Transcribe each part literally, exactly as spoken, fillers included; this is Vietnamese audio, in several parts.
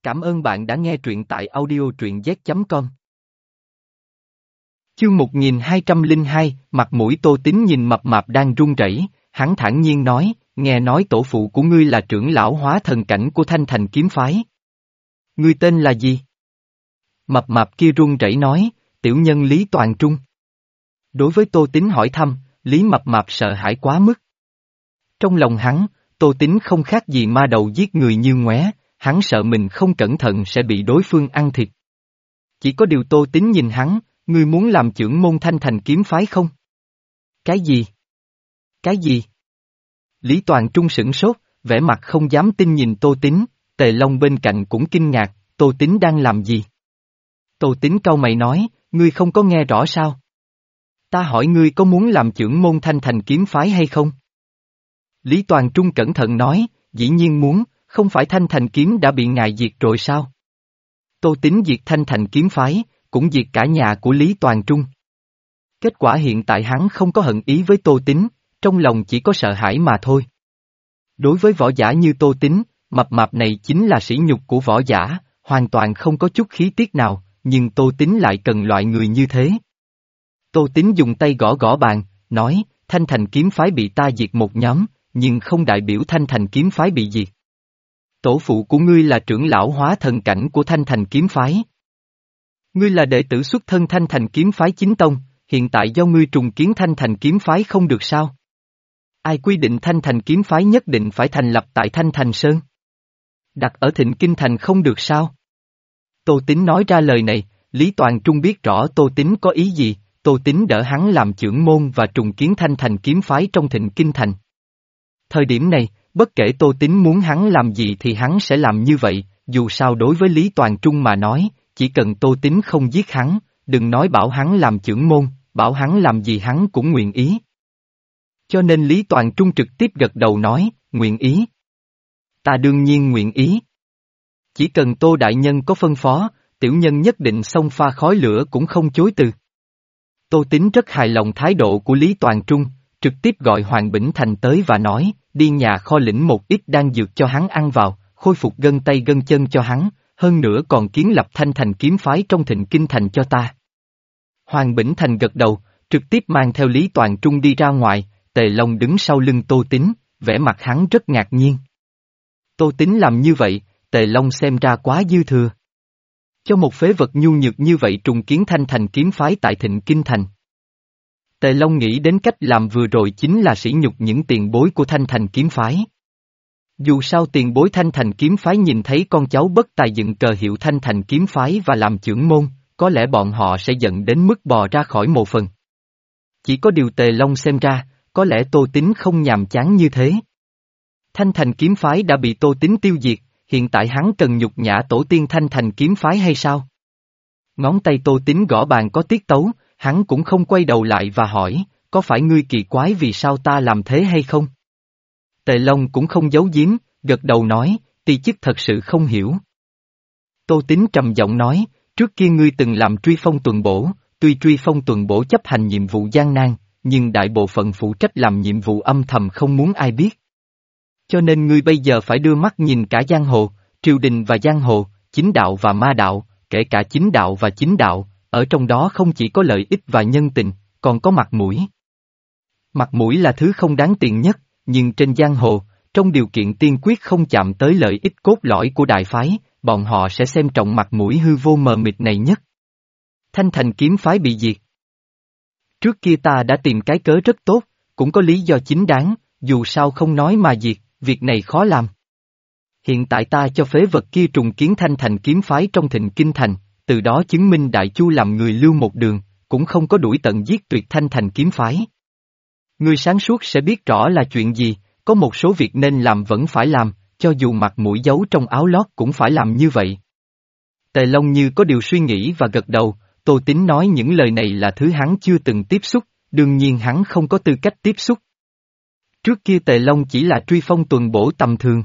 Cảm ơn bạn đã nghe truyện tại audio truyện z chấm com. Chương một nghìn hai trăm lẻ hai, mặt mũi Tô Tín nhìn mập mạp đang run rẩy, hắn thản nhiên nói, nghe nói tổ phụ của ngươi là trưởng lão hóa thần cảnh của Thanh Thành kiếm phái. Ngươi tên là gì? Mập mạp kia run rẩy nói, tiểu nhân Lý Toàn Trung. Đối với Tô Tín hỏi thăm, Lý mập mạp sợ hãi quá mức. Trong lòng hắn, Tô Tín không khác gì ma đầu giết người như ngoé, hắn sợ mình không cẩn thận sẽ bị đối phương ăn thịt. Chỉ có điều Tô Tín nhìn hắn, ngươi muốn làm trưởng môn Thanh Thành kiếm phái không? Cái gì? Cái gì? Lý Toàn Trung sửng sốt, vẻ mặt không dám tin nhìn Tô Tín, Tề Long bên cạnh cũng kinh ngạc, Tô Tín đang làm gì? Tô Tín cau mày nói, ngươi không có nghe rõ sao? Ta hỏi ngươi có muốn làm trưởng môn Thanh Thành kiếm phái hay không? Lý Toàn Trung cẩn thận nói, dĩ nhiên muốn, không phải Thanh Thành kiếm đã bị ngài diệt rồi sao? Tô Tín diệt Thanh Thành kiếm phái, cũng diệt cả nhà của Lý Toàn Trung. Kết quả hiện tại hắn không có hận ý với Tô Tín, trong lòng chỉ có sợ hãi mà thôi. Đối với võ giả như Tô Tín, mập mạp này chính là sỉ nhục của võ giả, hoàn toàn không có chút khí tiết nào, nhưng Tô Tín lại cần loại người như thế. Tô Tín dùng tay gõ gõ bàn, nói, Thanh Thành kiếm phái bị ta diệt một nhóm, nhưng không đại biểu Thanh Thành kiếm phái bị diệt. Tổ phụ của ngươi là trưởng lão hóa thần cảnh của Thanh Thành kiếm phái. Ngươi là đệ tử xuất thân Thanh Thành kiếm phái chính tông, hiện tại do ngươi trùng kiến Thanh Thành kiếm phái không được sao? Ai quy định Thanh Thành kiếm phái nhất định phải thành lập tại Thanh Thành Sơn? Đặt ở Thịnh Kinh Thành không được sao? Tô Tín nói ra lời này, Lý Toàn Trung biết rõ Tô Tín có ý gì, Tô Tín đỡ hắn làm trưởng môn và trùng kiến Thanh Thành kiếm phái trong Thịnh Kinh Thành. Thời điểm này, bất kể Tô Tín muốn hắn làm gì thì hắn sẽ làm như vậy, dù sao đối với Lý Toàn Trung mà nói, chỉ cần Tô Tín không giết hắn, đừng nói bảo hắn làm trưởng môn, bảo hắn làm gì hắn cũng nguyện ý. Cho nên Lý Toàn Trung trực tiếp gật đầu nói, nguyện ý. Ta đương nhiên nguyện ý. Chỉ cần Tô Đại Nhân có phân phó, tiểu nhân nhất định xông pha khói lửa cũng không chối từ. Tô Tín rất hài lòng thái độ của Lý Toàn Trung, trực tiếp gọi Hoàng Bỉnh Thành tới và nói, đi nhà kho lĩnh một ít đan dược cho hắn ăn vào, khôi phục gân tay gân chân cho hắn, hơn nữa còn kiến lập Thanh Thành kiếm phái trong Thịnh Kinh Thành cho ta. Hoàng Bỉnh Thành gật đầu, trực tiếp mang theo Lý Toàn Trung đi ra ngoài, Tề Long đứng sau lưng Tô Tín, vẻ mặt hắn rất ngạc nhiên. Tô Tín làm như vậy, Tề Long xem ra quá dư thừa. Cho một phế vật nhu nhược như vậy trùng kiến Thanh Thành kiếm phái tại Thịnh Kinh Thành. Tề Long nghĩ đến cách làm vừa rồi chính là sỉ nhục những tiền bối của Thanh Thành kiếm phái. Dù sao tiền bối Thanh Thành kiếm phái nhìn thấy con cháu bất tài dựng cờ hiệu Thanh Thành kiếm phái và làm trưởng môn, có lẽ bọn họ sẽ giận đến mức bò ra khỏi mộ phần. Chỉ có điều Tề Long xem ra, có lẽ Tô Tín không nhàm chán như thế. Thanh Thành kiếm phái đã bị Tô Tín tiêu diệt, hiện tại hắn cần nhục nhã tổ tiên Thanh Thành kiếm phái hay sao? Ngón tay Tô Tín gõ bàn có tiết tấu, hắn cũng không quay đầu lại và hỏi, có phải ngươi kỳ quái vì sao ta làm thế hay không? Tề Long cũng không giấu giếm, gật đầu nói, ti chức thật sự không hiểu. Tô Tín trầm giọng nói, trước kia ngươi từng làm truy phong tuần bổ, tuy truy phong tuần bổ chấp hành nhiệm vụ gian nan, nhưng đại bộ phận phụ trách làm nhiệm vụ âm thầm không muốn ai biết. Cho nên ngươi bây giờ phải đưa mắt nhìn cả giang hồ, triều đình và giang hồ, chính đạo và ma đạo, kể cả chính đạo và chính đạo, ở trong đó không chỉ có lợi ích và nhân tình, còn có mặt mũi. Mặt mũi là thứ không đáng tiền nhất, nhưng trên giang hồ, trong điều kiện tiên quyết không chạm tới lợi ích cốt lõi của đại phái, bọn họ sẽ xem trọng mặt mũi hư vô mờ mịt này nhất. Thanh Thành kiếm phái bị diệt. Trước kia ta đã tìm cái cớ rất tốt, cũng có lý do chính đáng, dù sao không nói mà diệt, việc này khó làm. Hiện tại ta cho phế vật kia trùng kiến Thanh Thành kiếm phái trong Thịnh Kinh Thành, từ đó chứng minh Đại Chu làm người lưu một đường, cũng không có đuổi tận giết tuyệt Thanh Thành kiếm phái. Người sáng suốt sẽ biết rõ là chuyện gì, có một số việc nên làm vẫn phải làm, cho dù mặt mũi giấu trong áo lót cũng phải làm như vậy. Tề Long như có điều suy nghĩ và gật đầu, Tô Tín nói những lời này là thứ hắn chưa từng tiếp xúc, đương nhiên hắn không có tư cách tiếp xúc. Trước kia Tề Long chỉ là truy phong tuần bổ tầm thường.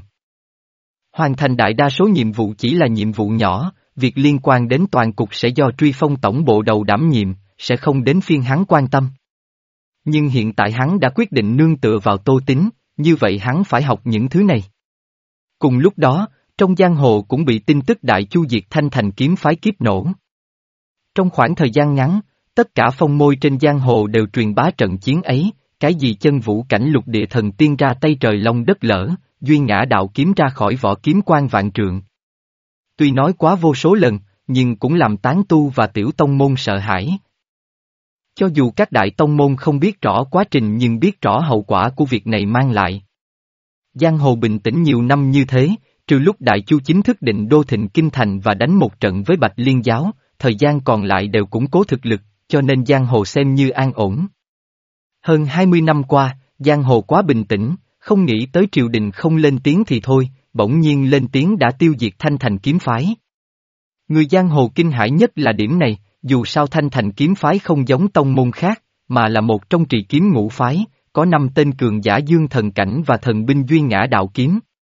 Hoàn thành đại đa số nhiệm vụ chỉ là nhiệm vụ nhỏ, việc liên quan đến toàn cục sẽ do truy phong tổng bộ đầu đảm nhiệm, sẽ không đến phiên hắn quan tâm. Nhưng hiện tại hắn đã quyết định nương tựa vào Tô Tín, như vậy hắn phải học những thứ này. Cùng lúc đó, Trong giang hồ cũng bị tin tức đại chu diệt Thanh Thành kiếm phái kiếp nổ. Trong khoảng thời gian ngắn, tất cả phong môi trên giang hồ đều truyền bá trận chiến ấy, cái gì chân vũ cảnh lục địa thần tiên ra tay trời long đất lở, duy ngã đạo kiếm ra khỏi vỏ kiếm quan vạn trượng. Tuy nói quá vô số lần, nhưng cũng làm tán tu và tiểu tông môn sợ hãi. Cho dù các đại tông môn không biết rõ quá trình nhưng biết rõ hậu quả của việc này mang lại. Giang hồ bình tĩnh nhiều năm như thế, trừ lúc Đại Chu chính thức định đô thịnh kinh thành và đánh một trận với Bạch Liên giáo, thời gian còn lại đều củng cố thực lực, cho nên giang hồ xem như an ổn. Hơn hai mươi năm qua, giang hồ quá bình tĩnh, không nghĩ tới triều đình không lên tiếng thì thôi, bỗng nhiên lên tiếng đã tiêu diệt Thanh Thành kiếm phái. Người giang hồ kinh hãi nhất là điểm này, dù sao Thanh Thành kiếm phái không giống tông môn khác, mà là một trong trì kiếm ngũ phái, có năm tên cường giả dương thần cảnh và thần binh duy ngã đạo kiếm.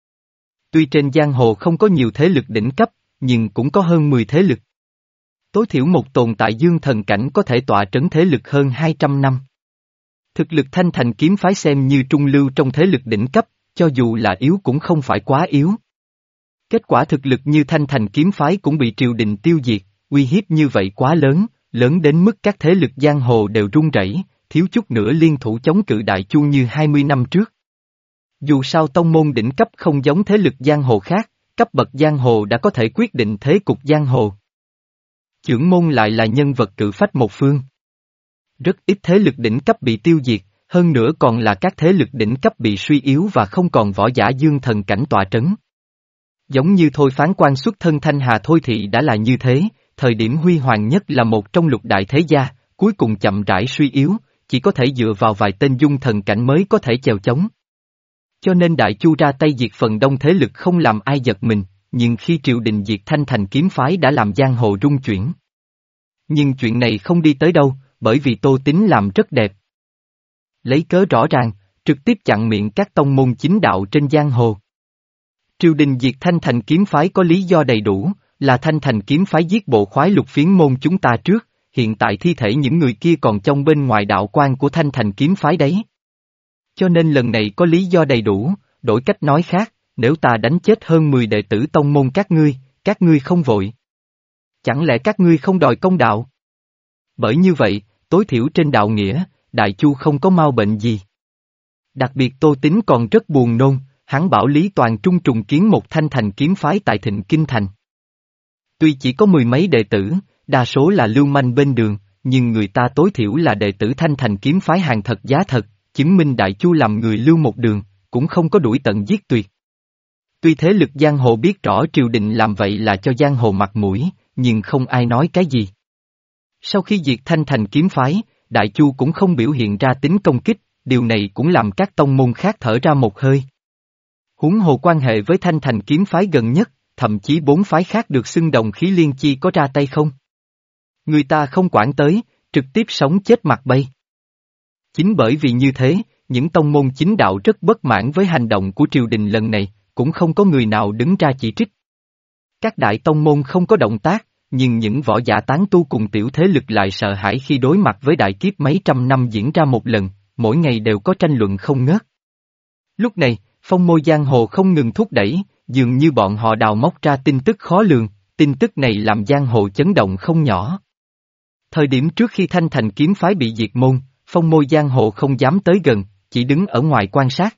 Tuy trên giang hồ không có nhiều thế lực đỉnh cấp, nhưng cũng có hơn mười thế lực. Tối thiểu một tồn tại dương thần cảnh có thể tọa trấn thế lực hơn hai trăm năm. Thực lực Thanh Thành kiếm phái xem như trung lưu trong thế lực đỉnh cấp, cho dù là yếu cũng không phải quá yếu. Kết quả thực lực như Thanh Thành kiếm phái cũng bị triều đình tiêu diệt, uy hiếp như vậy quá lớn, lớn đến mức các thế lực giang hồ đều run rẩy, thiếu chút nữa liên thủ chống cự Đại Chu như hai mươi năm trước. Dù sao tông môn đỉnh cấp không giống thế lực giang hồ khác, cấp bậc giang hồ đã có thể quyết định thế cục giang hồ. Chưởng môn lại là nhân vật cự phách một phương. Rất ít thế lực đỉnh cấp bị tiêu diệt, hơn nữa còn là các thế lực đỉnh cấp bị suy yếu và không còn võ giả dương thần cảnh tọa trấn. Giống như thôi phán quan xuất thân Thanh Hà Thôi Thị đã là như thế, thời điểm huy hoàng nhất là một trong lục đại thế gia, cuối cùng chậm rãi suy yếu, chỉ có thể dựa vào vài tên dung thần cảnh mới có thể chèo chống. Cho nên Đại Chu ra tay diệt phần đông thế lực không làm ai giật mình, nhưng khi triều đình diệt Thanh Thành kiếm phái đã làm giang hồ rung chuyển. Nhưng chuyện này không đi tới đâu, bởi vì Tô Tín làm rất đẹp. Lấy cớ rõ ràng, trực tiếp chặn miệng các tông môn chính đạo trên giang hồ. Triều đình diệt Thanh Thành kiếm phái có lý do đầy đủ, là Thanh Thành kiếm phái giết bộ khoái lục phiến môn chúng ta trước, hiện tại thi thể những người kia còn trong bên ngoài đạo quan của Thanh Thành kiếm phái đấy. Cho nên lần này có lý do đầy đủ, đổi cách nói khác, nếu ta đánh chết hơn mười đệ tử tông môn các ngươi, các ngươi không vội. Chẳng lẽ các ngươi không đòi công đạo? Bởi như vậy, tối thiểu trên đạo nghĩa, Đại Chu không có mau bệnh gì. Đặc biệt Tô Tín còn rất buồn nôn, hắn bảo Lý Toàn Trung trùng kiến một Thanh Thành kiếm phái tại Thịnh Kinh Thành. Tuy chỉ có mười mấy đệ tử, đa số là lưu manh bên đường, nhưng người ta tối thiểu là đệ tử Thanh Thành kiếm phái hàng thật giá thật, chứng minh Đại Chu làm người lưu một đường, cũng không có đuổi tận giết tuyệt. Tuy thế lực giang hồ biết rõ triều đình làm vậy là cho giang hồ mặt mũi, nhưng không ai nói cái gì. Sau khi diệt Thanh Thành kiếm phái, Đại Chu cũng không biểu hiện ra tính công kích, điều này cũng làm các tông môn khác thở ra một hơi. Huống hồ quan hệ với Thanh Thành kiếm phái gần nhất, thậm chí bốn phái khác được xưng đồng khí liên chi có ra tay không? Người ta không quản tới, trực tiếp sống chết mặt bay. Chính bởi vì như thế, những tông môn chính đạo rất bất mãn với hành động của triều đình lần này, cũng không có người nào đứng ra chỉ trích. Các đại tông môn không có động tác, nhưng những võ giả tán tu cùng tiểu thế lực lại sợ hãi khi đối mặt với đại kiếp mấy trăm năm diễn ra một lần, mỗi ngày đều có tranh luận không ngớt. Lúc này, phong môi giang hồ không ngừng thúc đẩy, dường như bọn họ đào móc ra tin tức khó lường, tin tức này làm giang hồ chấn động không nhỏ. Thời điểm trước khi Thanh Thành kiếm phái bị diệt môn, phong môi giang hồ không dám tới gần, chỉ đứng ở ngoài quan sát.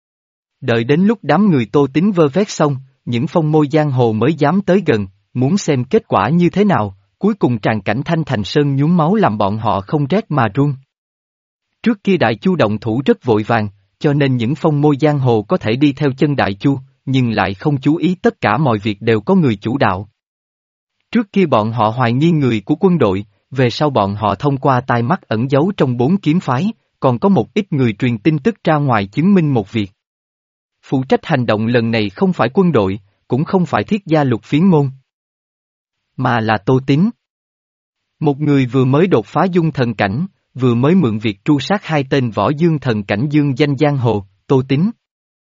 Đợi đến lúc đám người Tô Tín vơ vét xong, những phong môi giang hồ mới dám tới gần, muốn xem kết quả như thế nào, cuối cùng tràn cảnh Thanh Thành sơn nhuốm máu làm bọn họ không rét mà run. Trước kia Đại Chu động thủ rất vội vàng, cho nên những phong môi giang hồ có thể đi theo chân Đại Chu, nhưng lại không chú ý tất cả mọi việc đều có người chủ đạo. Trước kia bọn họ hoài nghi người của quân đội, về sau bọn họ thông qua tai mắt ẩn giấu trong bốn kiếm phái, còn có một ít người truyền tin tức ra ngoài chứng minh một việc. Phụ trách hành động lần này không phải quân đội, cũng không phải thiết gia lục phiến môn, mà là Tô Tín. Một người vừa mới đột phá dung thần cảnh, vừa mới mượn việc tru sát hai tên võ dương thần cảnh dương danh giang hồ, Tô Tín.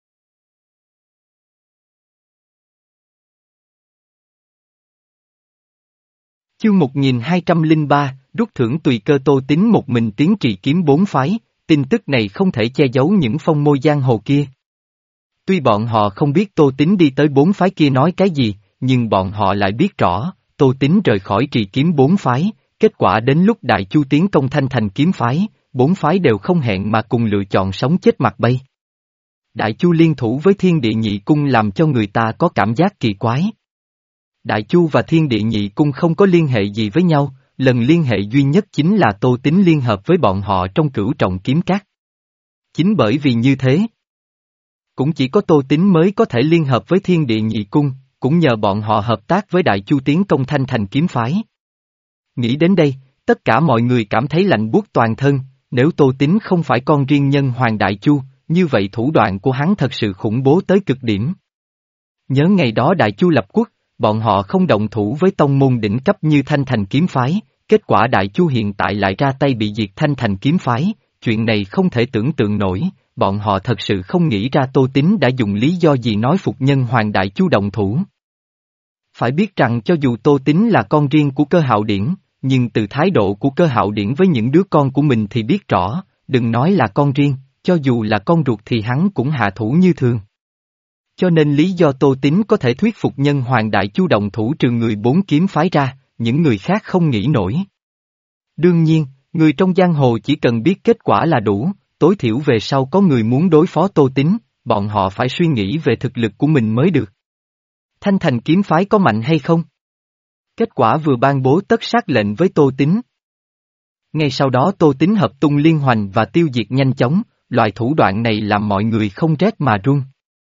Chương một nghìn hai trăm lẻ ba, rút thưởng tùy cơ. Tô Tín một mình tiến trì kiếm bốn phái, tin tức này không thể che giấu những phong môi giang hồ kia. Tuy bọn họ không biết Tô Tín đi tới bốn phái kia nói cái gì, nhưng bọn họ lại biết rõ, Tô Tín rời khỏi trì kiếm bốn phái, kết quả đến lúc Đại Chu tiến công Thanh Thành kiếm phái, bốn phái đều không hẹn mà cùng lựa chọn sống chết mặt bay. Đại Chu liên thủ với Thiên Địa Nhị Cung làm cho người ta có cảm giác kỳ quái. Đại Chu và Thiên Địa Nhị Cung không có liên hệ gì với nhau, lần liên hệ duy nhất chính là Tô Tín liên hợp với bọn họ trong Cửu Trọng Kiếm Các. Chính bởi vì như thế, cũng chỉ có Tô Tín mới có thể liên hợp với Thiên Địa Nhị Cung, cũng nhờ bọn họ hợp tác với Đại Chu tiến công Thanh Thành kiếm phái. Nghĩ đến đây, tất cả mọi người cảm thấy lạnh buốt toàn thân, nếu Tô Tín không phải con riêng nhân Hoàng Đại Chu, như vậy thủ đoạn của hắn thật sự khủng bố tới cực điểm. Nhớ ngày đó Đại Chu lập quốc, bọn họ không động thủ với tông môn đỉnh cấp như Thanh Thành kiếm phái, kết quả Đại Chu hiện tại lại ra tay bị diệt Thanh Thành kiếm phái, chuyện này không thể tưởng tượng nổi, bọn họ thật sự không nghĩ ra Tô Tín đã dùng lý do gì nói phục nhân Hoàng Đại Chu động thủ. Phải biết rằng cho dù Tô Tín là con riêng của Cơ Hạo Điển, nhưng từ thái độ của Cơ Hạo Điển với những đứa con của mình thì biết rõ, đừng nói là con riêng, cho dù là con ruột thì hắn cũng hạ thủ như thường. Cho nên lý do Tô Tín có thể thuyết phục nhân Hoàng Đại Chu động thủ trừ người bốn kiếm phái ra, những người khác không nghĩ nổi. Đương nhiên, người trong giang hồ chỉ cần biết kết quả là đủ, tối thiểu về sau có người muốn đối phó Tô Tín, bọn họ phải suy nghĩ về thực lực của mình mới được. Thanh Thành kiếm phái có mạnh hay không? Kết quả vừa ban bố tất sát lệnh với Tô Tín. Ngay sau đó Tô Tín hợp tung liên hoành và tiêu diệt nhanh chóng, loại thủ đoạn này làm mọi người không rét mà run.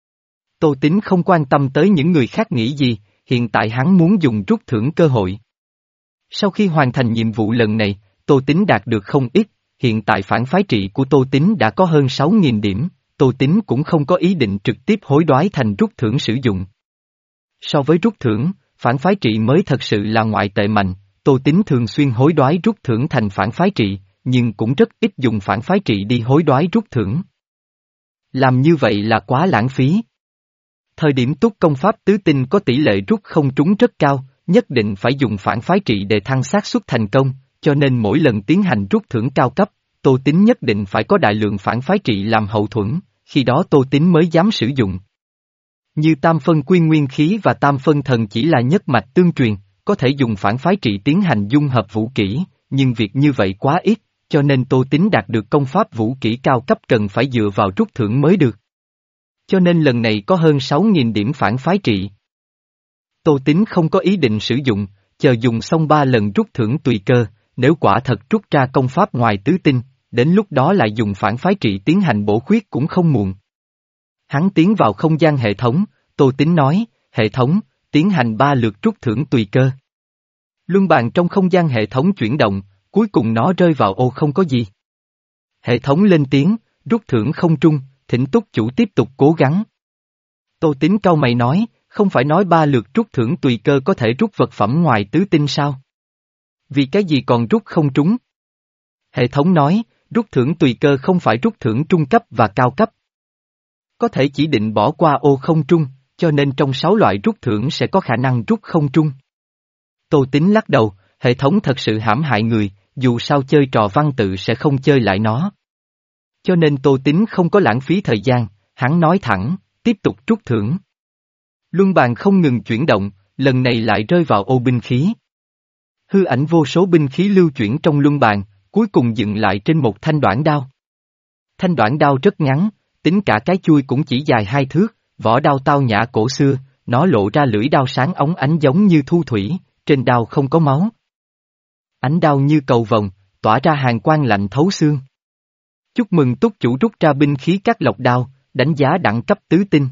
Tô Tín không quan tâm tới những người khác nghĩ gì, hiện tại hắn muốn dùng rút thưởng cơ hội. Sau khi hoàn thành nhiệm vụ lần này, Tô Tín đạt được không ít, hiện tại phản phái trị của Tô Tín đã có hơn sáu nghìn điểm, Tô Tín cũng không có ý định trực tiếp hối đoái thành rút thưởng sử dụng. So với rút thưởng, phản phái trị mới thật sự là ngoại tệ mạnh, Tô Tín thường xuyên hối đoái rút thưởng thành phản phái trị, nhưng cũng rất ít dùng phản phái trị đi hối đoái rút thưởng. Làm như vậy là quá lãng phí. Thời điểm túc công pháp tứ tinh có tỷ lệ rút không trúng rất cao, nhất định phải dùng phản phái trị để thăng xác suất thành công, cho nên mỗi lần tiến hành rút thưởng cao cấp, Tô Tín nhất định phải có đại lượng phản phái trị làm hậu thuẫn, khi đó Tô Tín mới dám sử dụng. Như tam phân quy nguyên khí và tam phân thần chỉ là nhất mạch tương truyền, có thể dùng phản phái trị tiến hành dung hợp vũ kỹ, nhưng việc như vậy quá ít, cho nên Tô Tín đạt được công pháp vũ kỹ cao cấp cần phải dựa vào rút thưởng mới được. Cho nên lần này có hơn sáu nghìn điểm phản phái trị. Tô Tín không có ý định sử dụng, chờ dùng xong ba lần rút thưởng tùy cơ, nếu quả thật rút ra công pháp ngoài tứ tinh, đến lúc đó lại dùng phản phái trị tiến hành bổ khuyết cũng không muộn. Hắn tiến vào không gian hệ thống, Tô Tín nói, hệ thống, tiến hành ba lượt rút thưởng tùy cơ. Luân bàn trong không gian hệ thống chuyển động, cuối cùng nó rơi vào ô không có gì. Hệ thống lên tiếng, rút thưởng không trung, thỉnh túc chủ tiếp tục cố gắng. Tô Tín cau mày nói, không phải nói ba lượt rút thưởng tùy cơ có thể rút vật phẩm ngoài tứ tinh sao? Vì cái gì còn rút không trúng? Hệ thống nói, rút thưởng tùy cơ không phải rút thưởng trung cấp và cao cấp. Có thể chỉ định bỏ qua ô không trung, cho nên trong sáu loại rút thưởng sẽ có khả năng rút không trung. Tô Tín lắc đầu, hệ thống thật sự hãm hại người, dù sao chơi trò văn tự sẽ không chơi lại nó. Cho nên Tô Tín không có lãng phí thời gian, hắn nói thẳng, tiếp tục rút thưởng. Luân bàn không ngừng chuyển động, lần này lại rơi vào ô binh khí. Hư ảnh vô số binh khí lưu chuyển trong luân bàn, cuối cùng dựng lại trên một thanh đoản đao. Thanh đoản đao rất ngắn, tính cả cái chuôi cũng chỉ dài hai thước, vỏ đao tao nhã cổ xưa, nó lộ ra lưỡi đao sáng óng ánh giống như thu thủy, trên đao không có máu. Ánh đao như cầu vồng, tỏa ra hàn quang lạnh thấu xương. Chúc mừng túc chủ rút ra binh khí các lộc đao, đánh giá đẳng cấp tứ tinh.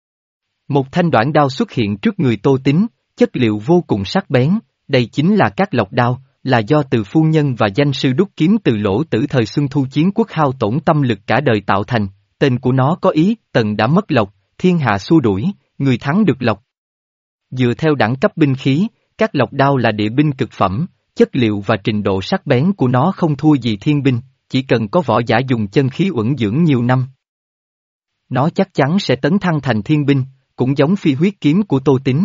Một thanh đoản đao xuất hiện trước người Tô Tín, chất liệu vô cùng sắc bén, đây chính là các lộc đao, là do từ phu nhân và danh sư đúc kiếm từ lỗ tử thời Xuân Thu chiến quốc hao tổn tâm lực cả đời tạo thành, tên của nó có ý, tần đã mất lộc, thiên hạ xua đuổi, người thắng được lộc. Dựa theo đẳng cấp binh khí, các lộc đao là địa binh cực phẩm, chất liệu và trình độ sắc bén của nó không thua gì thiên binh, chỉ cần có võ giả dùng chân khí uẩn dưỡng nhiều năm. Nó chắc chắn sẽ tấn thăng thành thiên binh, cũng giống phi huyết kiếm của Tô Tín.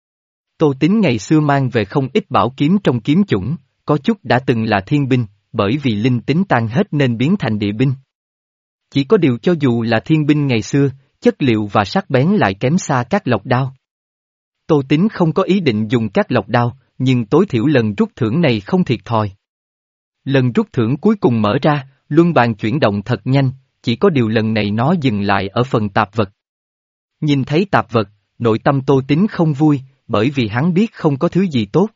Tô Tín ngày xưa mang về không ít bảo kiếm trong kiếm chủng, có chút đã từng là thiên binh, bởi vì linh tính tan hết nên biến thành địa binh. Chỉ có điều cho dù là thiên binh ngày xưa, chất liệu và sắc bén lại kém xa các lọc đao. Tô Tín không có ý định dùng các lọc đao, nhưng tối thiểu lần rút thưởng này không thiệt thòi. Lần rút thưởng cuối cùng mở ra, luân bàn chuyển động thật nhanh, chỉ có điều lần này nó dừng lại ở phần tạp vật. Nhìn thấy tạp vật, nội tâm Tô Tín không vui, bởi vì hắn biết không có thứ gì tốt.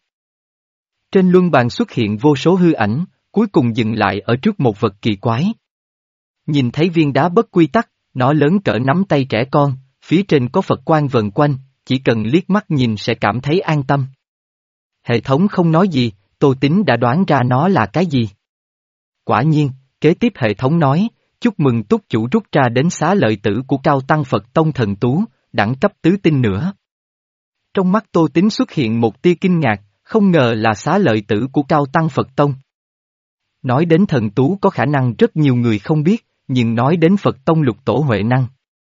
Trên luân bàn xuất hiện vô số hư ảnh, cuối cùng dừng lại ở trước một vật kỳ quái. Nhìn thấy viên đá bất quy tắc, nó lớn cỡ nắm tay trẻ con, phía trên có Phật quan vần quanh, chỉ cần liếc mắt nhìn sẽ cảm thấy an tâm. Hệ thống không nói gì, Tô Tín đã đoán ra nó là cái gì. Quả nhiên, kế tiếp hệ thống nói, chúc mừng túc chủ rút ra đến xá lợi tử của Cao Tăng Phật Tông Thần Tú, đẳng cấp tứ tinh nữa. Trong mắt Tô Tín xuất hiện một tia kinh ngạc, không ngờ là xá lợi tử của Cao Tăng Phật Tông. Nói đến thần tú có khả năng rất nhiều người không biết, nhưng nói đến Phật Tông Lục Tổ Huệ Năng,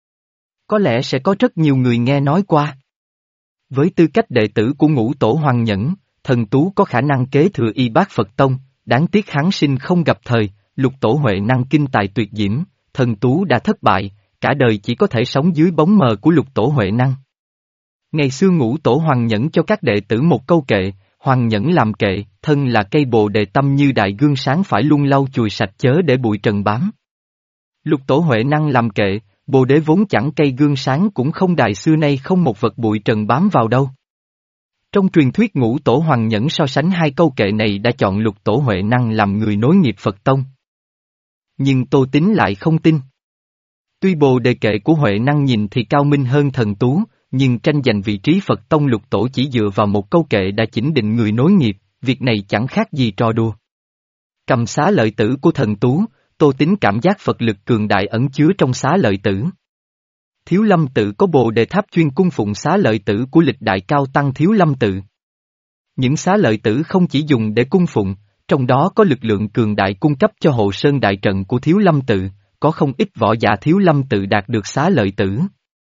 có lẽ sẽ có rất nhiều người nghe nói qua. Với tư cách đệ tử của Ngũ Tổ Hoàng Nhẫn, thần tú có khả năng kế thừa y bát Phật Tông, đáng tiếc hắn sinh không gặp thời, Lục Tổ Huệ Năng kinh tài tuyệt diễm, thần tú đã thất bại, cả đời chỉ có thể sống dưới bóng mờ của Lục Tổ Huệ Năng. Ngày xưa Ngũ Tổ Hoàng Nhẫn cho các đệ tử một câu kệ, Hoàng Nhẫn làm kệ, thân là cây bồ đề tâm như đại gương sáng phải luôn lau chùi sạch chớ để bụi trần bám. Lục Tổ Huệ Năng làm kệ, bồ đề vốn chẳng cây gương sáng cũng không đài xưa nay không một vật bụi trần bám vào đâu. Trong truyền thuyết Ngũ Tổ Hoàng Nhẫn so sánh hai câu kệ này đã chọn Lục Tổ Huệ Năng làm người nối nghiệp Phật Tông. Nhưng Tô Tín lại không tin. Tuy bồ đề kệ của Huệ Năng nhìn thì cao minh hơn thần tú, nhưng tranh giành vị trí Phật Tông Lục Tổ chỉ dựa vào một câu kệ đã chỉnh định người nối nghiệp, việc này chẳng khác gì trò đùa. Cầm xá lợi tử của thần tú, Tô Tín cảm giác Phật lực cường đại ẩn chứa trong xá lợi tử. Thiếu Lâm Tự có bồ đề tháp chuyên cung phụng xá lợi tử của lịch đại cao tăng Thiếu Lâm Tự. Những xá lợi tử không chỉ dùng để cung phụng, trong đó có lực lượng cường đại cung cấp cho hộ sơn đại trận của Thiếu Lâm Tự, có không ít võ giả Thiếu Lâm Tự đạt được xá lợi tử.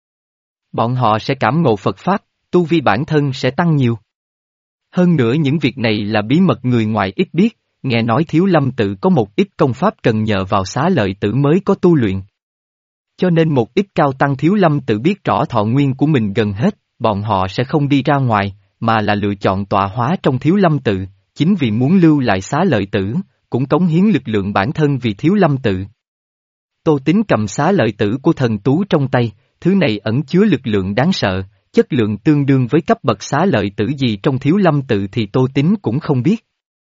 Bọn họ sẽ cảm ngộ Phật Pháp, tu vi bản thân sẽ tăng nhiều. Hơn nữa những việc này là bí mật người ngoài ít biết, nghe nói Thiếu Lâm Tự có một ít công pháp cần nhờ vào xá lợi tử mới có tu luyện. Cho nên một ít cao tăng Thiếu Lâm Tự biết rõ thọ nguyên của mình gần hết, bọn họ sẽ không đi ra ngoài, mà là lựa chọn tọa hóa trong Thiếu Lâm Tự, chính vì muốn lưu lại xá lợi tử, cũng cống hiến lực lượng bản thân vì Thiếu Lâm Tự. Tô Tín cầm xá lợi tử của thần tú trong tay, thứ này ẩn chứa lực lượng đáng sợ, chất lượng tương đương với cấp bậc xá lợi tử gì trong Thiếu Lâm Tự thì Tô Tín cũng không biết.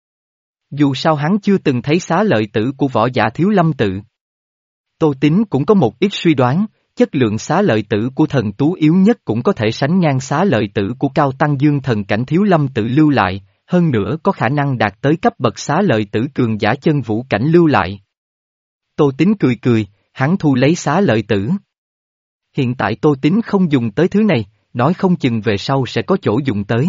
Dù sao hắn chưa từng thấy xá lợi tử của võ giả Thiếu Lâm Tự. Tô Tín cũng có một ít suy đoán, chất lượng xá lợi tử của thần tú yếu nhất cũng có thể sánh ngang xá lợi tử của cao tăng dương thần cảnh Thiếu Lâm Tự lưu lại, hơn nữa có khả năng đạt tới cấp bậc xá lợi tử cường giả chân vũ cảnh lưu lại. Tô Tín cười cười, hắn thu lấy xá lợi tử. Hiện tại Tô Tín không dùng tới thứ này, nói không chừng về sau sẽ có chỗ dùng tới.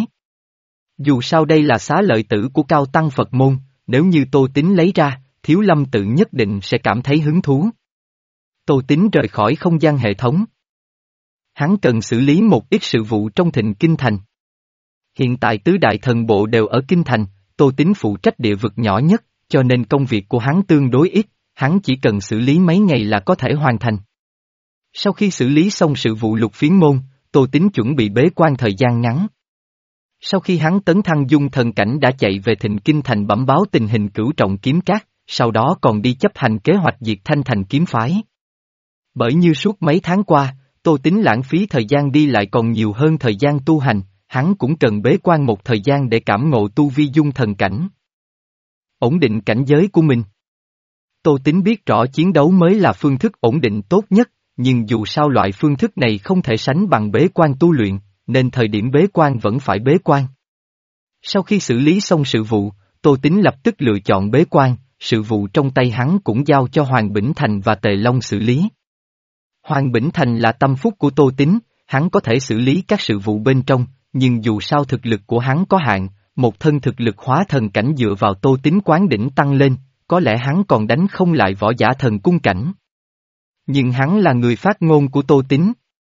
Dù sao đây là xá lợi tử của cao tăng Phật môn, nếu như Tô Tín lấy ra, Thiếu Lâm Tự nhất định sẽ cảm thấy hứng thú. Tô Tín rời khỏi không gian hệ thống. Hắn cần xử lý một ít sự vụ trong Thịnh Kinh Thành. Hiện tại tứ đại thần bộ đều ở Kinh Thành, Tô Tín phụ trách địa vực nhỏ nhất, cho nên công việc của hắn tương đối ít, hắn chỉ cần xử lý mấy ngày là có thể hoàn thành. Sau khi xử lý xong sự vụ Lục Phiến môn, Tô Tín chuẩn bị bế quan thời gian ngắn. Sau khi hắn tấn thăng dung thần cảnh đã chạy về Thịnh Kinh Thành bẩm báo tình hình Cửu Trọng Kiếm Các, sau đó còn đi chấp hành kế hoạch diệt Thanh Thành kiếm phái. Bởi như suốt mấy tháng qua, Tô Tín lãng phí thời gian đi lại còn nhiều hơn thời gian tu hành, hắn cũng cần bế quan một thời gian để cảm ngộ tu vi dung thần cảnh. Ổn định cảnh giới của mình. Tô Tín biết rõ chiến đấu mới là phương thức ổn định tốt nhất, nhưng dù sao loại phương thức này không thể sánh bằng bế quan tu luyện, nên thời điểm bế quan vẫn phải bế quan. Sau khi xử lý xong sự vụ, Tô Tín lập tức lựa chọn bế quan, sự vụ trong tay hắn cũng giao cho Hoàng Bỉnh Thành và Tề Long xử lý. Hoàng Bỉnh Thành là tâm phúc của Tô Tín, hắn có thể xử lý các sự vụ bên trong, nhưng dù sao thực lực của hắn có hạn, một thân thực lực hóa thần cảnh dựa vào Tô Tín quán đỉnh tăng lên, có lẽ hắn còn đánh không lại võ giả thần cung cảnh. Nhưng hắn là người phát ngôn của Tô Tín.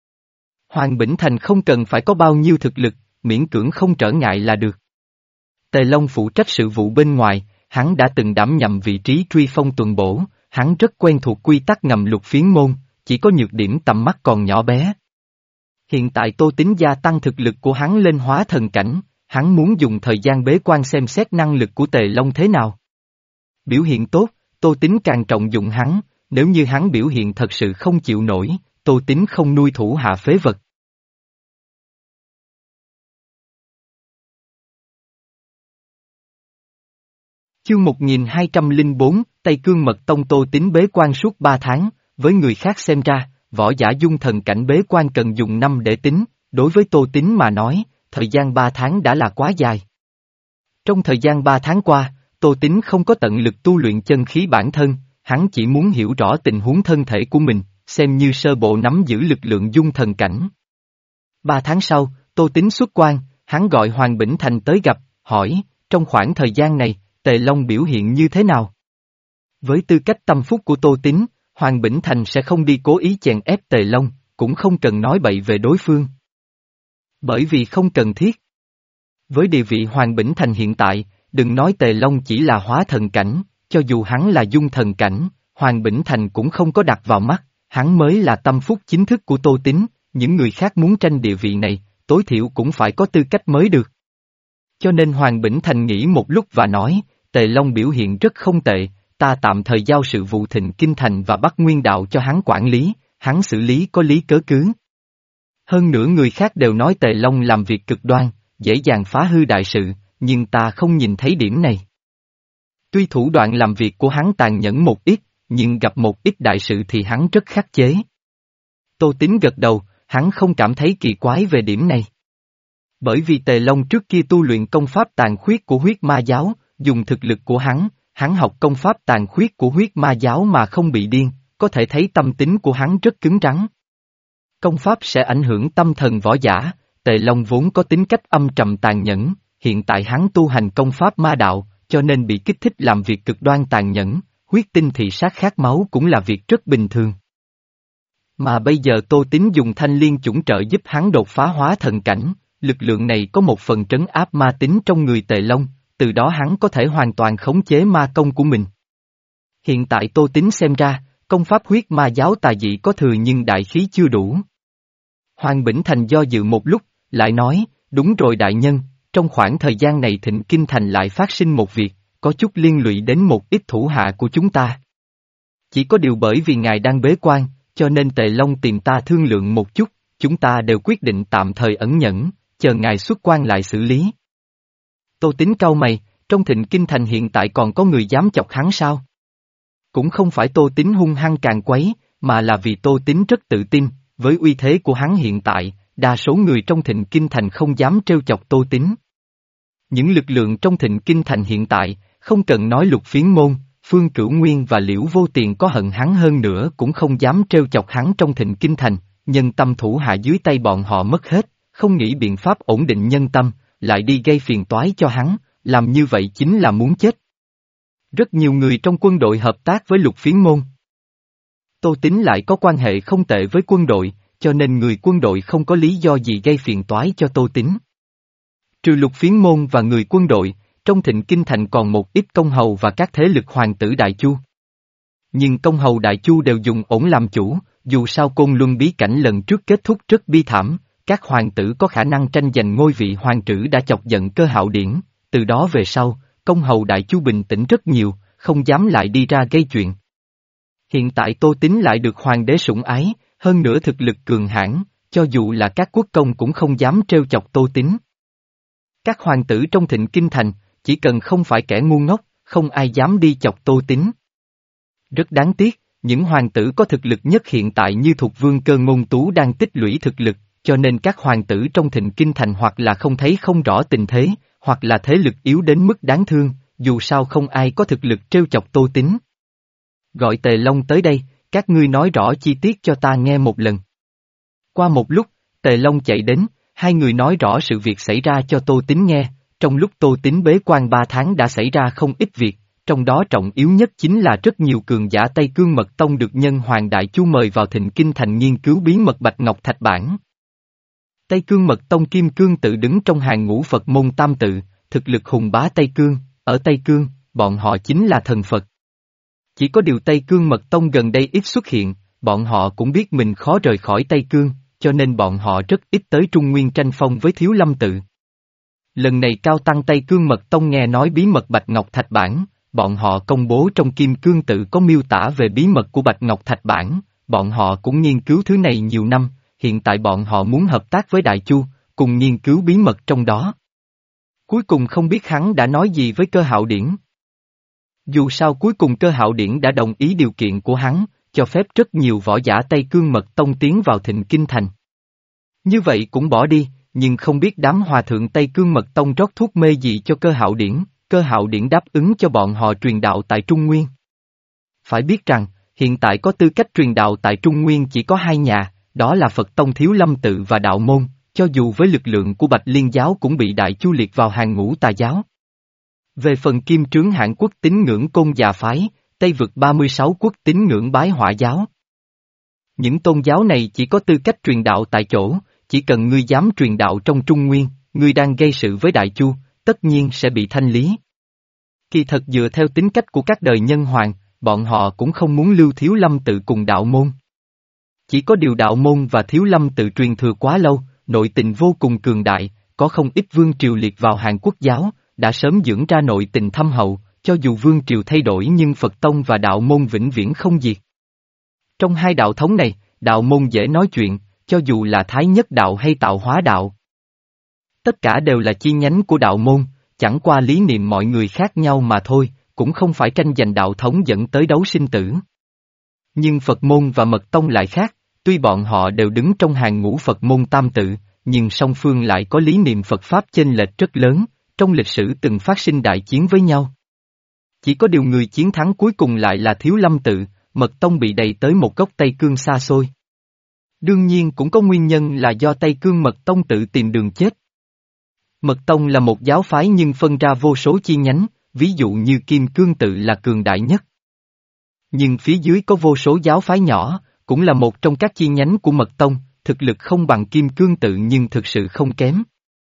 Hoàng Bỉnh Thành không cần phải có bao nhiêu thực lực, miễn cưỡng không trở ngại là được. Tề Long phụ trách sự vụ bên ngoài, hắn đã từng đảm nhậm vị trí truy phong tuần bổ, hắn rất quen thuộc quy tắc ngầm Lục Phiến môn, chỉ có nhược điểm tầm mắt còn nhỏ bé. Hiện tại Tô Tín gia tăng thực lực của hắn lên hóa thần cảnh, hắn muốn dùng thời gian bế quan xem xét năng lực của Tề Long thế nào. Biểu hiện tốt, Tô Tín càng trọng dụng hắn, nếu như hắn biểu hiện thật sự không chịu nổi, Tô Tín không nuôi thủ hạ phế vật. Chương một nghìn hai trăm lẻ bốn, Tây Cương Mật Tông. Tô Tín bế quan suốt ba tháng, với người khác xem ra, võ giả dung thần cảnh bế quan cần dùng năm để tính, đối với Tô Tín mà nói, thời gian ba tháng đã là quá dài. Trong thời gian ba tháng qua, Tô Tín không có tận lực tu luyện chân khí bản thân, hắn chỉ muốn hiểu rõ tình huống thân thể của mình, xem như sơ bộ nắm giữ lực lượng dung thần cảnh. Ba tháng sau, Tô Tín xuất quan, hắn gọi Hoàng Bỉnh Thành tới gặp, hỏi, trong khoảng thời gian này, Tề Long biểu hiện như thế nào? Với tư cách tâm phúc của Tô Tín, Hoàng Bỉnh Thành sẽ không đi cố ý chèn ép Tề Long, cũng không cần nói bậy về đối phương. Bởi vì không cần thiết. Với địa vị Hoàng Bỉnh Thành hiện tại, đừng nói Tề Long chỉ là hóa thần cảnh, cho dù hắn là dung thần cảnh, Hoàng Bỉnh Thành cũng không có đặt vào mắt, hắn mới là tâm phúc chính thức của Tô Tín, những người khác muốn tranh địa vị này, tối thiểu cũng phải có tư cách mới được. Cho nên Hoàng Bỉnh Thành nghĩ một lúc và nói, Tề Long biểu hiện rất không tệ, ta tạm thời giao sự vụ Thịnh Kinh Thành và Bắc Nguyên Đạo cho hắn quản lý, hắn xử lý có lý cớ cứ. Hơn nữa người khác đều nói Tề Long làm việc cực đoan, dễ dàng phá hư đại sự, nhưng ta không nhìn thấy điểm này. Tuy thủ đoạn làm việc của hắn tàn nhẫn một ít, nhưng gặp một ít đại sự thì hắn rất khắc chế. Tô Tín gật đầu, hắn không cảm thấy kỳ quái về điểm này. Bởi vì Tề Long trước kia tu luyện công pháp tàn khuyết của huyết ma giáo, dùng thực lực của hắn, hắn học công pháp tàn khuyết của huyết ma giáo mà không bị điên, có thể thấy tâm tính của hắn rất cứng rắn. Công pháp sẽ ảnh hưởng tâm thần võ giả, Tề Long vốn có tính cách âm trầm tàn nhẫn, hiện tại hắn tu hành công pháp ma đạo, cho nên bị kích thích làm việc cực đoan tàn nhẫn, huyết tinh thị sát khát máu cũng là việc rất bình thường. Mà bây giờ Tô Tín dùng thanh liên chủng trợ giúp hắn đột phá hóa thần cảnh, lực lượng này có một phần trấn áp ma tính trong người Tề Long, từ đó hắn có thể hoàn toàn khống chế ma công của mình. Hiện tại Tô Tín xem ra, công pháp huyết ma giáo tà dị có thừa nhưng đại khí chưa đủ. Hoàng Bỉnh Thành do dự một lúc, lại nói, đúng rồi đại nhân, trong khoảng thời gian này Thịnh Kinh Thành lại phát sinh một việc, có chút liên lụy đến một ít thủ hạ của chúng ta. Chỉ có điều bởi vì ngài đang bế quan, cho nên Tề Long tìm ta thương lượng một chút, chúng ta đều quyết định tạm thời ẩn nhẫn, chờ ngài xuất quan lại xử lý. Tô Tín cau mày, trong Thịnh Kinh Thành hiện tại còn có người dám chọc hắn sao? Cũng không phải Tô Tín hung hăng càng quấy, mà là vì Tô Tín rất tự tin, với uy thế của hắn hiện tại, đa số người trong Thịnh Kinh Thành không dám trêu chọc Tô Tín. Những lực lượng trong Thịnh Kinh Thành hiện tại, không cần nói Lục Phiến Môn, Phương Cửu Nguyên và Liễu Vô Tiền có hận hắn hơn nữa cũng không dám trêu chọc hắn trong Thịnh Kinh Thành, nhân tâm thủ hạ dưới tay bọn họ mất hết, không nghĩ biện pháp ổn định nhân tâm, lại đi gây phiền toái cho hắn, làm như vậy chính là muốn chết. Rất nhiều người trong quân đội hợp tác với Lục Phiến Môn. Tô Tín lại có quan hệ không tệ với quân đội, cho nên người quân đội không có lý do gì gây phiền toái cho Tô Tín. Trừ Lục Phiến Môn và người quân đội, trong Thịnh Kinh Thành còn một ít công hầu và các thế lực hoàng tử Đại Chu. Nhưng công hầu Đại Chu đều dùng ổn làm chủ, dù sao Côn Luân bí cảnh lần trước kết thúc rất bi thảm, các hoàng tử có khả năng tranh giành ngôi vị hoàng tử đã chọc giận Cơ Hạo Điển, từ đó về sau, công hầu Đại Chu bình tĩnh rất nhiều, không dám lại đi ra gây chuyện. Hiện tại Tô Tín lại được hoàng đế sủng ái, hơn nữa thực lực cường hãn, cho dù là các quốc công cũng không dám trêu chọc Tô Tín. Các hoàng tử trong Thịnh Kinh Thành, chỉ cần không phải kẻ ngu ngốc, không ai dám đi chọc Tô Tín. Rất đáng tiếc, những hoàng tử có thực lực nhất hiện tại như Thục Vương Cơ Ngôn Tú đang tích lũy thực lực, cho nên các hoàng tử trong Thịnh Kinh Thành hoặc là không thấy không rõ tình thế, hoặc là thế lực yếu đến mức đáng thương, dù sao không ai có thực lực trêu chọc Tô Tín. Gọi Tề Long tới đây, các ngươi nói rõ chi tiết cho ta nghe một lần. Qua một lúc, Tề Long chạy đến, hai người nói rõ sự việc xảy ra cho Tô Tín nghe, trong lúc Tô Tín bế quan ba tháng đã xảy ra không ít việc, trong đó trọng yếu nhất chính là rất nhiều cường giả Tây Cương Mật Tông được Nhân Hoàng Đại Chu mời vào Thịnh Kinh Thành nghiên cứu bí mật Bạch Ngọc Thạch Bản. Tây Cương Mật Tông Kim Cương tự đứng trong hàng ngũ Phật môn tam tự, thực lực hùng bá Tây Cương, ở Tây Cương, bọn họ chính là thần Phật. Chỉ có điều Tây Cương Mật Tông gần đây ít xuất hiện, bọn họ cũng biết mình khó rời khỏi Tây Cương, cho nên bọn họ rất ít tới Trung Nguyên tranh phong với Thiếu Lâm tự. Lần này cao tăng Tây Cương Mật Tông nghe nói bí mật Bạch Ngọc Thạch Bản, bọn họ công bố trong Kim Cương tự có miêu tả về bí mật của Bạch Ngọc Thạch Bản, bọn họ cũng nghiên cứu thứ này nhiều năm, hiện tại bọn họ muốn hợp tác với Đại Chu, cùng nghiên cứu bí mật trong đó. Cuối cùng không biết hắn đã nói gì với Cơ Hạo Điển. Dù sao cuối cùng Cơ Hạo Điển đã đồng ý điều kiện của hắn, cho phép rất nhiều võ giả Tây Cương Mật Tông tiến vào Thịnh Kinh Thành. Như vậy cũng bỏ đi, nhưng không biết đám hòa thượng Tây Cương Mật Tông rót thuốc mê gì cho Cơ Hạo Điển, Cơ Hạo Điển đáp ứng cho bọn họ truyền đạo tại Trung Nguyên. Phải biết rằng, hiện tại có tư cách truyền đạo tại Trung Nguyên chỉ có hai nhà, đó là Phật Tông Thiếu Lâm tự và Đạo Môn, cho dù với lực lượng của Bạch Liên giáo cũng bị Đại Chu liệt vào hàng ngũ tà giáo. Về phần Kim Trướng Hãn Quốc tín ngưỡng Côn Già phái, Tây vực ba mươi sáu quốc tín ngưỡng Bái Hỏa giáo. Những tôn giáo này chỉ có tư cách truyền đạo tại chỗ, chỉ cần ngươi dám truyền đạo trong Trung Nguyên, ngươi đang gây sự với Đại Chu, tất nhiên sẽ bị thanh lý. Kỳ thật dựa theo tính cách của các đời nhân hoàng, bọn họ cũng không muốn lưu Thiếu Lâm tự cùng Đạo Môn. Chỉ có điều Đạo Môn và Thiếu Lâm tự truyền thừa quá lâu, nội tình vô cùng cường đại, có không ít vương triều liệt vào hàng quốc giáo, đã sớm dưỡng ra nội tình thâm hậu, cho dù vương triều thay đổi nhưng Phật Tông và Đạo Môn vĩnh viễn không diệt. Trong hai đạo thống này, Đạo Môn dễ nói chuyện, cho dù là Thái Nhất đạo hay Tạo Hóa đạo. Tất cả đều là chi nhánh của Đạo Môn, chẳng qua lý niệm mọi người khác nhau mà thôi, cũng không phải tranh giành đạo thống dẫn tới đấu sinh tử. Nhưng Phật Môn và Mật Tông lại khác, tuy bọn họ đều đứng trong hàng ngũ Phật Môn tam tự, nhưng song phương lại có lý niệm Phật Pháp chênh lệch rất lớn, trong lịch sử từng phát sinh đại chiến với nhau. Chỉ có điều người chiến thắng cuối cùng lại là Thiếu Lâm tự, Mật Tông bị đẩy tới một góc Tây Cương xa xôi. Đương nhiên cũng có nguyên nhân là do Tây Cương Mật Tông tự tìm đường chết. Mật Tông là một giáo phái nhưng phân ra vô số chi nhánh, ví dụ như Kim Cương tự là cường đại nhất. Nhưng phía dưới có vô số giáo phái nhỏ, cũng là một trong các chi nhánh của Mật Tông, thực lực không bằng Kim Cương tự nhưng thực sự không kém.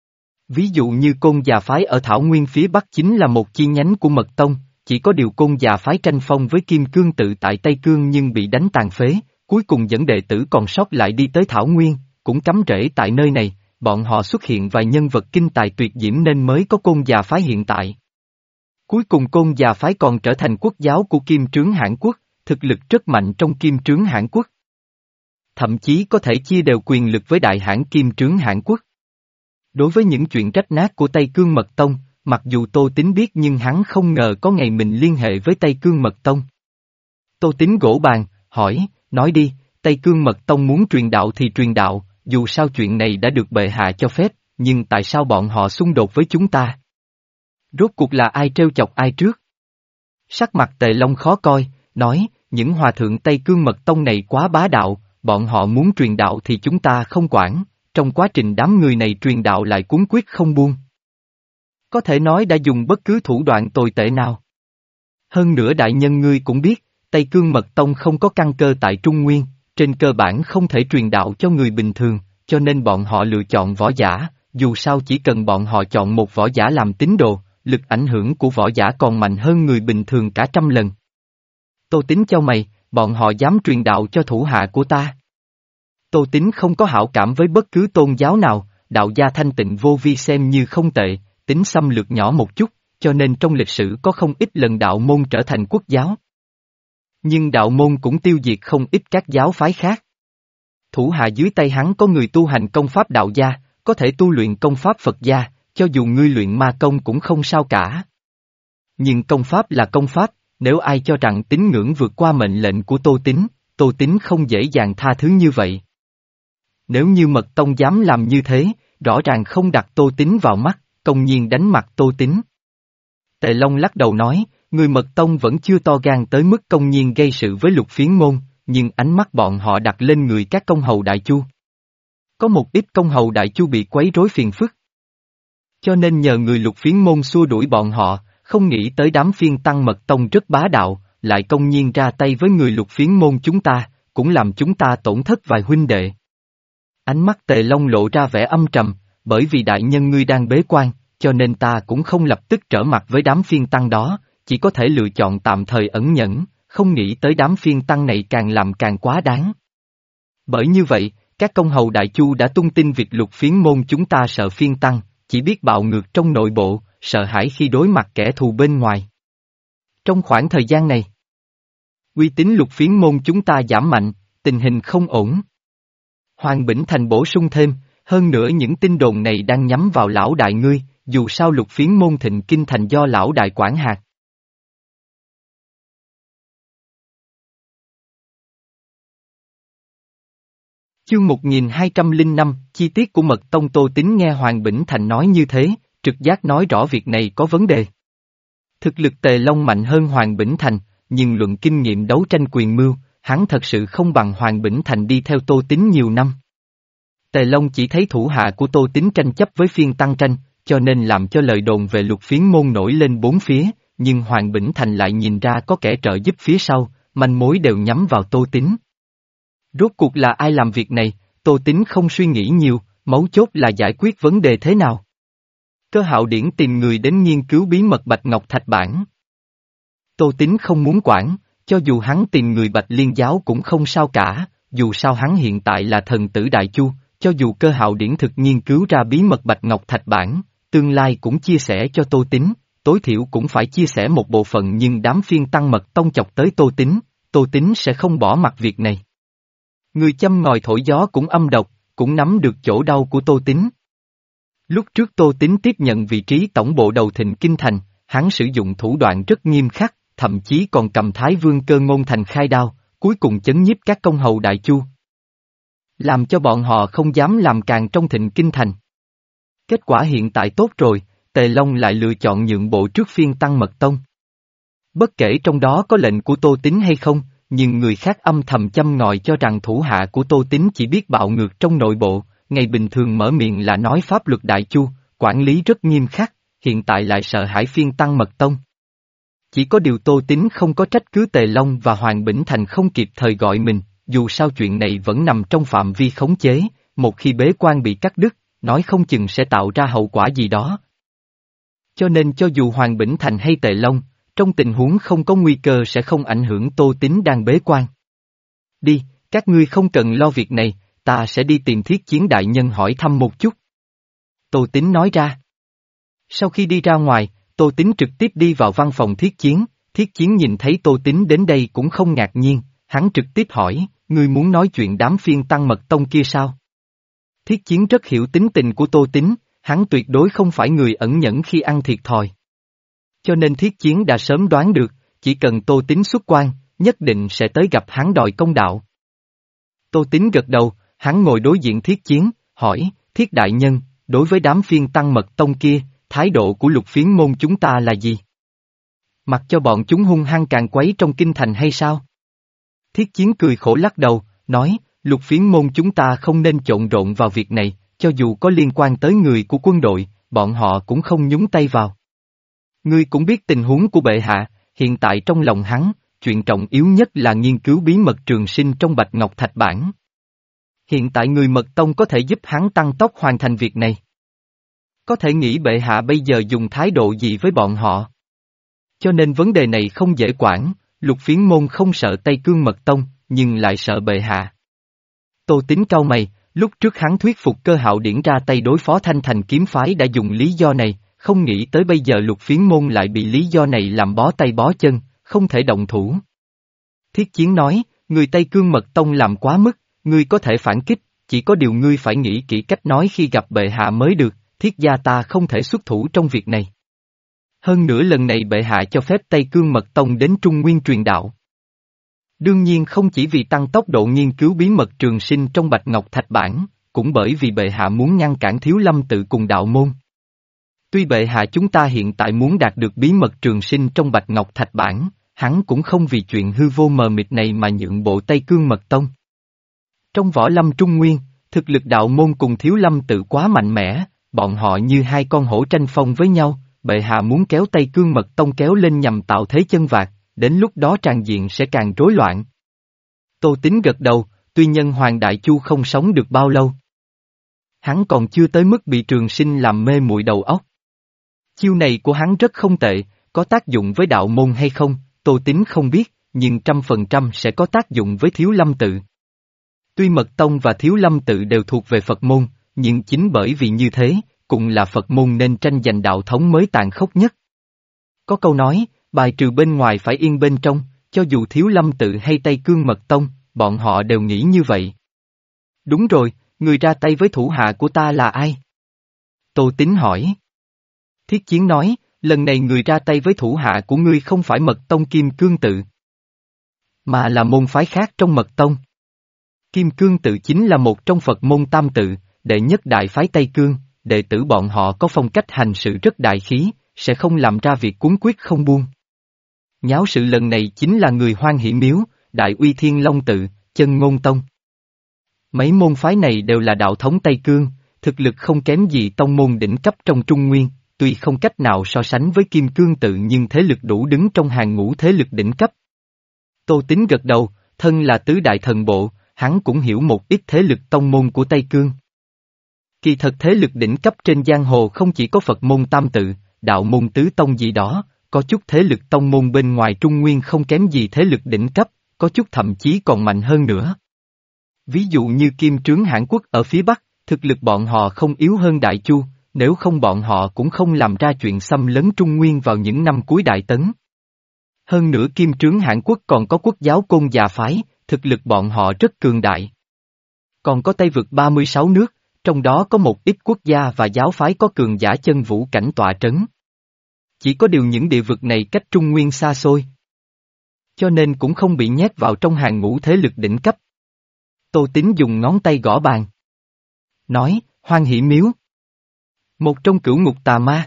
Ví dụ như Côn Già phái ở Thảo Nguyên phía Bắc chính là một chi nhánh của Mật Tông, chỉ có điều Côn Già phái tranh phong với Kim Cương tự tại Tây Cương nhưng bị đánh tàn phế, cuối cùng dẫn đệ tử còn sót lại đi tới Thảo Nguyên, cũng cắm rễ tại nơi này, bọn họ xuất hiện vài nhân vật kinh tài tuyệt diễm nên mới có Côn Già phái hiện tại. Cuối cùng Côn Già phái còn trở thành quốc giáo của Kim Trướng Hãn Quốc, thực lực rất mạnh trong Kim Trướng Hãn Quốc. Thậm chí có thể chia đều quyền lực với Đại Hãn Kim Trướng Hãn Quốc. Đối với những chuyện rách nát của Tây Cương Mật Tông, mặc dù Tô Tín biết nhưng hắn không ngờ có ngày mình liên hệ với Tây Cương Mật Tông. Tô Tín gỗ bàn, hỏi, nói đi, Tây Cương Mật Tông muốn truyền đạo thì truyền đạo, dù sao chuyện này đã được bệ hạ cho phép, nhưng tại sao bọn họ xung đột với chúng ta? Rốt cuộc là ai trêu chọc ai trước? Sắc mặt Tề Long khó coi, nói, những hòa thượng Tây Cương Mật Tông này quá bá đạo, bọn họ muốn truyền đạo thì chúng ta không quản, trong quá trình đám người này truyền đạo lại cuốn quyết không buông. Có thể nói đã dùng bất cứ thủ đoạn tồi tệ nào. Hơn nữa đại nhân ngươi cũng biết, Tây Cương Mật Tông không có căn cơ tại Trung Nguyên, trên cơ bản không thể truyền đạo cho người bình thường, cho nên bọn họ lựa chọn võ giả, dù sao chỉ cần bọn họ chọn một võ giả làm tín đồ, lực ảnh hưởng của võ giả còn mạnh hơn người bình thường cả trăm lần. Tô Tín chau mày, bọn họ dám truyền đạo cho thủ hạ của ta. Tô Tín không có hảo cảm với bất cứ tôn giáo nào, đạo gia thanh tịnh vô vi xem như không tệ, tính xâm lược nhỏ một chút, cho nên trong lịch sử có không ít lần đạo môn trở thành quốc giáo. Nhưng đạo môn cũng tiêu diệt không ít các giáo phái khác. Thủ hạ dưới tay hắn có người tu hành công pháp đạo gia, có thể tu luyện công pháp Phật gia, cho dù ngươi luyện ma công cũng không sao cả. Nhưng công pháp là công pháp, nếu ai cho rằng tín ngưỡng vượt qua mệnh lệnh của Tô Tín, Tô Tín không dễ dàng tha thứ như vậy. Nếu như Mật Tông dám làm như thế, rõ ràng không đặt Tô Tín vào mắt, công nhiên đánh mặt Tô Tín. Tề Long lắc đầu nói, người Mật Tông vẫn chưa to gan tới mức công nhiên gây sự với Lục Phiến môn, nhưng ánh mắt bọn họ đặt lên người các công hầu Đại Chu. Có một ít công hầu Đại Chu bị quấy rối phiền phức. Cho nên nhờ người Lục Phiến môn xua đuổi bọn họ, không nghĩ tới đám phiên tăng Mật Tông rất bá đạo, lại công nhiên ra tay với người Lục Phiến môn chúng ta, cũng làm chúng ta tổn thất vài huynh đệ. Ánh mắt Tề Long lộ ra vẻ âm trầm, bởi vì đại nhân ngươi đang bế quan, cho nên ta cũng không lập tức trở mặt với đám phiên tăng đó, chỉ có thể lựa chọn tạm thời ẩn nhẫn, không nghĩ tới đám phiên tăng này càng làm càng quá đáng. Bởi như vậy, các công hầu đại chu đã tung tin việc Lục Phiến môn chúng ta sợ phiên tăng, chỉ biết bạo ngược trong nội bộ, sợ hãi khi đối mặt kẻ thù bên ngoài. Trong khoảng thời gian này, uy tín Lục Phiến môn chúng ta giảm mạnh, tình hình không ổn. Hoàng Bỉnh Thành bổ sung thêm, hơn nữa những tin đồn này đang nhắm vào lão đại ngươi, dù sao Lục Phiến môn thịnh kinh thành do lão đại quản hạt. Chương một nghìn hai trăm lẻ năm, chi tiết của Mật Tông. Tô Tín nghe Hoàng Bỉnh Thành nói như thế, trực giác nói rõ việc này có vấn đề. Thực lực Tề Long mạnh hơn Hoàng Bỉnh Thành, nhưng luận kinh nghiệm đấu tranh quyền mưu, hắn thật sự không bằng Hoàng Bỉnh Thành đi theo Tô Tín nhiều năm. Tề Long chỉ thấy thủ hạ của Tô Tín tranh chấp với phiên tăng tranh, cho nên làm cho lời đồn về Lục Phiến môn nổi lên bốn phía, nhưng Hoàng Bỉnh Thành lại nhìn ra có kẻ trợ giúp phía sau, manh mối đều nhắm vào Tô Tín. Rốt cuộc là ai làm việc này, Tô Tín không suy nghĩ nhiều, mấu chốt là giải quyết vấn đề thế nào. Cơ Hạo Điển tìm người đến nghiên cứu bí mật Bạch Ngọc Thạch Bản. Tô Tín không muốn quản, cho dù hắn tìm người Bạch Liên giáo cũng không sao cả, dù sao hắn hiện tại là thần tử Đại Chu, cho dù Cơ Hạo Điển thực nghiên cứu ra bí mật Bạch Ngọc Thạch Bản, tương lai cũng chia sẻ cho Tô Tín, tối thiểu cũng phải chia sẻ một bộ phận, nhưng đám phiên tăng Mật Tông chọc tới Tô Tín, Tô Tín sẽ không bỏ mặc việc này. Người châm ngòi thổi gió cũng âm độc, cũng nắm được chỗ đau của Tô Tín. Lúc trước Tô Tín tiếp nhận vị trí tổng bộ đầu thịnh kinh thành, hắn sử dụng thủ đoạn rất nghiêm khắc, thậm chí còn cầm Thái Vương Cơ Ngôn Thành khai đao, cuối cùng chấn nhiếp các công hầu Đại Chu. Làm cho bọn họ không dám làm càng trong thịnh kinh thành. Kết quả hiện tại tốt rồi, Tề Long lại lựa chọn nhượng bộ trước phiên tăng Mật Tông. Bất kể trong đó có lệnh của Tô Tín hay không, nhưng người khác âm thầm châm ngòi cho rằng thủ hạ của Tô Tín chỉ biết bạo ngược trong nội bộ, ngày bình thường mở miệng là nói pháp luật Đại Chu, quản lý rất nghiêm khắc, hiện tại lại sợ hãi phiên tăng Mật Tông. Chỉ có điều Tô Tín không có trách cứ Tề Long và Hoàng Bỉnh Thành không kịp thời gọi mình, dù sao chuyện này vẫn nằm trong phạm vi khống chế, một khi bế quan bị cắt đứt, nói không chừng sẽ tạo ra hậu quả gì đó. Cho nên cho dù Hoàng Bỉnh Thành hay Tề Long, trong tình huống không có nguy cơ sẽ không ảnh hưởng Tô Tín đang bế quan. Đi, các ngươi không cần lo việc này, ta sẽ đi tìm Thiết Chiến đại nhân hỏi thăm một chút. Tô Tín nói ra. Sau khi đi ra ngoài, Tô Tín trực tiếp đi vào văn phòng Thiết Chiến, Thiết Chiến nhìn thấy Tô Tín đến đây cũng không ngạc nhiên, hắn trực tiếp hỏi, ngươi muốn nói chuyện đám phiên tăng Mật Tông kia sao? Thiết Chiến rất hiểu tính tình của Tô Tín, hắn tuyệt đối không phải người ẩn nhẫn khi ăn thiệt thòi. Cho nên Thiết Chiến đã sớm đoán được, chỉ cần Tô Tín xuất quan, nhất định sẽ tới gặp hắn đòi công đạo. Tô Tín gật đầu, hắn ngồi đối diện Thiết Chiến, hỏi, Thiết đại nhân, đối với đám phiên tăng Mật Tông kia, thái độ của Lục Phiến môn chúng ta là gì? Mặc cho bọn chúng hung hăng càn quấy trong kinh thành hay sao? Thiết Chiến cười khổ lắc đầu, nói, Lục Phiến môn chúng ta không nên trộn rộn vào việc này, cho dù có liên quan tới người của quân đội, bọn họ cũng không nhúng tay vào. Ngươi cũng biết tình huống của bệ hạ, hiện tại trong lòng hắn, chuyện trọng yếu nhất là nghiên cứu bí mật trường sinh trong Bạch Ngọc Thạch Bản. Hiện tại người Mật Tông có thể giúp hắn tăng tốc hoàn thành việc này. Có thể nghĩ bệ hạ bây giờ dùng thái độ gì với bọn họ. Cho nên vấn đề này không dễ quản, Lục Phiến môn không sợ Tây Cương Mật Tông, nhưng lại sợ bệ hạ. Tô Tín cau mày, lúc trước hắn thuyết phục Cơ Hạo Điển ra tay đối phó Thanh Thành kiếm phái đã dùng lý do này, không nghĩ tới bây giờ Lục Phiến môn lại bị lý do này làm bó tay bó chân, không thể động thủ. Thiết Chiến nói, người Tây Cương Mật Tông làm quá mức, ngươi có thể phản kích, chỉ có điều ngươi phải nghĩ kỹ cách nói khi gặp bệ hạ mới được, Thiết gia ta không thể xuất thủ trong việc này. Hơn nữa lần này bệ hạ cho phép Tây Cương Mật Tông đến Trung Nguyên truyền đạo. Đương nhiên không chỉ vì tăng tốc độ nghiên cứu bí mật trường sinh trong Bạch Ngọc Thạch Bản, cũng bởi vì bệ hạ muốn ngăn cản Thiếu Lâm tự cùng đạo môn. Tuy bệ hạ chúng ta hiện tại muốn đạt được bí mật trường sinh trong Bạch Ngọc Thạch Bản, hắn cũng không vì chuyện hư vô mờ mịt này mà nhượng bộ Tây Cương Mật Tông. Trong võ lâm Trung Nguyên, thực lực đạo môn cùng Thiếu Lâm tự quá mạnh mẽ, bọn họ như hai con hổ tranh phong với nhau, bệ hạ muốn kéo Tây Cương Mật Tông kéo lên nhằm tạo thế chân vạc, đến lúc đó tràn diện sẽ càng rối loạn. Tô Tín gật đầu, tuy nhân Hoàng Đại Chu không sống được bao lâu. Hắn còn chưa tới mức bị trường sinh làm mê muội đầu óc. Chiêu này của hắn rất không tệ, có tác dụng với đạo môn hay không, Tô Tín không biết, nhưng trăm phần trăm sẽ có tác dụng với Thiếu Lâm tự. Tuy Mật Tông và Thiếu Lâm tự đều thuộc về Phật môn, nhưng chính bởi vì như thế, cũng là Phật môn nên tranh giành đạo thống mới tàn khốc nhất. Có câu nói, bài trừ bên ngoài phải yên bên trong, cho dù Thiếu Lâm tự hay Tây Cương Mật Tông, bọn họ đều nghĩ như vậy. Đúng rồi, người ra tay với thủ hạ của ta là ai? Tô Tín hỏi. Thiết Chiến nói, lần này người ra tay với thủ hạ của ngươi không phải Mật Tông Kim Cương tự, mà là môn phái khác trong Mật Tông. Kim Cương tự chính là một trong Phật môn tam tự, đệ nhất đại phái Tây Cương, đệ tử bọn họ có phong cách hành sự rất đại khí, sẽ không làm ra việc cuốn quyết không buông. Nháo sự lần này chính là người Hoan Hỷ Miếu, Đại Uy Thiên Long tự, Chân Ngôn Tông. Mấy môn phái này đều là đạo thống Tây Cương, thực lực không kém gì tông môn đỉnh cấp trong Trung Nguyên, tuy không cách nào so sánh với Kim Cương tự nhưng thế lực đủ đứng trong hàng ngũ thế lực đỉnh cấp. Tô Tín gật đầu, thân là tứ đại thần bộ, hắn cũng hiểu một ít thế lực tông môn của Tây Cương. Kỳ thật thế lực đỉnh cấp trên giang hồ không chỉ có Phật môn tam tự, đạo môn tứ tông gì đó, có chút thế lực tông môn bên ngoài Trung Nguyên không kém gì thế lực đỉnh cấp, có chút thậm chí còn mạnh hơn nữa. Ví dụ như Kim Trướng Hãn Quốc ở phía Bắc, thực lực bọn họ không yếu hơn Đại Chu, nếu không bọn họ cũng không làm ra chuyện xâm lấn Trung Nguyên vào những năm cuối Đại Tấn. Hơn nữa Kim Trướng Hãn Quốc còn có quốc giáo Côn Già phái, thực lực bọn họ rất cường đại. Còn có Tây vực ba mươi sáu nước, trong đó có một ít quốc gia và giáo phái có cường giả chân vũ cảnh tọa trấn. Chỉ có điều những địa vực này cách Trung Nguyên xa xôi, cho nên cũng không bị nhét vào trong hàng ngũ thế lực đỉnh cấp. Tô Tín dùng ngón tay gõ bàn. Nói, Hoan Hỷ Miếu. Một trong cửu ngục tà ma.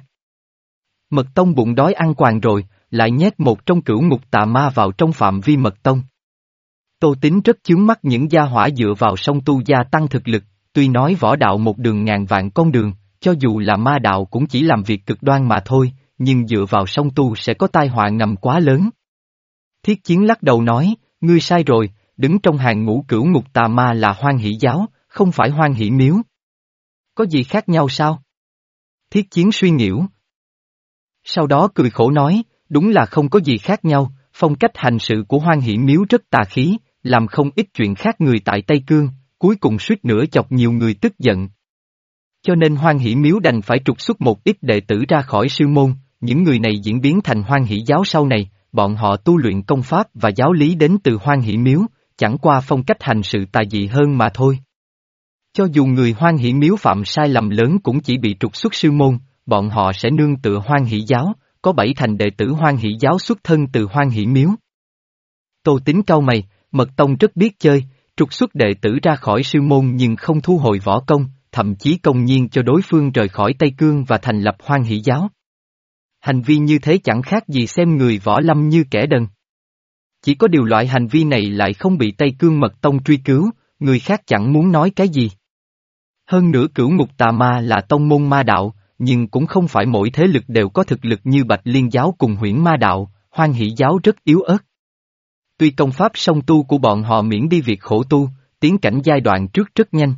Mật Tông bụng đói ăn quàng rồi, lại nhét một trong cửu ngục tà ma vào trong phạm vi Mật Tông. Tô Tín rất chướng mắt những gia hỏa dựa vào song tu gia tăng thực lực, tuy nói võ đạo một đường ngàn vạn con đường, cho dù là ma đạo cũng chỉ làm việc cực đoan mà thôi, nhưng dựa vào song tu sẽ có tai họa ngầm quá lớn. Thiết Chiến lắc đầu nói, ngươi sai rồi, đứng trong hàng ngũ cửu ngục tà ma là Hoan Hỷ giáo, không phải Hoan Hỷ Miếu. Có gì khác nhau sao? Thiết Chiến suy nghĩu. Sau đó cười khổ nói, đúng là không có gì khác nhau, phong cách hành sự của Hoan Hỷ Miếu rất tà khí, làm không ít chuyện khác người tại Tây Cương, cuối cùng suýt nữa chọc nhiều người tức giận. Cho nên Hoan Hỷ Miếu đành phải trục xuất một ít đệ tử ra khỏi sư môn, những người này diễn biến thành Hoan Hỷ giáo sau này, bọn họ tu luyện công pháp và giáo lý đến từ Hoan Hỷ Miếu, chẳng qua phong cách hành sự tà dị hơn mà thôi. Cho dù người Hoan Hỷ Miếu phạm sai lầm lớn cũng chỉ bị trục xuất sư môn, bọn họ sẽ nương tựa Hoan Hỷ giáo, có bảy thành đệ tử Hoan Hỷ giáo xuất thân từ Hoan Hỷ Miếu. Tô Tín cau mày, Mật Tông rất biết chơi, trục xuất đệ tử ra khỏi sư môn nhưng không thu hồi võ công, thậm chí công nhiên cho đối phương rời khỏi Tây Cương và thành lập Hoan Hỷ giáo. Hành vi như thế chẳng khác gì xem người võ lâm như kẻ đần. Chỉ có điều loại hành vi này lại không bị Tây Cương Mật Tông truy cứu, người khác chẳng muốn nói cái gì. Hơn nữa cửu ngục tà ma là tông môn ma đạo, nhưng cũng không phải mỗi thế lực đều có thực lực như Bạch Liên giáo cùng Huyễn Ma đạo, Hoan Hỷ giáo rất yếu ớt. Tuy công pháp song tu của bọn họ miễn đi việc khổ tu, tiến cảnh giai đoạn trước rất nhanh.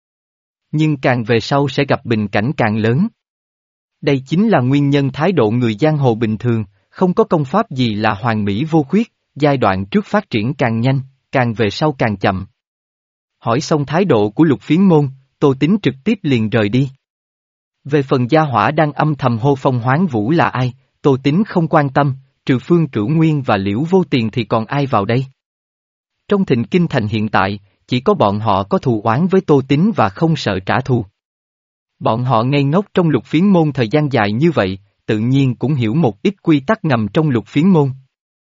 Nhưng càng về sau sẽ gặp bình cảnh càng lớn. Đây chính là nguyên nhân thái độ người giang hồ bình thường, không có công pháp gì là hoàn mỹ vô khuyết, giai đoạn trước phát triển càng nhanh, càng về sau càng chậm. Hỏi xong thái độ của Lục Phiến môn, Tô Tín trực tiếp liền rời đi. Về phần gia hỏa đang âm thầm hô phong hoán vũ là ai, Tô Tín không quan tâm, trừ Phương Cửu Nguyên và Liễu Vô Tiền thì còn ai vào đây? Trong Thịnh Kinh Thành hiện tại, chỉ có bọn họ có thù oán với Tô Tín và không sợ trả thù. Bọn họ ngây ngốc trong Lục Phiến môn thời gian dài như vậy, tự nhiên cũng hiểu một ít quy tắc ngầm trong Lục Phiến môn.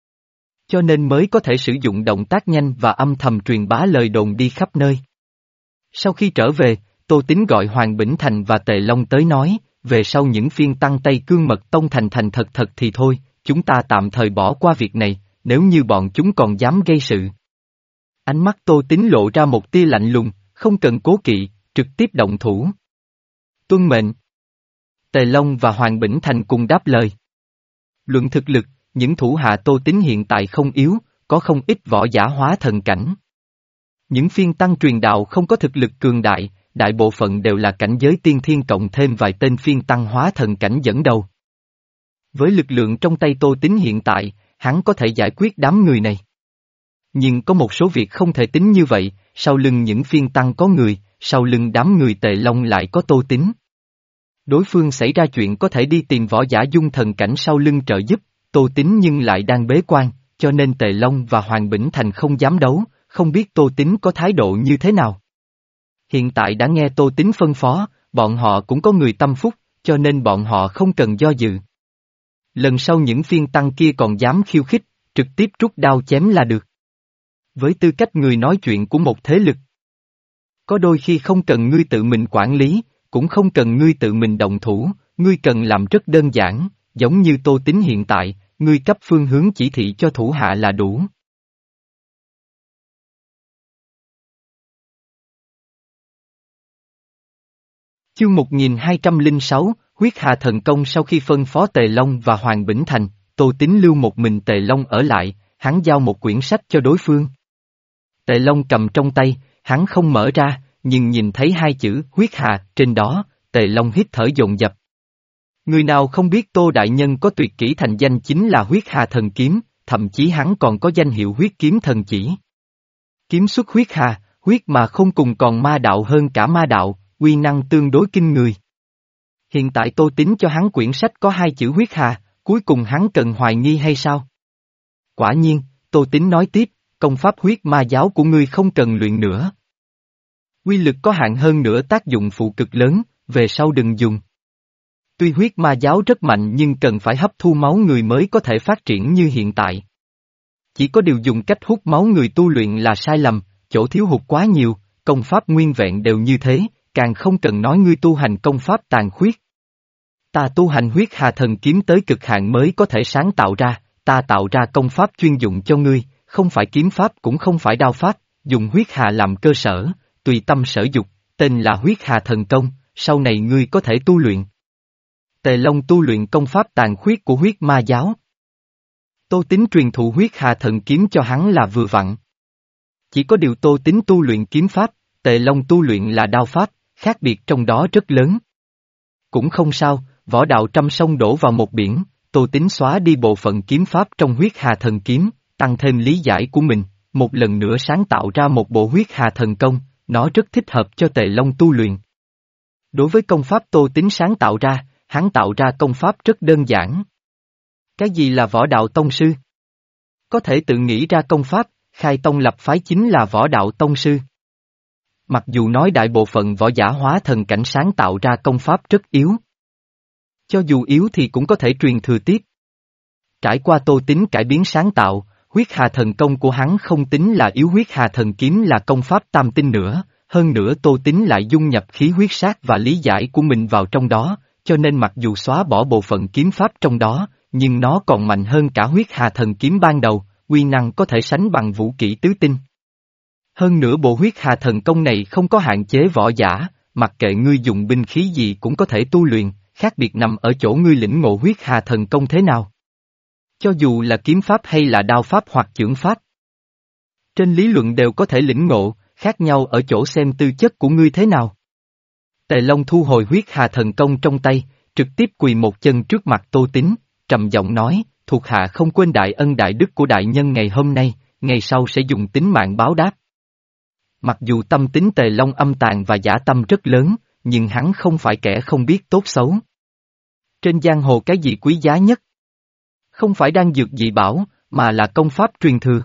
Cho nên mới có thể sử dụng động tác nhanh và âm thầm truyền bá lời đồn đi khắp nơi. Sau khi trở về, Tô Tín gọi Hoàng Bỉnh Thành và Tề Long tới nói, về sau những phiên tăng Tây Cương Mật Tông thành thành thật thật thì thôi, chúng ta tạm thời bỏ qua việc này, nếu như bọn chúng còn dám gây sự. Ánh mắt Tô Tín lộ ra một tia lạnh lùng, không cần cố kỵ, trực tiếp động thủ. Tuân mệnh. Tề Long và Hoàng Bỉnh Thành cùng đáp lời. Luận thực lực, những thủ hạ Tô Tín hiện tại không yếu, có không ít võ giả hóa thần cảnh. Những phiên tăng truyền đạo không có thực lực cường đại, đại bộ phận đều là cảnh giới tiên thiên cộng thêm vài tên phiên tăng hóa thần cảnh dẫn đầu. Với lực lượng trong tay Tô Tín hiện tại, hắn có thể giải quyết đám người này. Nhưng có một số việc không thể tính như vậy, sau lưng những phiên tăng có người, sau lưng đám người Tề Long lại có Tô Tín. Đối phương xảy ra chuyện có thể đi tìm võ giả dung thần cảnh sau lưng trợ giúp, Tô Tín nhưng lại đang bế quan, cho nên Tề Long và Hoàng Bỉnh Thành không dám đấu, không biết Tô Tín có thái độ như thế nào. Hiện tại đã nghe Tô Tín phân phó, bọn họ cũng có người tâm phúc, cho nên bọn họ không cần do dự. Lần sau những phiên tăng kia còn dám khiêu khích, trực tiếp rút đao chém là được. Với tư cách người nói chuyện của một thế lực, có đôi khi không cần ngươi tự mình quản lý, cũng không cần ngươi tự mình động thủ, ngươi cần làm rất đơn giản, giống như Tô Tín hiện tại, ngươi cấp phương hướng chỉ thị cho thủ hạ là đủ. Chương một nghìn hai trăm lẻ sáu, Huyết Hà Thần Công. Sau khi phân phó Tề Long và Hoàng Bỉnh Thành, Tô Tín lưu một mình Tề Long ở lại, hắn giao một quyển sách cho đối phương. Tề Long cầm trong tay, hắn không mở ra, nhưng nhìn thấy hai chữ Huyết Hà trên đó, Tề Long hít thở dồn dập. Người nào không biết Tô Đại Nhân có tuyệt kỹ thành danh chính là Huyết Hà Thần Kiếm, thậm chí hắn còn có danh hiệu Huyết Kiếm Thần Chỉ. Kiếm xuất huyết hà, huyết mà không cùng còn ma đạo hơn cả ma đạo, uy năng tương đối kinh người. Hiện tại Tô Tín cho hắn quyển sách có hai chữ huyết hà, cuối cùng hắn cần hoài nghi hay sao? Quả nhiên, Tô Tín nói tiếp, công pháp huyết ma giáo của ngươi không cần luyện nữa. Quy lực có hạn hơn nữa tác dụng phụ cực lớn, về sau đừng dùng. Tuy huyết ma giáo rất mạnh nhưng cần phải hấp thu máu người mới có thể phát triển như hiện tại. Chỉ có điều dùng cách hút máu người tu luyện là sai lầm, chỗ thiếu hụt quá nhiều, công pháp nguyên vẹn đều như thế, càng không cần nói ngươi tu hành công pháp tàn khuyết. Ta tu hành huyết hà thần kiếm tới cực hạn mới có thể sáng tạo ra, ta tạo ra công pháp chuyên dụng cho ngươi, không phải kiếm pháp cũng không phải đao pháp, dùng huyết hà làm cơ sở, tùy tâm sở dục, tên là huyết hà thần công, sau này ngươi có thể tu luyện. Tề Long tu luyện công pháp tàn khuyết của huyết ma giáo. Tô Tín truyền thụ huyết hà thần kiếm cho hắn là vừa vặn. Chỉ có điều Tô Tín tu luyện kiếm pháp, Tề Long tu luyện là đao pháp, khác biệt trong đó rất lớn. Cũng không sao, võ đạo trăm sông đổ vào một biển, Tô Tín xóa đi bộ phận kiếm pháp trong huyết hà thần kiếm, tăng thêm lý giải của mình, một lần nữa sáng tạo ra một bộ huyết hà thần công, nó rất thích hợp cho Tề Long tu luyện. Đối với công pháp Tô Tín sáng tạo ra, hắn tạo ra công pháp rất đơn giản. Cái gì là võ đạo tông sư? Có thể tự nghĩ ra công pháp, khai tông lập phái chính là võ đạo tông sư. Mặc dù nói đại bộ phận võ giả hóa thần cảnh sáng tạo ra công pháp rất yếu. Cho dù yếu thì cũng có thể truyền thừa tiếp. Trải qua Tô Tín cải biến sáng tạo, huyết hà thần công của hắn không tính là yếu, huyết hà thần kiếm là công pháp tam tinh nữa, hơn nữa Tô Tín lại dung nhập khí huyết sát và lý giải của mình vào trong đó, cho nên mặc dù xóa bỏ bộ phận kiếm pháp trong đó, nhưng nó còn mạnh hơn cả huyết hà thần kiếm ban đầu, uy năng có thể sánh bằng vũ kỹ tứ tinh. Hơn nữa bộ huyết hà thần công này không có hạn chế võ giả, mặc kệ ngươi dùng binh khí gì cũng có thể tu luyện, khác biệt nằm ở chỗ ngươi lĩnh ngộ huyết hà thần công thế nào. Cho dù là kiếm pháp hay là đao pháp hoặc chưởng pháp. Trên lý luận đều có thể lĩnh ngộ, khác nhau ở chỗ xem tư chất của ngươi thế nào. Tề Long thu hồi huyết hà thần công trong tay, trực tiếp quỳ một chân trước mặt Tô Tín, trầm giọng nói, thuộc hạ không quên đại ân đại đức của đại nhân ngày hôm nay, ngày sau sẽ dùng tính mạng báo đáp. Mặc dù tâm tính Tề Long âm tàn và dã tâm rất lớn, nhưng hắn không phải kẻ không biết tốt xấu. Trên giang hồ cái gì quý giá nhất? Không phải đan dược dị bảo, mà là công pháp truyền thừa.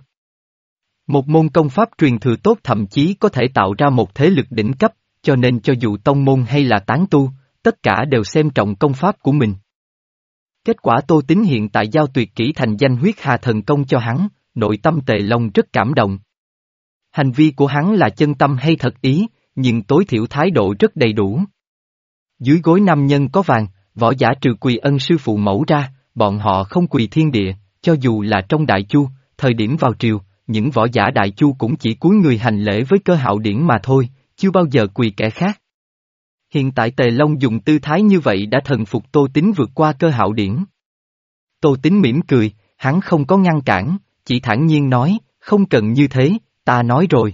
Một môn công pháp truyền thừa tốt thậm chí có thể tạo ra một thế lực đỉnh cấp, cho nên cho dù tông môn hay là tán tu, tất cả đều xem trọng công pháp của mình. Kết quả Tô Tín hiện tại giao tuyệt kỹ thành danh huyết hà thần công cho hắn, nội tâm Tề Long rất cảm động. Hành vi của hắn là chân tâm hay thật ý, nhưng tối thiểu thái độ rất đầy đủ. Dưới gối nam nhân có vàng, võ giả trừ quỳ ân sư phụ mẫu ra, bọn họ không quỳ thiên địa, cho dù là trong Đại Chu, thời điểm vào triều, những võ giả Đại Chu cũng chỉ cúi người hành lễ với Cơ Hạo Điển mà thôi, chưa bao giờ quỳ kẻ khác. Hiện tại Tề Long dùng tư thái như vậy đã thần phục Tô Tín vượt qua Cơ Hạo Điển. Tô Tín mỉm cười, hắn không có ngăn cản, chỉ thản nhiên nói, không cần như thế, ta nói rồi.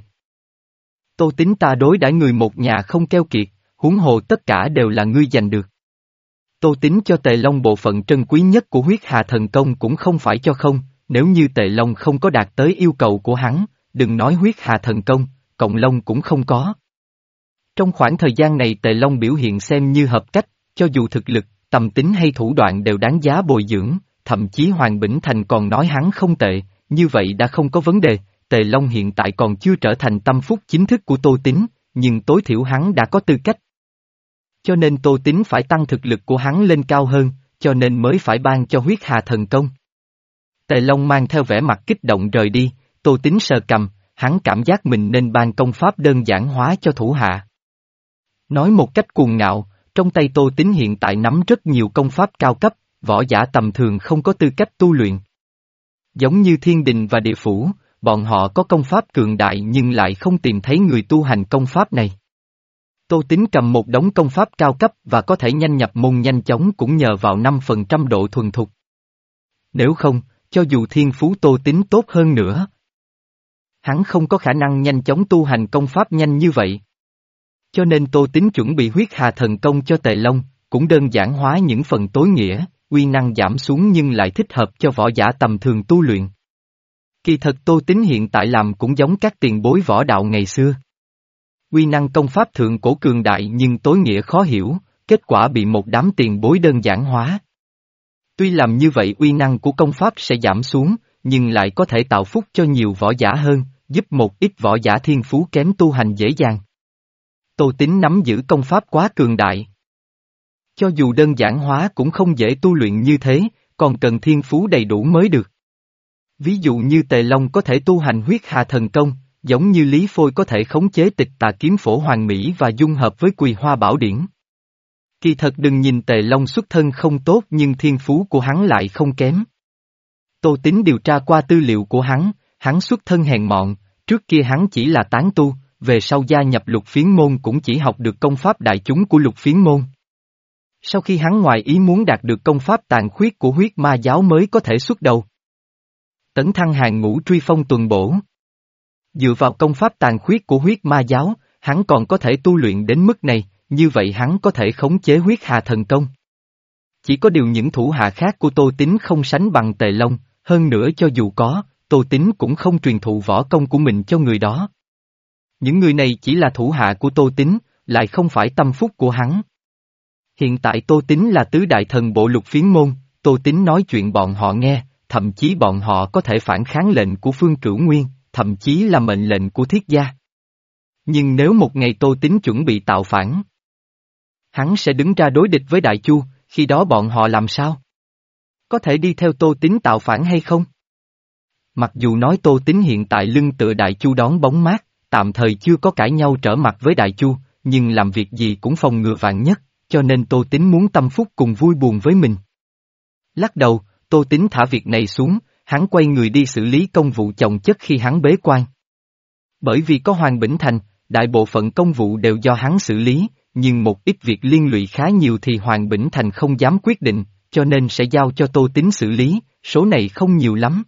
Tô Tín ta đối đãi người một nhà không keo kiệt, huống hồ tất cả đều là ngươi giành được. Tô Tín cho Tề Long bộ phận trân quý nhất của huyết hà thần công cũng không phải cho không, Nếu như Tề Long không có đạt tới yêu cầu của hắn, đừng nói huyết hà thần công, Cộng Long cũng không có. Trong khoảng thời gian này Tề Long biểu hiện xem như hợp cách, cho dù thực lực, tầm tính hay thủ đoạn đều đáng giá bồi dưỡng, thậm chí Hoàng Bỉnh Thành còn nói hắn không tệ, như vậy đã không có vấn đề. Tề Long hiện tại còn chưa trở thành tâm phúc chính thức của Tô Tín, nhưng tối thiểu hắn đã có tư cách. Cho nên Tô Tín phải tăng thực lực của hắn lên cao hơn, cho nên mới phải ban cho huyết hà thần công. Tề Long mang theo vẻ mặt kích động rời đi, Tô Tín sờ cầm, hắn cảm giác mình nên ban công pháp đơn giản hóa cho thủ hạ. Nói một cách cuồng ngạo, trong tay Tô Tín hiện tại nắm rất nhiều công pháp cao cấp, võ giả tầm thường không có tư cách tu luyện. Giống như Thiên Đình và Địa Phủ, bọn họ có công pháp cường đại nhưng lại không tìm thấy người tu hành công pháp này. Tô Tín cầm một đống công pháp cao cấp và có thể nhanh nhập môn nhanh chóng cũng nhờ vào năm phần trăm độ thuần thục. Nếu không, cho dù thiên phú Tô Tín tốt hơn nữa, hắn không có khả năng nhanh chóng tu hành công pháp nhanh như vậy. Cho nên Tô Tín chuẩn bị huyết hà thần công cho Tề Long, cũng đơn giản hóa những phần tối nghĩa, uy năng giảm xuống nhưng lại thích hợp cho võ giả tầm thường tu luyện. Kỳ thật Tô Tín hiện tại làm cũng giống các tiền bối võ đạo ngày xưa. Uy năng công pháp thượng cổ cường đại nhưng tối nghĩa khó hiểu, kết quả bị một đám tiền bối đơn giản hóa. Tuy làm như vậy uy năng của công pháp sẽ giảm xuống, nhưng lại có thể tạo phúc cho nhiều võ giả hơn, giúp một ít võ giả thiên phú kém tu hành dễ dàng. Tô Tín nắm giữ công pháp quá cường đại. Cho dù đơn giản hóa cũng không dễ tu luyện như thế, còn cần thiên phú đầy đủ mới được. Ví dụ như Tề Long có thể tu hành huyết hà thần công, giống như Lý Phôi có thể khống chế tịch tà kiếm phổ hoàng mỹ và dung hợp với Quỳ Hoa Bảo Điển. Kỳ thật đừng nhìn Tề Long xuất thân không tốt nhưng thiên phú của hắn lại không kém. Tô Tín điều tra qua tư liệu của hắn, hắn xuất thân hèn mọn, trước kia hắn chỉ là tán tu, về sau gia nhập Lục Phiến Môn cũng chỉ học được công pháp đại chúng của Lục Phiến Môn. Sau khi hắn ngoài ý muốn đạt được công pháp tàn khuyết của huyết ma giáo mới có thể xuất đầu. Tấn thăng hàng ngũ truy phong tuần bổ. Dựa vào công pháp tàn khuyết của huyết ma giáo, hắn còn có thể tu luyện đến mức này, như vậy hắn có thể khống chế huyết hà thần công. Chỉ có điều những thủ hạ khác của Tô Tín không sánh bằng Tề Long, hơn nữa cho dù có, Tô Tín cũng không truyền thụ võ công của mình cho người đó. Những người này chỉ là thủ hạ của Tô Tín, lại không phải tâm phúc của hắn. Hiện tại Tô Tín là tứ đại thần bộ Lục Phiến Môn, Tô Tín nói chuyện bọn họ nghe, thậm chí bọn họ có thể phản kháng lệnh của Phương Cửu Nguyên, thậm chí là mệnh lệnh của Thiết Gia. Nhưng nếu một ngày Tô Tín chuẩn bị tạo phản, hắn sẽ đứng ra đối địch với Đại Chu, khi đó bọn họ làm sao? Có thể đi theo Tô Tín tạo phản hay không? Mặc dù nói Tô Tín hiện tại lưng tựa Đại Chu đón bóng mát, tạm thời chưa có cãi nhau trở mặt với Đại Chu, nhưng làm việc gì cũng phòng ngừa vạn nhất, cho nên Tô Tín muốn tâm phúc cùng vui buồn với mình. Lắc đầu, Tô Tín thả việc này xuống, hắn quay người đi xử lý công vụ chồng chất khi hắn bế quan. Bởi vì có Hoàng Bỉnh Thành, đại bộ phận công vụ đều do hắn xử lý, nhưng một ít việc liên lụy khá nhiều thì Hoàng Bỉnh Thành không dám quyết định, cho nên sẽ giao cho Tô Tín xử lý, số này không nhiều lắm.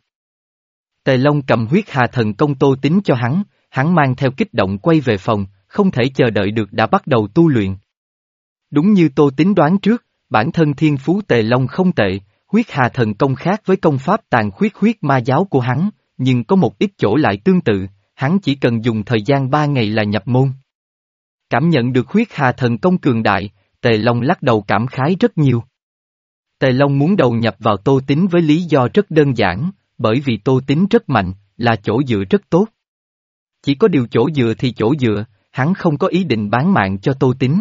Tề Long cầm huyết hà thần công Tô Tín cho hắn, hắn mang theo kích động quay về phòng, không thể chờ đợi được đã bắt đầu tu luyện. Đúng như Tô Tín đoán trước, bản thân thiên phú Tề Long không tệ, huyết hà thần công khác với công pháp tàn khuyết huyết ma giáo của hắn, nhưng có một ít chỗ lại tương tự, hắn chỉ cần dùng thời gian ba ngày là nhập môn. Cảm nhận được huyết hà thần công cường đại, Tề Long lắc đầu cảm khái rất nhiều. Tề Long muốn đầu nhập vào Tô Tín với lý do rất đơn giản, bởi vì Tô Tín rất mạnh, là chỗ dựa rất tốt. Chỉ có điều chỗ dựa thì chỗ dựa, hắn không có ý định bán mạng cho Tô Tín.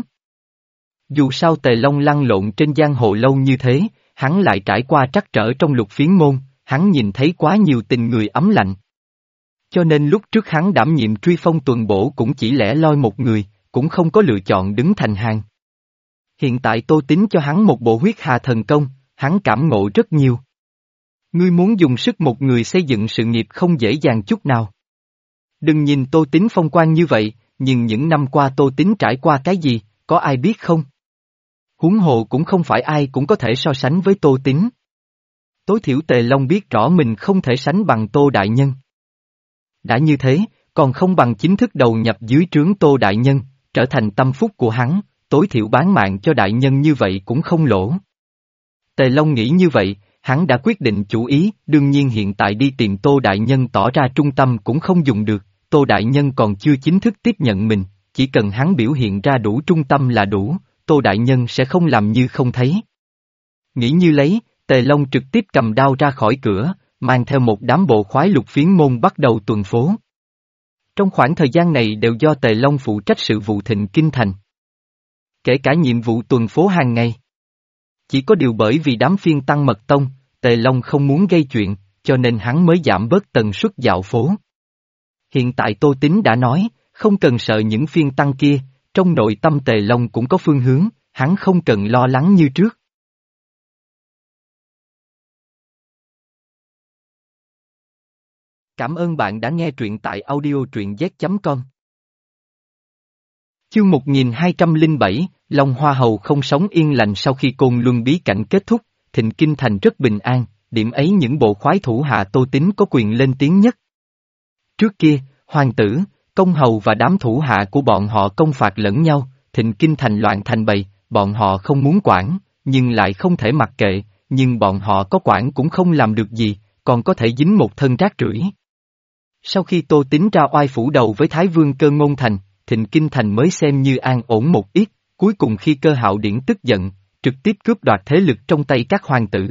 Dù sao Tề Long lăn lộn trên giang hồ lâu như thế, hắn lại trải qua trắc trở trong Lục Phiến Môn, hắn nhìn thấy quá nhiều tình người ấm lạnh. Cho nên lúc trước hắn đảm nhiệm truy phong tuần bổ cũng chỉ lẻ loi một người, cũng không có lựa chọn đứng thành hàng. Hiện tại Tô Tín cho hắn một bộ huyết hà thần công, hắn cảm ngộ rất nhiều. Ngươi muốn dùng sức một người xây dựng sự nghiệp không dễ dàng chút nào. Đừng nhìn Tô Tín phong quang như vậy, nhưng những năm qua Tô Tín trải qua cái gì, có ai biết không? Huống hồ cũng không phải ai cũng có thể so sánh với Tô Tín. Tối thiểu Tề Long biết rõ mình không thể sánh bằng Tô Đại Nhân. Đã như thế, còn không bằng chính thức đầu nhập dưới trướng Tô Đại Nhân, trở thành tâm phúc của hắn, tối thiểu bán mạng cho Đại Nhân như vậy cũng không lỗ. Tề Long nghĩ như vậy, hắn đã quyết định chủ ý, đương nhiên hiện tại đi tìm Tô Đại Nhân tỏ ra trung tâm cũng không dùng được, Tô Đại Nhân còn chưa chính thức tiếp nhận mình, chỉ cần hắn biểu hiện ra đủ trung tâm là đủ, Tô Đại Nhân sẽ không làm như không thấy. Nghĩ như lấy, Tề Long trực tiếp cầm đao ra khỏi cửa, mang theo một đám bộ khoái lục phiến môn bắt đầu tuần phố. Trong khoảng thời gian này đều do Tề Long phụ trách sự vụ Thịnh Kinh Thành. Kể cả nhiệm vụ tuần phố hàng ngày. Chỉ có điều bởi vì đám phiên tăng mật tông, Tề Long không muốn gây chuyện, cho nên hắn mới giảm bớt tần suất dạo phố. Hiện tại Tô Tín đã nói, không cần sợ những phiên tăng kia, trong nội tâm Tề Long cũng có phương hướng, hắn không cần lo lắng như trước. Cảm ơn bạn đã nghe truyện tại audio truyện z chấm com. Chương một nghìn hai trăm lẻ bảy, Long Hoa Hầu không sống yên lành sau khi Côn Luân bí cảnh kết thúc, Thịnh Kinh Thành rất bình an, điểm ấy những bộ khoái thủ hạ Tô Tín có quyền lên tiếng nhất. Trước kia, hoàng tử, công hầu và đám thủ hạ của bọn họ công phạt lẫn nhau, Thịnh Kinh Thành loạn thành bầy, bọn họ không muốn quản, nhưng lại không thể mặc kệ, nhưng bọn họ có quản cũng không làm được gì, còn có thể dính một thân rác rưởi. Sau khi Tô Tín ra oai phủ đầu với Thái Vương Cơ Ngôn Thành, Thịnh Kinh Thành mới xem như an ổn một ít, cuối cùng khi Cơ Hạo Điển tức giận, trực tiếp cướp đoạt thế lực trong tay các hoàng tử.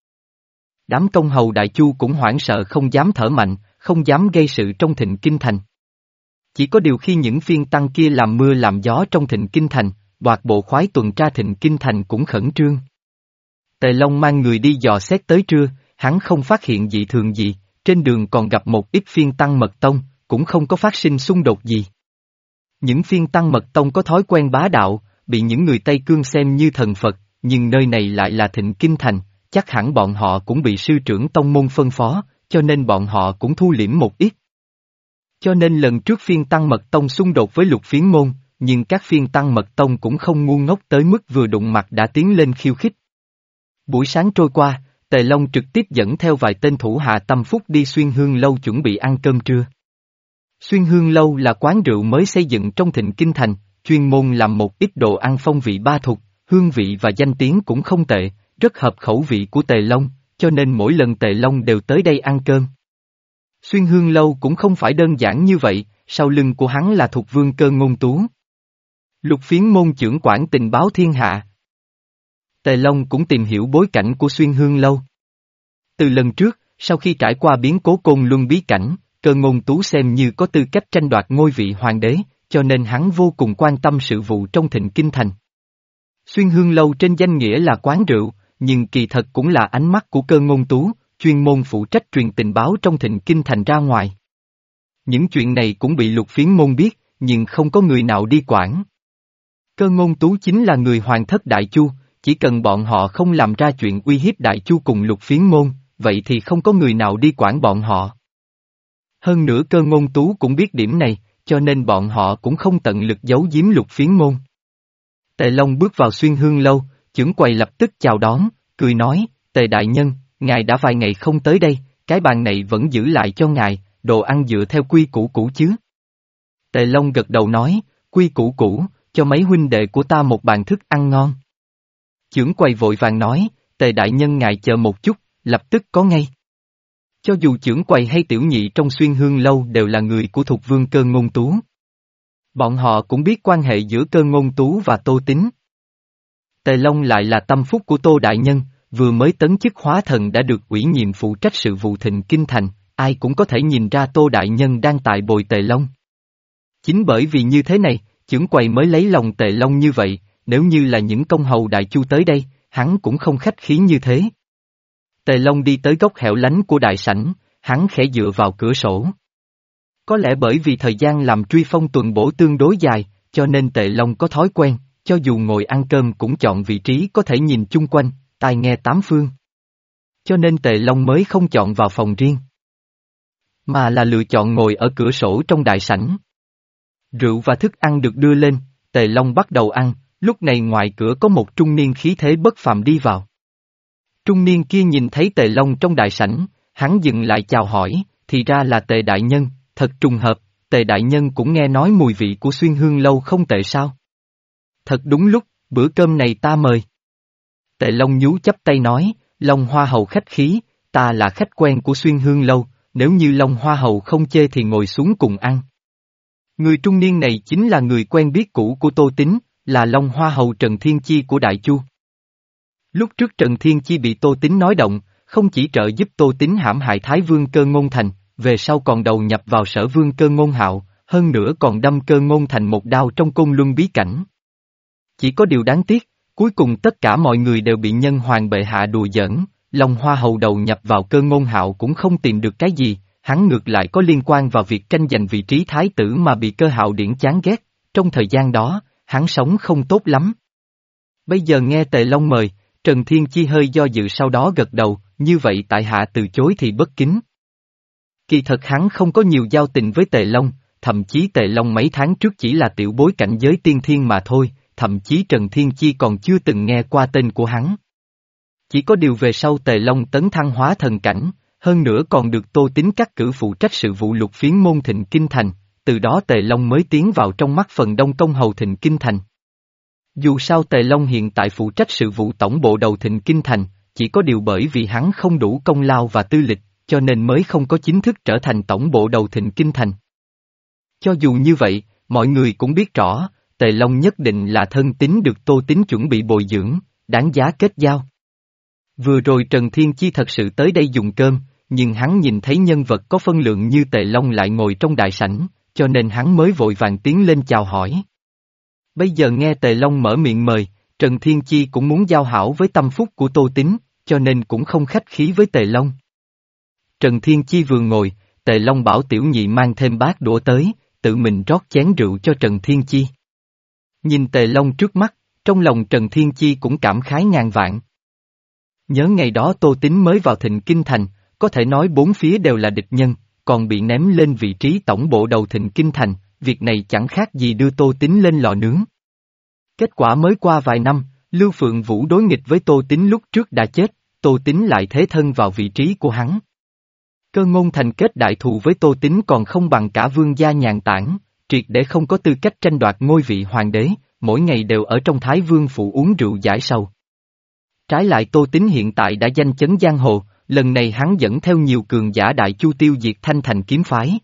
Đám công hầu đại chu cũng hoảng sợ không dám thở mạnh, không dám gây sự trong Thịnh Kinh Thành. Chỉ có điều khi những phiên tăng kia làm mưa làm gió trong Thịnh Kinh Thành, đoạt bộ khoái tuần tra Thịnh Kinh Thành cũng khẩn trương. Tề Long mang người đi dò xét tới trưa, hắn không phát hiện dị thường gì, trên đường còn gặp một ít phiên tăng mật tông, cũng không có phát sinh xung đột gì. Những phiên tăng mật tông có thói quen bá đạo, bị những người Tây Cương xem như thần Phật, nhưng nơi này lại là Thịnh Kinh Thành, chắc hẳn bọn họ cũng bị sư trưởng tông môn phân phó, cho nên bọn họ cũng thu liễm một ít. Cho nên lần trước phiên tăng mật tông xung đột với lục phiến môn, nhưng các phiên tăng mật tông cũng không ngu ngốc tới mức vừa đụng mặt đã tiến lên khiêu khích. Buổi sáng trôi qua, Tề Long trực tiếp dẫn theo vài tên thủ hạ tâm phúc đi Xuyên Hương Lâu chuẩn bị ăn cơm trưa. Xuyên Hương Lâu là quán rượu mới xây dựng trong Thịnh Kinh Thành, chuyên môn làm một ít đồ ăn phong vị ba thục, hương vị và danh tiếng cũng không tệ, rất hợp khẩu vị của Tề Long, cho nên mỗi lần Tề Long đều tới đây ăn cơm. Xuyên Hương Lâu cũng không phải đơn giản như vậy, sau lưng của hắn là Thục Vương Cơ Ngôn Tú. Lục phiến môn trưởng quản tình báo thiên hạ. Tề Long cũng tìm hiểu bối cảnh của Xuyên Hương Lâu. Từ lần trước, sau khi trải qua biến cố Côn Luân bí cảnh, Cơ Ngôn Tú xem như có tư cách tranh đoạt ngôi vị hoàng đế, cho nên hắn vô cùng quan tâm sự vụ trong Thịnh Kinh Thành. Xuyên Hương Lâu trên danh nghĩa là quán rượu, nhưng kỳ thật cũng là ánh mắt của Cơ Ngôn Tú, chuyên môn phụ trách truyền tình báo trong Thịnh Kinh Thành ra ngoài. Những chuyện này cũng bị lục phiến môn biết, nhưng không có người nào đi quản. Cơ Ngôn Tú chính là người hoàng thất Đại Chu, chỉ cần bọn họ không làm ra chuyện uy hiếp Đại Chu cùng lục phiến môn, vậy thì không có người nào đi quản bọn họ. Hơn nữa Cơ Ngôn Tú cũng biết điểm này, cho nên bọn họ cũng không tận lực giấu giếm lục phiến môn. Tề Long bước vào Xuyên Hương Lâu, chưởng quầy lập tức chào đón, cười nói, Tề Đại Nhân, ngài đã vài ngày không tới đây, cái bàn này vẫn giữ lại cho ngài, đồ ăn dựa theo quy củ cũ chứ. Tề Long gật đầu nói, quy củ cũ, cho mấy huynh đệ của ta một bàn thức ăn ngon. Chưởng quầy vội vàng nói, Tề Đại Nhân ngài chờ một chút, lập tức có ngay. Cho dù chưởng quầy hay tiểu nhị trong Xuyên Hương Lâu đều là người của Thục Vương Cơ Ngôn Tú. Bọn họ cũng biết quan hệ giữa Cơ Ngôn Tú và Tô Tín. Tề Long lại là tâm phúc của Tô Đại Nhân, vừa mới tấn chức hóa thần đã được ủy nhiệm phụ trách sự vụ Thịnh Kinh Thành, ai cũng có thể nhìn ra Tô Đại Nhân đang tại bồi Tề Long. Chính bởi vì như thế này, chưởng quầy mới lấy lòng Tề Long như vậy, nếu như là những công hầu Đại Chu tới đây, hắn cũng không khách khí như thế. Tề Long đi tới góc hẻo lánh của đại sảnh, hắn khẽ dựa vào cửa sổ. Có lẽ bởi vì thời gian làm truy phong tuần bổ tương đối dài, cho nên Tề Long có thói quen, cho dù ngồi ăn cơm cũng chọn vị trí có thể nhìn chung quanh, tai nghe tám phương. Cho nên Tề Long mới không chọn vào phòng riêng, mà là lựa chọn ngồi ở cửa sổ trong đại sảnh. Rượu và thức ăn được đưa lên, Tề Long bắt đầu ăn, lúc này ngoài cửa có một trung niên khí thế bất phàm đi vào. Trung niên kia nhìn thấy Tề Long trong đại sảnh, hắn dừng lại chào hỏi, thì ra là Tề Đại Nhân, thật trùng hợp, Tề Đại Nhân cũng nghe nói mùi vị của Xuyên Hương Lâu không tệ sao. Thật đúng lúc, bữa cơm này ta mời. Tề Long nhú chắp tay nói, Long Hoa Hầu khách khí, ta là khách quen của Xuyên Hương Lâu, nếu như Long Hoa Hầu không chê thì ngồi xuống cùng ăn. Người trung niên này chính là người quen biết cũ của Tô Tín, là Long Hoa Hầu Trần Thiên Chi của Đại Chu. Lúc trước Trần Thiên Chi bị Tô Tín nói động, không chỉ trợ giúp Tô Tín hãm hại Thái Vương Cơ Ngôn Thành, về sau còn đầu nhập vào Sở Vương Cơ Ngôn Hạo, hơn nữa còn đâm Cơ Ngôn Thành một đao trong Côn Luân bí cảnh. Chỉ có điều đáng tiếc, cuối cùng tất cả mọi người đều bị nhân hoàng bệ hạ đùa giỡn, Long Hoa Hầu đầu nhập vào Cơ Ngôn Hạo cũng không tìm được cái gì, hắn ngược lại có liên quan vào việc tranh giành vị trí thái tử mà bị Cơ Hạo Điển chán ghét, trong thời gian đó, hắn sống không tốt lắm. Bây giờ nghe Tề Long mời, Trần Thiên Chi hơi do dự sau đó gật đầu, như vậy tại hạ từ chối thì bất kính. Kỳ thật hắn không có nhiều giao tình với Tề Long, thậm chí Tề Long mấy tháng trước chỉ là tiểu bối cảnh giới tiên thiên mà thôi, thậm chí Trần Thiên Chi còn chưa từng nghe qua tên của hắn. Chỉ có điều về sau Tề Long tấn thăng hóa thần cảnh, hơn nữa còn được Tô Tín cắt cử phụ trách sự vụ lục phiến môn Thịnh Kinh Thành, từ đó Tề Long mới tiến vào trong mắt phần đông công hầu Thịnh Kinh Thành. Dù sao Tề Long hiện tại phụ trách sự vụ tổng bộ đầu Thịnh Kinh Thành, chỉ có điều bởi vì hắn không đủ công lao và tư lịch, cho nên mới không có chính thức trở thành tổng bộ đầu Thịnh Kinh Thành. Cho dù như vậy, mọi người cũng biết rõ, Tề Long nhất định là thân tín được Tô Tín chuẩn bị bồi dưỡng, đáng giá kết giao. Vừa rồi Trần Thiên Chi thật sự tới đây dùng cơm, nhưng hắn nhìn thấy nhân vật có phân lượng như Tề Long lại ngồi trong đại sảnh, cho nên hắn mới vội vàng tiến lên chào hỏi. Bây giờ nghe Tề Long mở miệng mời, Trần Thiên Chi cũng muốn giao hảo với tâm phúc của Tô Tín, cho nên cũng không khách khí với Tề Long. Trần Thiên Chi vừa ngồi, Tề Long bảo tiểu nhị mang thêm bát đũa tới, tự mình rót chén rượu cho Trần Thiên Chi. Nhìn Tề Long trước mắt, trong lòng Trần Thiên Chi cũng cảm khái ngàn vạn. Nhớ ngày đó Tô Tín mới vào Thịnh Kinh Thành, có thể nói bốn phía đều là địch nhân, còn bị ném lên vị trí tổng bộ đầu Thịnh Kinh Thành, việc này chẳng khác gì đưa Tô Tín lên lò nướng. Kết quả mới qua vài năm, Lưu Phượng Vũ đối nghịch với Tô Tín lúc trước đã chết, Tô Tín lại thế thân vào vị trí của hắn. Cơ Ngôn Thành kết đại thù với Tô Tín còn không bằng cả vương gia Nhàn Tản, triệt để không có tư cách tranh đoạt ngôi vị hoàng đế, mỗi ngày đều ở trong Thái Vương phủ uống rượu giải sầu. Trái lại Tô Tín hiện tại đã danh chấn giang hồ, lần này hắn dẫn theo nhiều cường giả Đại Chu tiêu diệt Thanh Thành kiếm phái.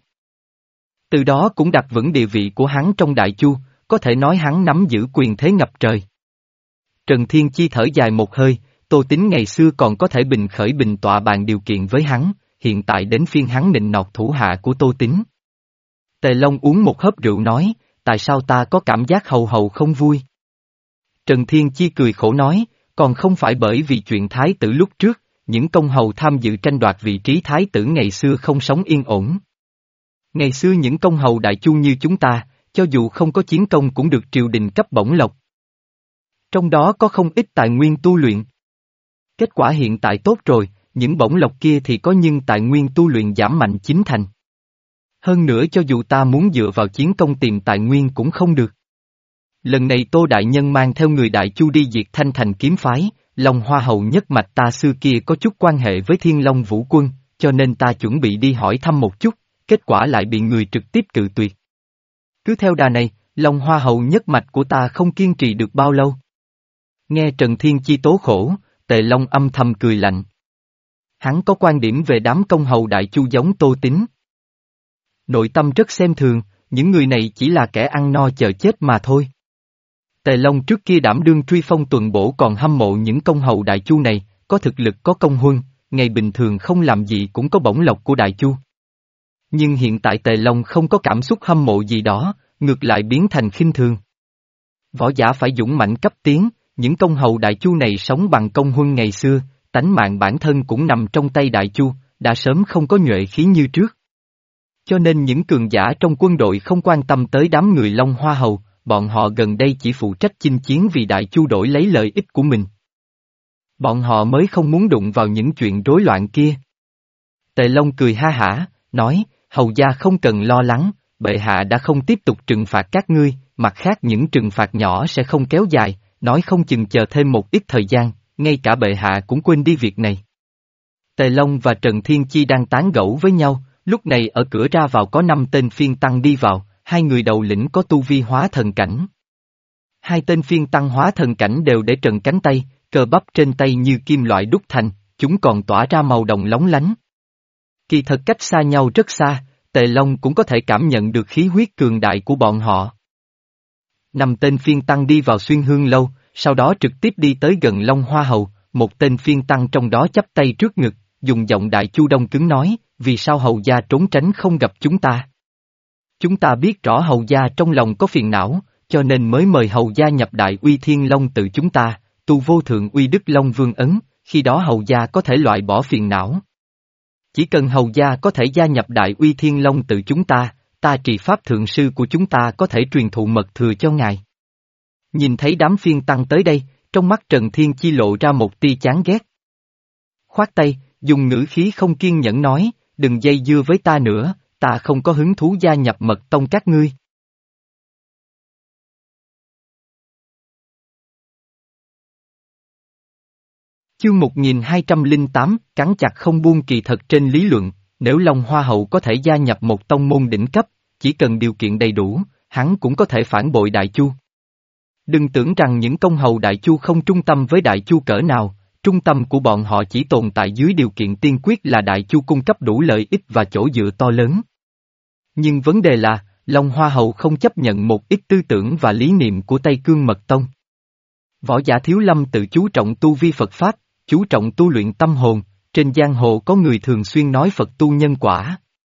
Từ đó cũng đặt vững địa vị của hắn trong Đại Chu, có thể nói hắn nắm giữ quyền thế ngập trời. Trần Thiên Chi thở dài một hơi, Tô Tín ngày xưa còn có thể bình khởi bình tọa bàn điều kiện với hắn, hiện tại đến phiên hắn nịnh nọt thủ hạ của Tô Tín. Tề Long uống một hớp rượu nói, tại sao ta có cảm giác hầu hầu không vui? Trần Thiên Chi cười khổ nói, còn không phải bởi vì chuyện thái tử lúc trước, những công hầu tham dự tranh đoạt vị trí thái tử ngày xưa không sống yên ổn. Ngày xưa những công hầu Đại Chu như chúng ta, cho dù không có chiến công cũng được triều đình cấp bổng lộc. Trong đó có không ít tài nguyên tu luyện. Kết quả hiện tại tốt rồi, những bổng lộc kia thì có nhưng tài nguyên tu luyện giảm mạnh chín thành. Hơn nữa cho dù ta muốn dựa vào chiến công tìm tài nguyên cũng không được. Lần này Tô Đại Nhân mang theo người Đại Chu đi diệt Thanh Thành kiếm phái, Long Hoa Hầu nhất mạch ta xưa kia có chút quan hệ với Thiên Long Vũ Quân, cho nên ta chuẩn bị đi hỏi thăm một chút, kết quả lại bị người trực tiếp cự tuyệt. Cứ theo đà này, Long Hoa Hầu nhất mạch của ta không kiên trì được bao lâu. Nghe Trần Thiên Chi tố khổ, Tề Long âm thầm cười lạnh. Hắn có quan điểm về đám công hầu Đại Chu giống Tô Tín. Nội tâm rất xem thường, những người này chỉ là kẻ ăn no chờ chết mà thôi. Tề Long trước kia đảm đương truy phong tuần bổ còn hâm mộ những công hầu Đại Chu này, có thực lực có công huân, ngày bình thường không làm gì cũng có bổng lộc của Đại Chu. Nhưng hiện tại Tề Long không có cảm xúc hâm mộ gì đó, ngược lại biến thành khinh thường. Võ giả phải dũng mãnh cấp tiến, những công hầu Đại Chu này sống bằng công huân ngày xưa, tánh mạng bản thân cũng nằm trong tay Đại Chu, đã sớm không có nhuệ khí như trước. Cho nên những cường giả trong quân đội không quan tâm tới đám người Long Hoa Hầu, bọn họ gần đây chỉ phụ trách chinh chiến vì Đại Chu đổi lấy lợi ích của mình. Bọn họ mới không muốn đụng vào những chuyện rối loạn kia. Tề Long cười ha hả, nói, hầu gia không cần lo lắng, bệ hạ đã không tiếp tục trừng phạt các ngươi, mặt khác những trừng phạt nhỏ sẽ không kéo dài, nói không chừng chờ thêm một ít thời gian, ngay cả bệ hạ cũng quên đi việc này. Tề Long và Trần Thiên Chi đang tán gẫu với nhau, lúc này ở cửa ra vào có năm tên phiên tăng đi vào, hai người đầu lĩnh có tu vi hóa thần cảnh. Hai tên phiên tăng hóa thần cảnh đều để trần cánh tay, cơ bắp trên tay như kim loại đúc thành, chúng còn tỏa ra màu đồng lóng lánh. Kỳ thật cách xa nhau rất xa, Tề Long cũng có thể cảm nhận được khí huyết cường đại của bọn họ. Năm tên phiên tăng đi vào xuyên hương lâu, sau đó trực tiếp đi tới gần Long Hoa Hầu, một tên phiên tăng trong đó chắp tay trước ngực, dùng giọng đại chu đông cứng nói, vì sao hầu gia trốn tránh không gặp chúng ta? Chúng ta biết rõ hầu gia trong lòng có phiền não, cho nên mới mời hầu gia nhập đại uy thiên long tự chúng ta, tu vô thượng uy đức long vương ấn, khi đó hầu gia có thể loại bỏ phiền não. Chỉ cần hầu gia có thể gia nhập đại uy thiên long tự chúng ta, ta trì pháp thượng sư của chúng ta có thể truyền thụ mật thừa cho ngài. Nhìn thấy đám phiên tăng tới đây, trong mắt Trần Thiên Chi lộ ra một tia chán ghét. Khoát tay, dùng ngữ khí không kiên nhẫn nói, đừng dây dưa với ta nữa, ta không có hứng thú gia nhập mật tông các ngươi. Chương một nghìn hai trăm lẻ tám, cắn chặt không buông. Kỳ thật trên lý luận, nếu Long Hoa Hậu có thể gia nhập một tông môn đỉnh cấp, chỉ cần điều kiện đầy đủ, hắn cũng có thể phản bội Đại Chu. Đừng tưởng rằng những công hầu Đại Chu không trung tâm với Đại Chu cỡ nào, trung tâm của bọn họ chỉ tồn tại dưới điều kiện tiên quyết là Đại Chu cung cấp đủ lợi ích và chỗ dựa to lớn. Nhưng vấn đề là, Long Hoa Hậu không chấp nhận một ít tư tưởng và lý niệm của Tây Cương Mật Tông. Võ giả Thiếu Lâm tự chú trọng tu vi Phật Pháp, chú trọng tu luyện tâm hồn, trên giang hồ có người thường xuyên nói Phật tu nhân quả.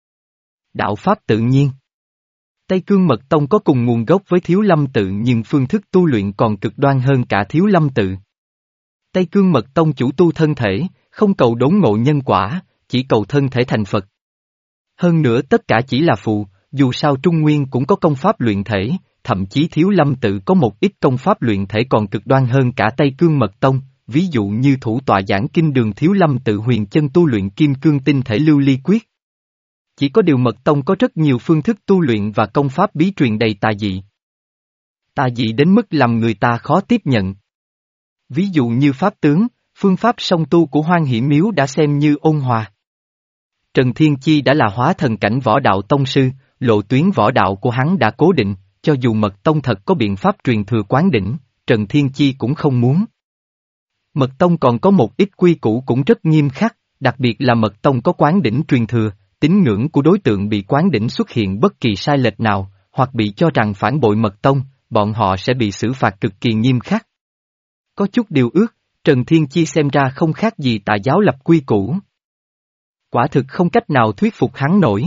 Đạo Pháp tự nhiên. Tây Cương Mật Tông có cùng nguồn gốc với Thiếu Lâm tự nhưng phương thức tu luyện còn cực đoan hơn cả Thiếu Lâm tự. Tây Cương Mật Tông chủ tu thân thể, không cầu đốn ngộ nhân quả, chỉ cầu thân thể thành Phật. Hơn nữa tất cả chỉ là phụ, dù sao Trung Nguyên cũng có công pháp luyện thể, thậm chí Thiếu Lâm tự có một ít công pháp luyện thể còn cực đoan hơn cả Tây Cương Mật Tông, ví dụ như thủ tọa giảng kinh đường Thiếu Lâm tự huyền chân tu luyện kim cương tinh thể lưu ly quyết. Chỉ có điều Mật Tông có rất nhiều phương thức tu luyện và công pháp bí truyền đầy tà dị. Tà dị đến mức làm người ta khó tiếp nhận. Ví dụ như pháp tướng, phương pháp song tu của Hoang Hiển Miếu đã xem như ôn hòa. Trần Thiên Chi đã là hóa thần cảnh võ đạo tông sư, lộ tuyến võ đạo của hắn đã cố định, cho dù Mật Tông thật có biện pháp truyền thừa quán đỉnh, Trần Thiên Chi cũng không muốn. Mật Tông còn có một ít quy củ cũng rất nghiêm khắc, đặc biệt là Mật Tông có quán đỉnh truyền thừa, tín ngưỡng của đối tượng bị quán đỉnh xuất hiện bất kỳ sai lệch nào, hoặc bị cho rằng phản bội Mật Tông, bọn họ sẽ bị xử phạt cực kỳ nghiêm khắc. Có chút điều ước, Trần Thiên Chi xem ra không khác gì tà giáo lập quy củ. Quả thực không cách nào thuyết phục hắn nổi.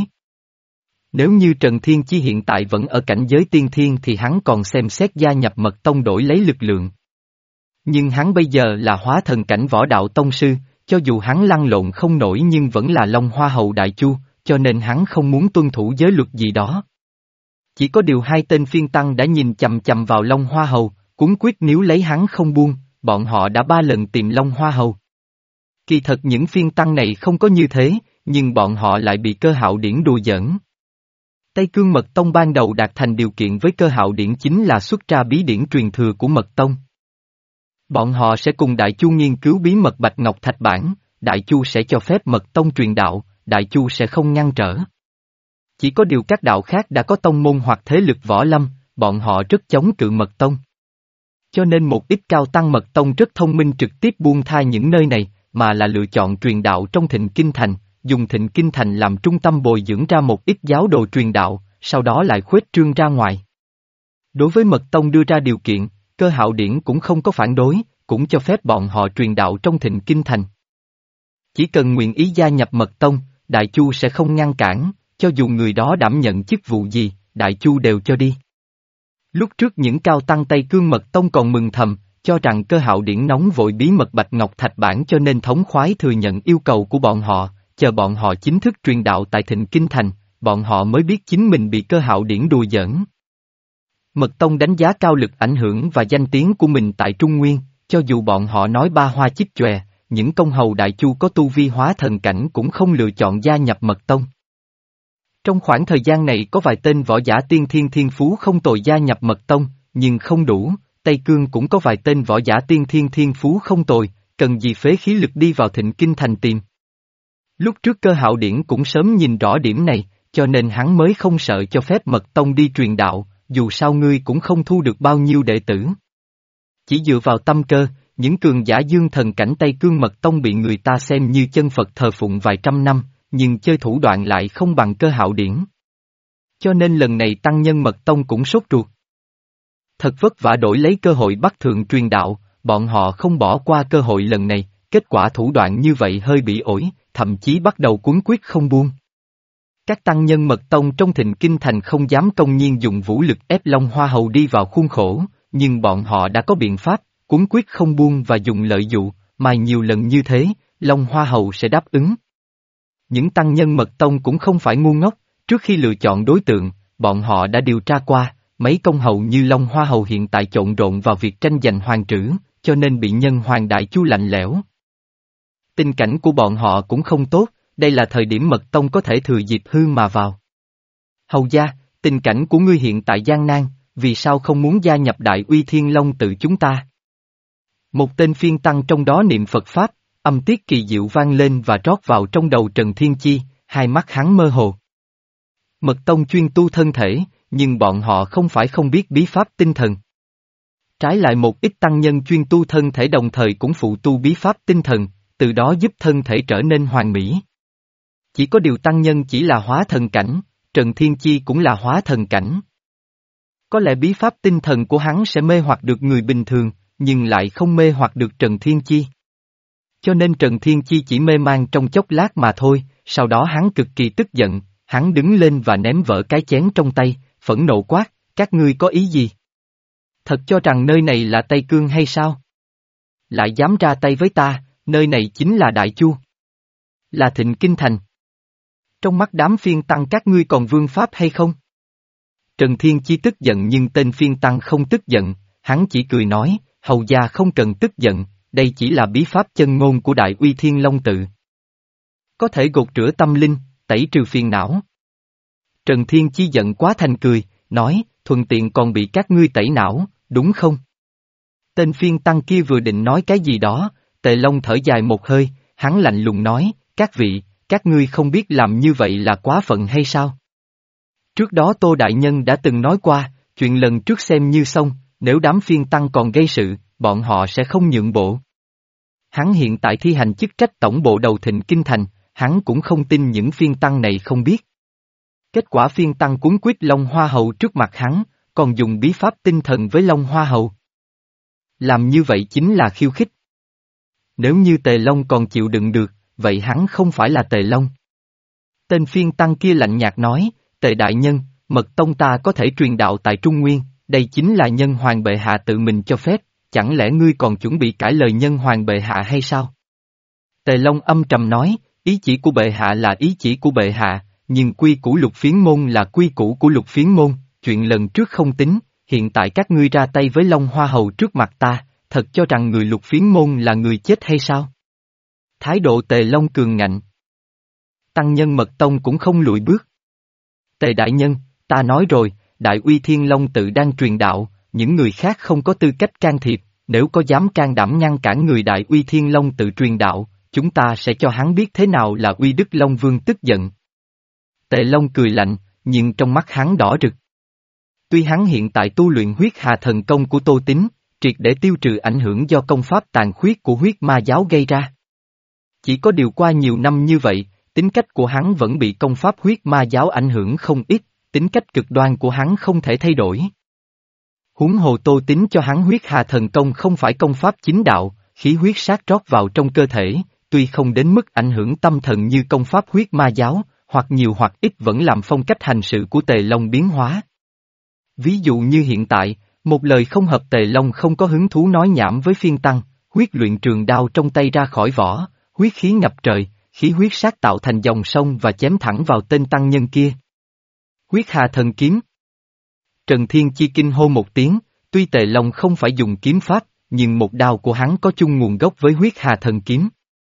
Nếu như Trần Thiên Chi hiện tại vẫn ở cảnh giới tiên thiên thì hắn còn xem xét gia nhập Mật Tông đổi lấy lực lượng. Nhưng hắn bây giờ là hóa thần cảnh võ đạo tông sư, cho dù hắn lăn lộn không nổi nhưng vẫn là Long Hoa Hậu Đại Chu, cho nên hắn không muốn tuân thủ giới luật gì đó. Chỉ có điều hai tên phiên tăng đã nhìn chằm chằm vào Long Hoa Hầu, cuốn quyết nếu lấy hắn không buông, bọn họ đã ba lần tìm Long Hoa Hầu. Kỳ thật những phiên tăng này không có như thế, nhưng bọn họ lại bị Cơ Hạo Điển đùa giỡn. Tây Cương Mật Tông ban đầu đạt thành điều kiện với Cơ Hạo Điển chính là xuất ra bí điển truyền thừa của Mật Tông. Bọn họ sẽ cùng Đại Chu nghiên cứu bí mật Bạch Ngọc Thạch Bản, Đại Chu sẽ cho phép Mật Tông truyền đạo, Đại Chu sẽ không ngăn trở. Chỉ có điều các đạo khác đã có tông môn hoặc thế lực võ lâm, bọn họ rất chống cự Mật Tông. Cho nên một ít cao tăng Mật Tông rất thông minh trực tiếp buông tha những nơi này, mà là lựa chọn truyền đạo trong Thịnh Kinh Thành, dùng Thịnh Kinh Thành làm trung tâm bồi dưỡng ra một ít giáo đồ truyền đạo, sau đó lại khuếch trương ra ngoài. Đối với Mật Tông đưa ra điều kiện, Cơ Hạo Điển cũng không có phản đối, cũng cho phép bọn họ truyền đạo trong Thịnh Kinh Thành. Chỉ cần nguyện ý gia nhập Mật Tông, Đại Chu sẽ không ngăn cản, cho dù người đó đảm nhận chức vụ gì, Đại Chu đều cho đi. Lúc trước những cao tăng Tây Cương Mật Tông còn mừng thầm, cho rằng Cơ Hạo Điển nóng vội bí mật Bạch Ngọc Thạch Bản cho nên thống khoái thừa nhận yêu cầu của bọn họ, chờ bọn họ chính thức truyền đạo tại Thịnh Kinh Thành, bọn họ mới biết chính mình bị Cơ Hạo Điển đùa giỡn. Mật Tông đánh giá cao lực ảnh hưởng và danh tiếng của mình tại Trung Nguyên, cho dù bọn họ nói ba hoa chích chòe, những công hầu Đại Chu có tu vi hóa thần cảnh cũng không lựa chọn gia nhập Mật Tông. Trong khoảng thời gian này có vài tên võ giả tiên thiên thiên phú không tồi gia nhập Mật Tông, nhưng không đủ, Tây Cương cũng có vài tên võ giả tiên thiên thiên phú không tồi, cần gì phế khí lực đi vào Thịnh Kinh Thành tìm. Lúc trước Cơ Hạo Điển cũng sớm nhìn rõ điểm này, cho nên hắn mới không sợ cho phép Mật Tông đi truyền đạo, dù sao ngươi cũng không thu được bao nhiêu đệ tử. Chỉ dựa vào tâm cơ, những cường giả dương thần cảnh Tây Cương Mật Tông bị người ta xem như chân Phật thờ phụng vài trăm năm, nhưng chơi thủ đoạn lại không bằng Cơ Hạo Điển. Cho nên lần này tăng nhân Mật Tông cũng sốt ruột. Thật vất vả đổi lấy cơ hội bắt thượng truyền đạo, bọn họ không bỏ qua cơ hội lần này, kết quả thủ đoạn như vậy hơi bị ổi, thậm chí bắt đầu cuốn quyết không buông. Các tăng nhân Mật Tông trong Thịnh Kinh Thành không dám công nhiên dùng vũ lực ép Long Hoa Hầu đi vào khuôn khổ, nhưng bọn họ đã có biện pháp, cuốn quyết không buông và dùng lợi dụ, mà nhiều lần như thế, Long Hoa Hầu sẽ đáp ứng. Những tăng nhân Mật Tông cũng không phải ngu ngốc, trước khi lựa chọn đối tượng, bọn họ đã điều tra qua, mấy công hầu như Long Hoa Hầu hiện tại trộn rộn vào việc tranh giành hoàng trữ, cho nên bị nhân hoàng đại chu lạnh lẽo. Tình cảnh của bọn họ cũng không tốt, đây là thời điểm Mật Tông có thể thừa dịp hư mà vào. Hầu gia, tình cảnh của ngươi hiện tại gian nan, vì sao không muốn gia nhập Đại Uy Thiên Long tự chúng ta? Một tên phiên tăng trong đó niệm Phật Pháp, âm tiết kỳ diệu vang lên và rót vào trong đầu Trần Thiên Chi, hai mắt hắn mơ hồ. Mật Tông chuyên tu thân thể, nhưng bọn họ không phải không biết bí pháp tinh thần. Trái lại một ít tăng nhân chuyên tu thân thể đồng thời cũng phụ tu bí pháp tinh thần, từ đó giúp thân thể trở nên hoàn mỹ. Chỉ có điều tăng nhân chỉ là hóa thần cảnh, Trần Thiên Chi cũng là hóa thần cảnh. Có lẽ bí pháp tinh thần của hắn sẽ mê hoặc được người bình thường, nhưng lại không mê hoặc được Trần Thiên Chi. Cho nên Trần Thiên Chi chỉ mê man trong chốc lát mà thôi, sau đó hắn cực kỳ tức giận, hắn đứng lên và ném vỡ cái chén trong tay, phẫn nộ quát, các ngươi có ý gì? Thật cho rằng nơi này là Tây Cương hay sao? Lại dám ra tay với ta, nơi này chính là Đại Chu. Là Thịnh Kinh Thành. Trong mắt đám phiên tăng các ngươi còn vương pháp hay không? Trần Thiên Chi tức giận nhưng tên phiên tăng không tức giận, hắn chỉ cười nói, hầu gia không cần tức giận, đây chỉ là bí pháp chân ngôn của Đại Uy Thiên Long tự. Có thể gột rửa tâm linh, tẩy trừ phiền não. Trần Thiên Chi giận quá thành cười, nói, thuận tiện còn bị các ngươi tẩy não, đúng không? Tên phiên tăng kia vừa định nói cái gì đó, Tề Long thở dài một hơi, hắn lạnh lùng nói, các vị, các ngươi không biết làm như vậy là quá phận hay sao? Trước đó Tô Đại Nhân đã từng nói qua, chuyện lần trước xem như xong, nếu đám phiên tăng còn gây sự, bọn họ sẽ không nhượng bộ. Hắn hiện tại thi hành chức trách tổng bộ đầu Thịnh Kinh Thành, hắn cũng không tin những phiên tăng này không biết. Kết quả phiên tăng cuốn quyết Long Hoa Hầu trước mặt hắn, còn dùng bí pháp tinh thần với Long Hoa Hầu. Làm như vậy chính là khiêu khích. Nếu như Tề Long còn chịu đựng được, vậy hắn không phải là Tề Long. Tên phiên tăng kia lạnh nhạt nói, Tề Đại Nhân, Mật Tông ta có thể truyền đạo tại Trung Nguyên, đây chính là nhân hoàng bệ hạ tự mình cho phép, chẳng lẽ ngươi còn chuẩn bị cãi lời nhân hoàng bệ hạ hay sao? Tề Long âm trầm nói, ý chỉ của bệ hạ là ý chỉ của bệ hạ, nhưng quy củ Lục Phiến Môn là quy củ của Lục Phiến Môn, chuyện lần trước không tính, hiện tại các ngươi ra tay với Long Hoa Hầu trước mặt ta, thật cho rằng người Lục Phiến Môn là người chết hay sao? Thái độ Tề Long cường ngạnh. Tăng nhân Mật Tông cũng không lùi bước. Tề Đại Nhân, ta nói rồi, Đại Uy Thiên Long tự đang truyền đạo, những người khác không có tư cách can thiệp, nếu có dám can đảm ngăn cản người Đại Uy Thiên Long tự truyền đạo, chúng ta sẽ cho hắn biết thế nào là Uy Đức Long Vương tức giận. Tề Long cười lạnh, nhưng trong mắt hắn đỏ rực. Tuy hắn hiện tại tu luyện huyết hà thần công của Tô Tín, triệt để tiêu trừ ảnh hưởng do công pháp tàn khuyết của huyết ma giáo gây ra. Chỉ có điều qua nhiều năm như vậy, tính cách của hắn vẫn bị công pháp huyết ma giáo ảnh hưởng không ít, tính cách cực đoan của hắn không thể thay đổi. Huống hồ Tô Tín cho hắn huyết hà thần công không phải công pháp chính đạo, khí huyết sát rót vào trong cơ thể, tuy không đến mức ảnh hưởng tâm thần như công pháp huyết ma giáo, hoặc nhiều hoặc ít vẫn làm phong cách hành sự của Tề Long biến hóa. Ví dụ như hiện tại, một lời không hợp Tề Long không có hứng thú nói nhảm với phiên tăng, huyết luyện trường đao trong tay ra khỏi vỏ, huyết khí ngập trời, khí huyết sát tạo thành dòng sông và chém thẳng vào tên tăng nhân kia. Huyết hà thần kiếm. Trần Thiên Chi kinh hô một tiếng, tuy Tề Long không phải dùng kiếm pháp, nhưng một đao của hắn có chung nguồn gốc với huyết hà thần kiếm.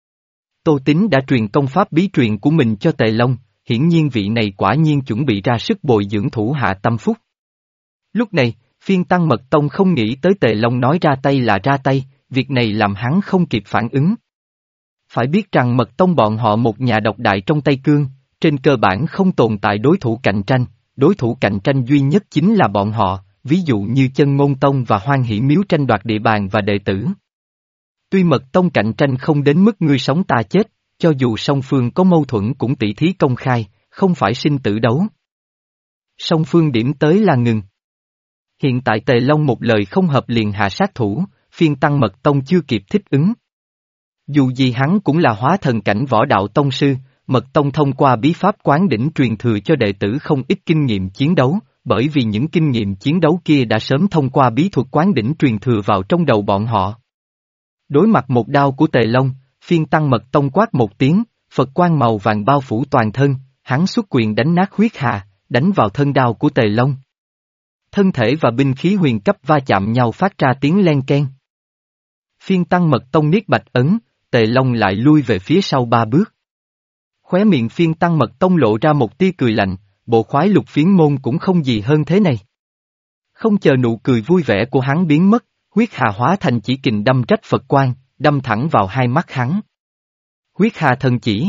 Tô Tín đã truyền công pháp bí truyền của mình cho Tề Long, hiển nhiên vị này quả nhiên chuẩn bị ra sức bồi dưỡng thủ hạ tâm phúc. Lúc này, phiên tăng Mật Tông không nghĩ tới Tề Long nói ra tay là ra tay, việc này làm hắn không kịp phản ứng. Phải biết rằng Mật Tông bọn họ một nhà độc đại trong Tây Cương, trên cơ bản không tồn tại đối thủ cạnh tranh, đối thủ cạnh tranh duy nhất chính là bọn họ, ví dụ như Chân Ngôn Tông và Hoan Hỷ Miếu tranh đoạt địa bàn và đệ tử. Tuy mật tông cạnh tranh không đến mức ngươi sống ta chết, cho dù song phương có mâu thuẫn cũng tỉ thí công khai, không phải sinh tử đấu. Song phương điểm tới là ngừng. Hiện tại Tề Long một lời không hợp liền hạ sát thủ, phiên tăng mật tông chưa kịp thích ứng. Dù gì hắn cũng là hóa thần cảnh võ đạo tông sư, mật tông thông qua bí pháp quán đỉnh truyền thừa cho đệ tử không ít kinh nghiệm chiến đấu, bởi vì những kinh nghiệm chiến đấu kia đã sớm thông qua bí thuật quán đỉnh truyền thừa vào trong đầu bọn họ. Đối mặt một đao của Tề Long, phiên tăng mật tông quát một tiếng, Phật quang màu vàng bao phủ toàn thân, hắn xuất quyền đánh nát huyết hà, đánh vào thân đao của Tề Long. Thân thể và binh khí huyền cấp va chạm nhau phát ra tiếng len keng. Phiên tăng mật tông niết bạch ấn, Tề Long lại lui về phía sau ba bước. Khóe miệng phiên tăng mật tông lộ ra một tia cười lạnh, bộ khoái lục phiến môn cũng không gì hơn thế này. Không chờ nụ cười vui vẻ của hắn biến mất, huyết hà hóa thành chỉ kình đâm trách Phật quang, đâm thẳng vào hai mắt hắn. Huyết hà thần chỉ.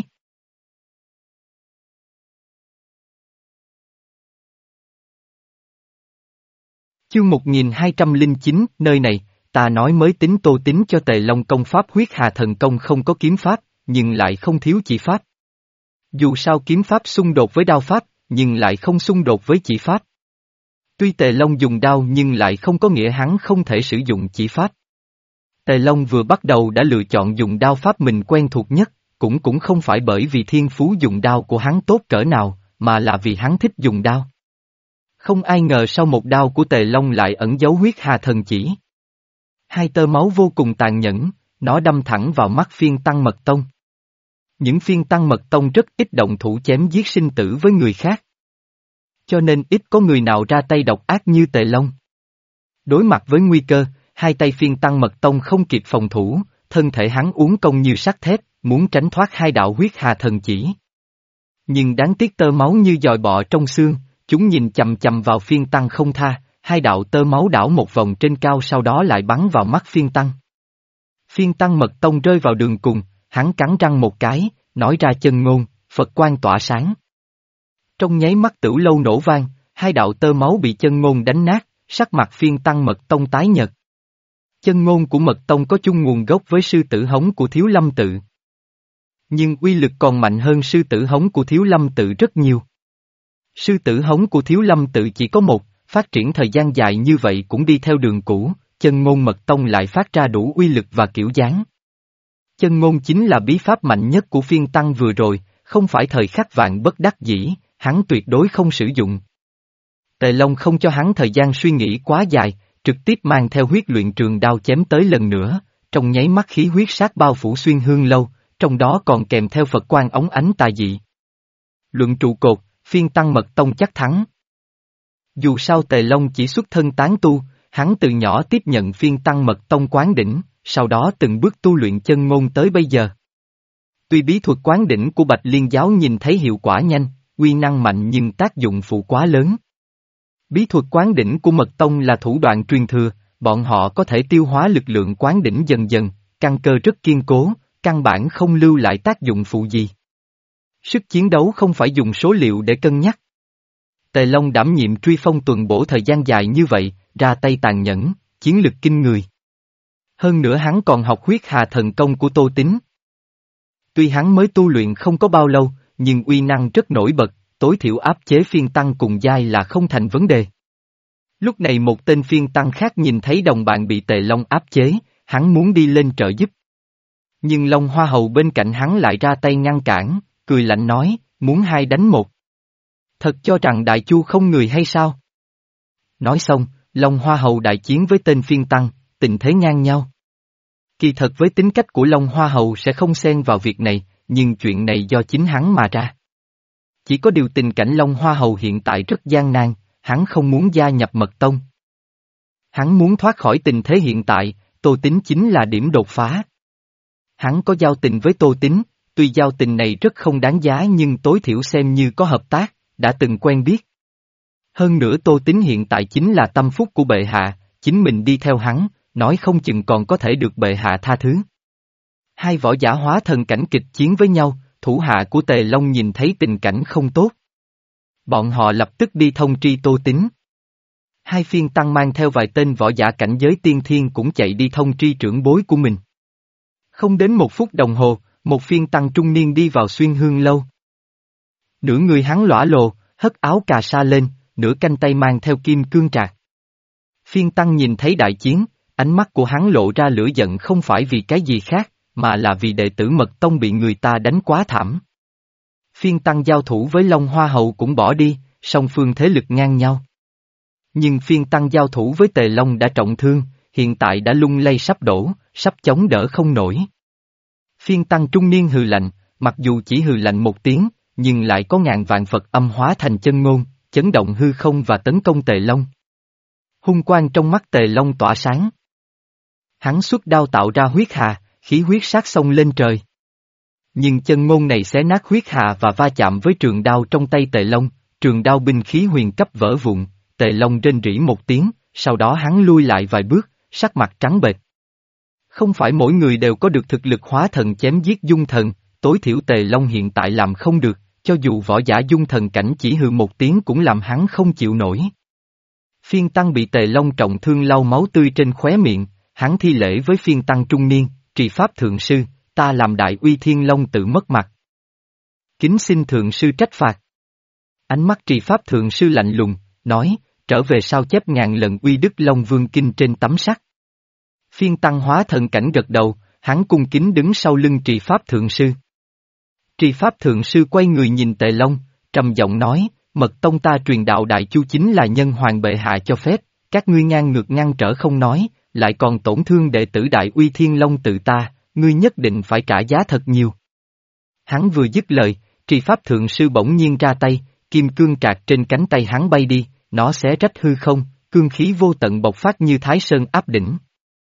Chương một nghìn hai trăm lẻ chín, nơi này, ta nói mới tính Tô Tín cho Tề Long công pháp huyết hà thần công không có kiếm pháp, nhưng lại không thiếu chỉ pháp. Dù sao kiếm pháp xung đột với đao pháp, nhưng lại không xung đột với chỉ pháp. Tuy Tề Long dùng đao nhưng lại không có nghĩa hắn không thể sử dụng chỉ pháp. Tề Long vừa bắt đầu đã lựa chọn dùng đao pháp mình quen thuộc nhất, cũng cũng không phải bởi vì thiên phú dùng đao của hắn tốt cỡ nào, mà là vì hắn thích dùng đao. Không ai ngờ sau một đao của Tề Long lại ẩn giấu huyết hà thần chỉ. Hai tơ máu vô cùng tàn nhẫn, nó đâm thẳng vào mắt phiên tăng mật tông. Những phiên tăng mật tông rất ít động thủ chém giết sinh tử với người khác. Cho nên ít có người nào ra tay độc ác như Tề Long. Đối mặt với nguy cơ, hai tay phiên tăng mật tông không kịp phòng thủ, thân thể hắn uốn cong như sắt thép, muốn tránh thoát hai đạo huyết hà thần chỉ. Nhưng đáng tiếc tơ máu như dòi bọ trong xương, chúng nhìn chằm chằm vào phiên tăng không tha, hai đạo tơ máu đảo một vòng trên cao sau đó lại bắn vào mắt phiên tăng. Phiên tăng mật tông rơi vào đường cùng, hắn cắn răng một cái, nói ra chân ngôn, Phật quang tỏa sáng. Trong nháy mắt tửu lâu nổ vang, hai đạo tơ máu bị chân ngôn đánh nát, sắc mặt phiên tăng mật tông tái nhợt. Chân ngôn của mật tông có chung nguồn gốc với sư tử hống của Thiếu Lâm tự. Nhưng uy lực còn mạnh hơn sư tử hống của Thiếu Lâm tự rất nhiều. Sư tử hống của Thiếu Lâm tự chỉ có một, phát triển thời gian dài như vậy cũng đi theo đường cũ, chân ngôn mật tông lại phát ra đủ uy lực và kiểu dáng. Chân ngôn chính là bí pháp mạnh nhất của phiên tăng vừa rồi, không phải thời khắc vạn bất đắc dĩ, hắn tuyệt đối không sử dụng. Tề Long không cho hắn thời gian suy nghĩ quá dài, trực tiếp mang theo huyết luyện trường đao chém tới lần nữa, trong nháy mắt khí huyết sát bao phủ xuyên hương lâu, trong đó còn kèm theo Phật quang ống ánh tà dị. Luận trụ cột, phiên tăng mật tông chắc thắng. Dù sao Tề Long chỉ xuất thân tán tu, hắn từ nhỏ tiếp nhận phiên tăng mật tông quán đỉnh, sau đó từng bước tu luyện chân ngôn tới bây giờ. Tuy bí thuật quán đỉnh của Bạch Liên giáo nhìn thấy hiệu quả nhanh, uy năng mạnh nhưng tác dụng phụ quá lớn. Bí thuật quán đỉnh của mật tông là thủ đoạn truyền thừa, bọn họ có thể tiêu hóa lực lượng quán đỉnh dần dần, căn cơ rất kiên cố, căn bản không lưu lại tác dụng phụ gì. Sức chiến đấu không phải dùng số liệu để cân nhắc. Tề Long đảm nhiệm truy phong tuần bổ thời gian dài như vậy, ra tay tàn nhẫn, chiến lực kinh người. Hơn nữa hắn còn học huyết hà thần công của Tô Tín. Tuy hắn mới tu luyện không có bao lâu, nhưng uy năng rất nổi bật, tối thiểu áp chế phiên tăng cùng giai là không thành vấn đề. Lúc này một tên phiên tăng khác nhìn thấy đồng bạn bị Tề Long áp chế, hắn muốn đi lên trợ giúp. Nhưng Long Hoa Hầu bên cạnh hắn lại ra tay ngăn cản, cười lạnh nói, muốn hai đánh một. Thật cho rằng Đại Chu không người hay sao? Nói xong, Long Hoa Hầu đại chiến với tên phiên tăng, tình thế ngang nhau. Kỳ thật với tính cách của Long Hoa Hầu sẽ không xen vào việc này, nhưng chuyện này do chính hắn mà ra. Chỉ có điều tình cảnh Long Hoa Hầu hiện tại rất gian nan, hắn không muốn gia nhập mật tông. Hắn muốn thoát khỏi tình thế hiện tại, Tô Tín chính là điểm đột phá. Hắn có giao tình với Tô Tín, tuy giao tình này rất không đáng giá nhưng tối thiểu xem như có hợp tác, đã từng quen biết. Hơn nữa Tô Tín hiện tại chính là tâm phúc của bệ hạ, chính mình đi theo hắn, nói không chừng còn có thể được bệ hạ tha thứ. Hai võ giả hóa thần cảnh kịch chiến với nhau, thủ hạ của Tề Long nhìn thấy tình cảnh không tốt. Bọn họ lập tức đi thông tri Tô Tín. Hai phiên tăng mang theo vài tên võ giả cảnh giới tiên thiên cũng chạy đi thông tri trưởng bối của mình. Không đến một phút đồng hồ, một phiên tăng trung niên đi vào Xuyên Hương lâu. Nửa người hắn lõa lồ, hất áo cà sa lên, nửa canh tay mang theo kim cương trạc. Phiên tăng nhìn thấy đại chiến, ánh mắt của hắn lộ ra lửa giận không phải vì cái gì khác, mà là vì đệ tử Mật Tông bị người ta đánh quá thảm. Phiên tăng giao thủ với Long Hoa Hầu cũng bỏ đi, song phương thế lực ngang nhau. Nhưng phiên tăng giao thủ với Tề Long đã trọng thương, hiện tại đã lung lay sắp đổ, sắp chống đỡ không nổi. Phiên tăng trung niên hừ lạnh, mặc dù chỉ hừ lạnh một tiếng, nhưng lại có ngàn vạn Phật âm hóa thành chân ngôn, chấn động hư không và tấn công Tề Long. Hung quang trong mắt Tề Long tỏa sáng. Hắn xuất đao tạo ra huyết hà, khí huyết sát sông lên trời. Nhưng chân ngôn này xé nát huyết hà và va chạm với trường đao trong tay Tề Long, trường đao binh khí huyền cấp vỡ vụn, Tề Long rên rỉ một tiếng, sau đó hắn lui lại vài bước, sắc mặt trắng bệch. Không phải mỗi người đều có được thực lực hóa thần chém giết dung thần, tối thiểu Tề Long hiện tại làm không được, cho dù võ giả dung thần cảnh chỉ hừ một tiếng cũng làm hắn không chịu nổi. Phiên tăng bị Tề Long trọng thương lau máu tươi trên khóe miệng, hắn thi lễ với phiên tăng trung niên, trì pháp thượng sư, ta làm đại uy Thiên Long tự mất mặt. Kính xin thượng sư trách phạt. Ánh mắt trì pháp thượng sư lạnh lùng, nói, trở về sao chép ngàn lần uy đức Long Vương Kinh trên tấm sắt. Phiên tăng hóa thần cảnh gật đầu, hắn cung kính đứng sau lưng trì pháp thượng sư. Trì pháp thượng sư quay người nhìn Tề Long, trầm giọng nói, Mật Tông ta truyền đạo đại chu chính là nhân hoàng bệ hạ cho phép, các ngươi ngang ngược ngăn trở không nói, lại còn tổn thương đệ tử đại uy Thiên Long tự ta, ngươi nhất định phải trả giá thật nhiều. Hắn vừa dứt lời, trì pháp thượng sư bỗng nhiên ra tay, kim cương trạc trên cánh tay hắn bay đi, nó xé rách hư không, cương khí vô tận bộc phát như Thái Sơn áp đỉnh.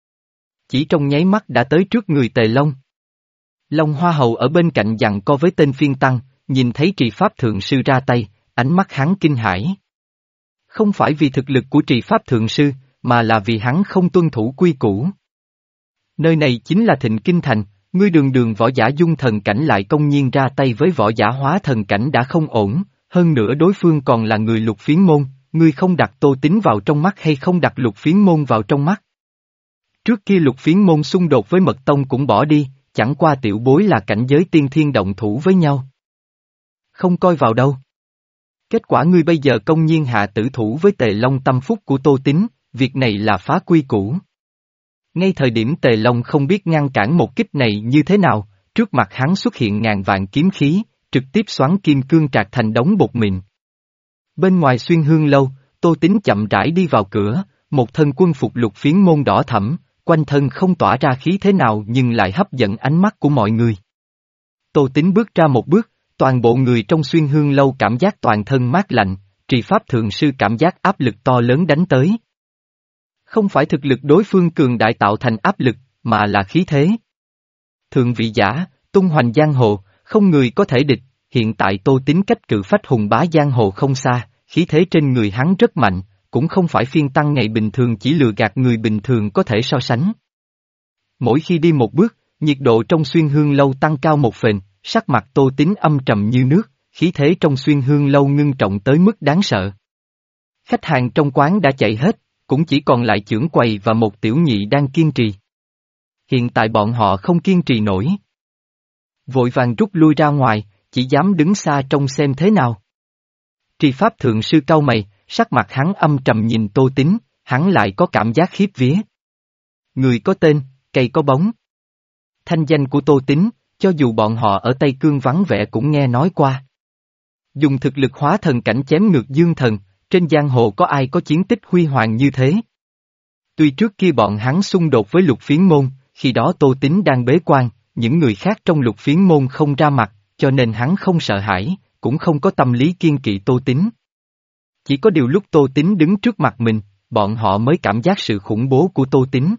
Chỉ trong nháy mắt đã tới trước người Tề Long. Long Hoa Hầu ở bên cạnh giằng co với tên phiên tăng, nhìn thấy trì pháp thượng sư ra tay, ánh mắt hắn kinh hãi. Không phải vì thực lực của trì pháp thượng sư, mà là vì hắn không tuân thủ quy củ. Nơi này chính là Thịnh Kinh Thành, ngươi đường đường võ giả dung thần cảnh lại công nhiên ra tay với võ giả hóa thần cảnh đã không ổn, hơn nữa đối phương còn là người Lục Phiến môn, ngươi không đặt Tô Tín vào trong mắt hay không đặt Lục Phiến môn vào trong mắt. Trước kia Lục Phiến môn xung đột với Mật Tông cũng bỏ đi, chẳng qua tiểu bối là cảnh giới tiên thiên động thủ với nhau. Không coi vào đâu. Kết quả ngươi bây giờ công nhiên hạ tử thủ với Tề Long tâm phúc của Tô Tín, việc này là phá quy củ. Ngay thời điểm Tề Long không biết ngăn cản một kích này như thế nào, trước mặt hắn xuất hiện ngàn vạn kiếm khí, trực tiếp xoắn kim cương trạc thành đống bột mịn. Bên ngoài Xuyên Hương lâu, Tô Tín chậm rãi đi vào cửa, một thân quân phục Lục Phiến môn đỏ thẫm, quanh thân không tỏa ra khí thế nào nhưng lại hấp dẫn ánh mắt của mọi người. Tô Tín bước ra một bước, toàn bộ người trong Xuyên Hương lâu cảm giác toàn thân mát lạnh, trì pháp thượng sư cảm giác áp lực to lớn đánh tới. Không phải thực lực đối phương cường đại tạo thành áp lực, mà là khí thế. Thượng vị giả, tung hoành giang hồ, không người có thể địch, hiện tại Tô Tín cách cự phách hùng bá giang hồ không xa, khí thế trên người hắn rất mạnh, cũng không phải phiên tăng ngày bình thường chỉ lừa gạt người bình thường có thể so sánh. Mỗi khi đi một bước, nhiệt độ trong Xuyên Hương lâu tăng cao một phền, sắc mặt Tô Tín âm trầm như nước, khí thế trong Xuyên Hương lâu ngưng trọng tới mức đáng sợ. Khách hàng trong quán đã chạy hết, cũng chỉ còn lại chưởng quầy và một tiểu nhị đang kiên trì. Hiện tại bọn họ không kiên trì nổi. Vội vàng rút lui ra ngoài, chỉ dám đứng xa trông xem thế nào. Trì pháp thượng sư cau mày, sắc mặt hắn âm trầm nhìn Tô Tín, hắn lại có cảm giác khiếp vía. Người có tên, cây có bóng. Thanh danh của Tô Tín, cho dù bọn họ ở Tây Cương vắng vẻ cũng nghe nói qua. Dùng thực lực hóa thần cảnh chém ngược dương thần, trên giang hồ có ai có chiến tích huy hoàng như thế? Tuy trước kia bọn hắn xung đột với Lục Phiến môn, khi đó Tô Tín đang bế quan, những người khác trong Lục Phiến môn không ra mặt, cho nên hắn không sợ hãi, cũng không có tâm lý kiên kỵ Tô Tín. Chỉ có điều lúc Tô Tín đứng trước mặt mình, bọn họ mới cảm giác sự khủng bố của Tô Tín.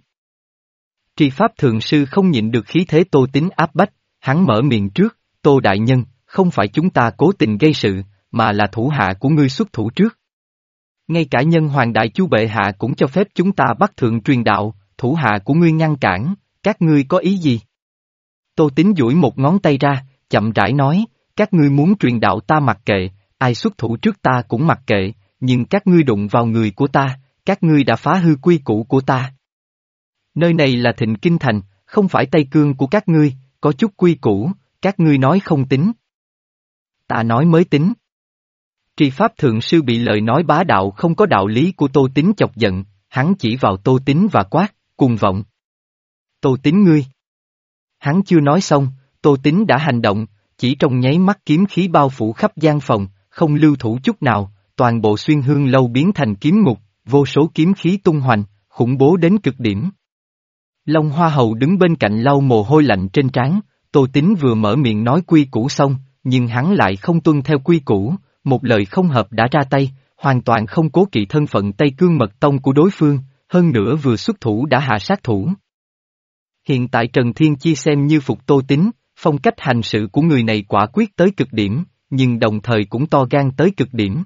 Trì pháp thượng sư không nhịn được khí thế Tô Tín áp bách, hắn mở miệng trước, Tô Đại Nhân, không phải chúng ta cố tình gây sự, mà là thủ hạ của ngươi xuất thủ trước. Ngay cả nhân hoàng đại chu bệ hạ cũng cho phép chúng ta bắt thượng truyền đạo, thủ hạ của ngươi ngăn cản, các ngươi có ý gì? Tô Tín duỗi một ngón tay ra, chậm rãi nói, các ngươi muốn truyền đạo ta mặc kệ, ai xuất thủ trước ta cũng mặc kệ, nhưng các ngươi đụng vào người của ta, các ngươi đã phá hư quy củ của ta. Nơi này là Thịnh Kinh Thành, Không phải Tây Cương của các ngươi, có chút quy củ, các ngươi nói không tính. Ta nói mới tính. Trì Pháp Thượng Sư bị lời nói bá đạo không có đạo lý của Tô Tín chọc giận, hắn chỉ vào Tô Tín và quát, cuồng vọng. Tô Tín ngươi. Hắn chưa nói xong, Tô Tín đã hành động, chỉ trong nháy mắt kiếm khí bao phủ khắp gian phòng, không lưu thủ chút nào, toàn bộ xuyên hương lâu biến thành kiếm ngục, vô số kiếm khí tung hoành, khủng bố đến cực điểm. Long Hoa Hầu đứng bên cạnh lau mồ hôi lạnh trên trán, Tô Tín vừa mở miệng nói quy củ xong, nhưng hắn lại không tuân theo quy củ, một lời không hợp đã ra tay, hoàn toàn không cố kỵ thân phận Tây Cương Mật Tông của đối phương, hơn nữa vừa xuất thủ đã hạ sát thủ. Hiện tại Trần Thiên Chi xem như phục Tô Tín, phong cách hành sự của người này quả quyết tới cực điểm, nhưng đồng thời cũng to gan tới cực điểm.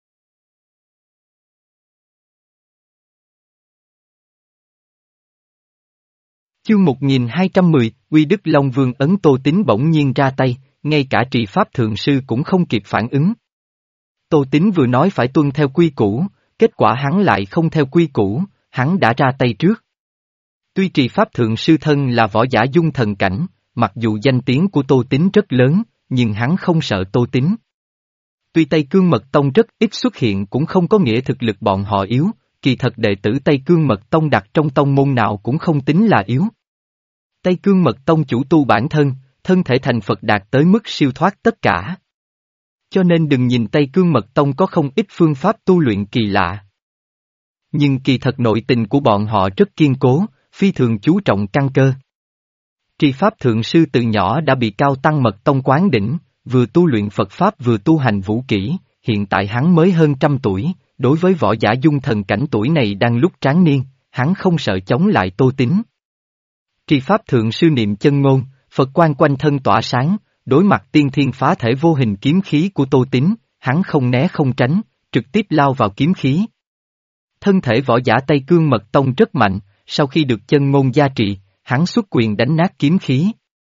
Chương một nghìn hai trăm mười, Uy Đức Long Vương ấn Tô Tín bỗng nhiên ra tay, ngay cả Trì Pháp Thượng Sư cũng không kịp phản ứng. Tô Tín vừa nói phải tuân theo quy củ, kết quả hắn lại không theo quy củ, hắn đã ra tay trước. Tuy Trì Pháp Thượng Sư thân là võ giả dung thần cảnh, mặc dù danh tiếng của Tô Tín rất lớn, nhưng hắn không sợ Tô Tín. Tuy Tây Cương Mật Tông rất ít xuất hiện cũng không có nghĩa thực lực bọn họ yếu, kỳ thật đệ tử Tây Cương Mật Tông đặt trong tông môn nào cũng không tính là yếu. Tây Cương Mật Tông chủ tu bản thân, thân thể thành Phật đạt tới mức siêu thoát tất cả. Cho nên đừng nhìn Tây Cương Mật Tông có không ít phương pháp tu luyện kỳ lạ. Nhưng kỳ thật nội tình của bọn họ rất kiên cố, phi thường chú trọng căn cơ. Trì Pháp Thượng Sư từ nhỏ đã bị Cao Tăng Mật Tông quán đỉnh, vừa tu luyện Phật Pháp vừa tu hành vũ kỹ, hiện tại hắn mới hơn trăm tuổi, đối với võ giả dung thần cảnh tuổi này đang lúc tráng niên, hắn không sợ chống lại Tô Tín. Trì Pháp Thượng Sư niệm chân ngôn, Phật quang quanh thân tỏa sáng, đối mặt tiên thiên phá thể vô hình kiếm khí của Tô Tín, hắn không né không tránh, trực tiếp lao vào kiếm khí. Thân thể võ giả Tây Cương Mật Tông rất mạnh, sau khi được chân ngôn gia trị, hắn xuất quyền đánh nát kiếm khí.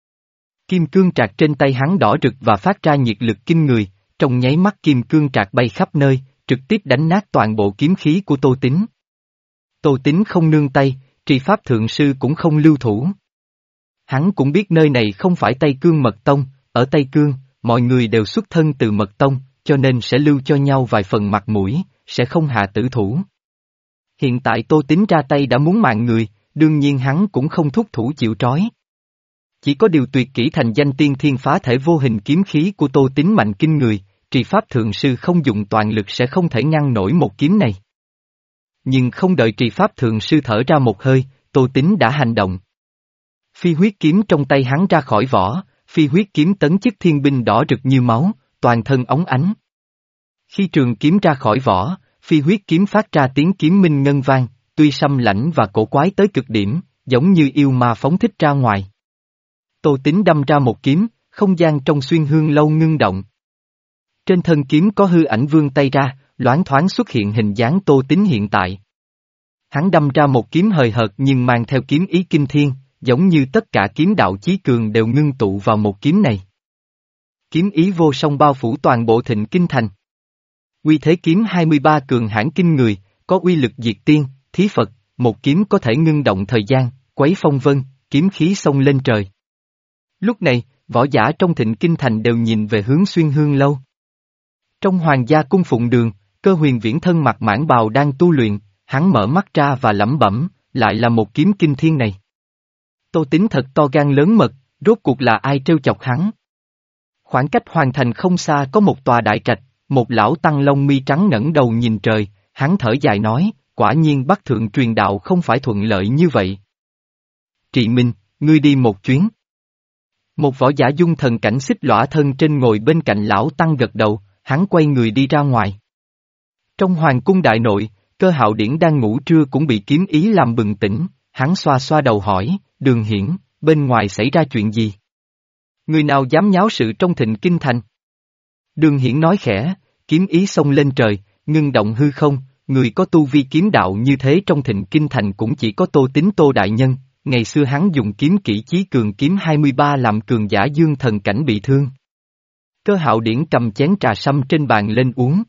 Kim cương trạc trên tay hắn đỏ rực và phát ra nhiệt lực kinh người, trong nháy mắt kim cương trạc bay khắp nơi, trực tiếp đánh nát toàn bộ kiếm khí của Tô Tín. Tô Tín không nương tay, Trì Pháp Thượng Sư cũng không lưu thủ. Hắn cũng biết nơi này không phải Tây Cương Mật Tông, ở Tây Cương, mọi người đều xuất thân từ Mật Tông, cho nên sẽ lưu cho nhau vài phần mặt mũi, sẽ không hạ tử thủ. Hiện tại Tô Tín ra tay đã muốn mạng người, đương nhiên hắn cũng không thúc thủ chịu trói. Chỉ có điều tuyệt kỹ thành danh tiên thiên phá thể vô hình kiếm khí của Tô Tín mạnh kinh người, Trì Pháp Thượng Sư không dùng toàn lực sẽ không thể ngăn nổi một kiếm này. Nhưng không đợi Trì Pháp Thượng Sư thở ra một hơi, Tô Tín đã hành động. Phi huyết kiếm trong tay hắn ra khỏi vỏ, phi huyết kiếm tấn chức thiên binh đỏ rực như máu, toàn thân óng ánh. Khi trường kiếm ra khỏi vỏ, phi huyết kiếm phát ra tiếng kiếm minh ngân vang, tuy xâm lãnh và cổ quái tới cực điểm, giống như yêu ma phóng thích ra ngoài. Tô Tín đâm ra một kiếm, không gian trong xuyên hương lâu ngưng động. Trên thân kiếm có hư ảnh vươn tay ra, loáng thoáng xuất hiện hình dáng Tô Tín hiện tại. Hắn đâm ra một kiếm hời hợt nhưng mang theo kiếm ý kinh thiên, giống như tất cả kiếm đạo chí cường đều ngưng tụ vào một kiếm này. Kiếm ý vô song bao phủ toàn bộ Thịnh Kinh Thành. Uy thế kiếm hai mươi ba cường hãn kinh người, có uy lực diệt tiên, thí Phật, một kiếm có thể ngưng động thời gian, quấy phong vân, kiếm khí xông lên trời. Lúc này, võ giả trong Thịnh Kinh Thành đều nhìn về hướng xuyên hương lâu. Trong hoàng gia cung phụng đường, Cơ Huyền Viễn thân mặc mãn bào đang tu luyện, hắn mở mắt ra và lẩm bẩm, lại là một kiếm kinh thiên này. Tô Tín thật to gan lớn mật, rốt cuộc là ai trêu chọc hắn. Khoảng cách hoàn thành không xa có một tòa đại trạch, một lão tăng lông mi trắng ngẩng đầu nhìn trời, hắn thở dài nói, quả nhiên Bắc Thượng truyền đạo không phải thuận lợi như vậy. Trị Minh, ngươi đi một chuyến. Một võ giả dung thần cảnh xích lõa thân trên ngồi bên cạnh lão tăng gật đầu, hắn quay người đi ra ngoài. Trong hoàng cung đại nội, Cơ Hạo Điển đang ngủ trưa cũng bị kiếm ý làm bừng tỉnh, hắn xoa xoa đầu hỏi, Đường Hiển, bên ngoài xảy ra chuyện gì? Người nào dám nháo sự trong Thịnh Kinh Thành? Đường Hiển nói khẽ, kiếm ý xông lên trời, ngưng động hư không, người có tu vi kiếm đạo như thế trong Thịnh Kinh Thành cũng chỉ có Tô Tín Tô Đại Nhân, ngày xưa hắn dùng kiếm kỹ chí cường kiếm hai mươi ba làm cường giả dương thần cảnh bị thương. Cơ Hạo Điển cầm chén trà sâm trên bàn lên uống.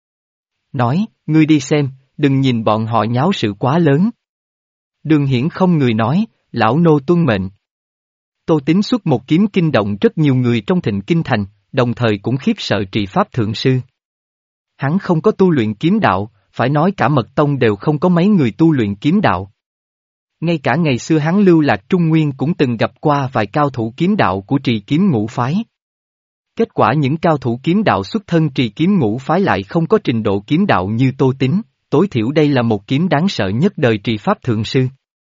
Nói, ngươi đi xem, đừng nhìn bọn họ nháo sự quá lớn. Đường Hiển không người nói, Lão nô tuân mệnh. Tô Tín xuất một kiếm kinh động rất nhiều người trong Thịnh Kinh Thành, đồng thời cũng khiếp sợ Trì Pháp Thượng Sư. Hắn không có tu luyện kiếm đạo, phải nói cả mật tông đều không có mấy người tu luyện kiếm đạo. Ngay cả ngày xưa hắn lưu lạc Trung Nguyên cũng từng gặp qua vài cao thủ kiếm đạo của Trì Kiếm Ngũ Phái. Kết quả những cao thủ kiếm đạo xuất thân Trì Kiếm Ngũ Phái lại không có trình độ kiếm đạo như Tô Tín, tối thiểu đây là một kiếm đáng sợ nhất đời Trì Pháp Thượng Sư.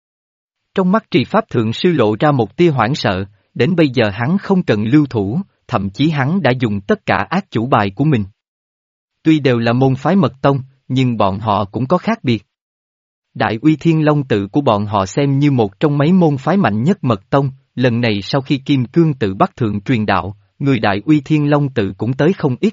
Trong mắt Trì Pháp Thượng Sư lộ ra một tia hoảng sợ, đến bây giờ hắn không cần lưu thủ, thậm chí hắn đã dùng tất cả ác chủ bài của mình. Tuy đều là môn phái mật tông, nhưng bọn họ cũng có khác biệt. Đại Uy Thiên Long tự của bọn họ xem như một trong mấy môn phái mạnh nhất mật tông, lần này sau khi Kim Cương tự bắt thượng truyền đạo, người Đại Uy Thiên Long tự cũng tới không ít.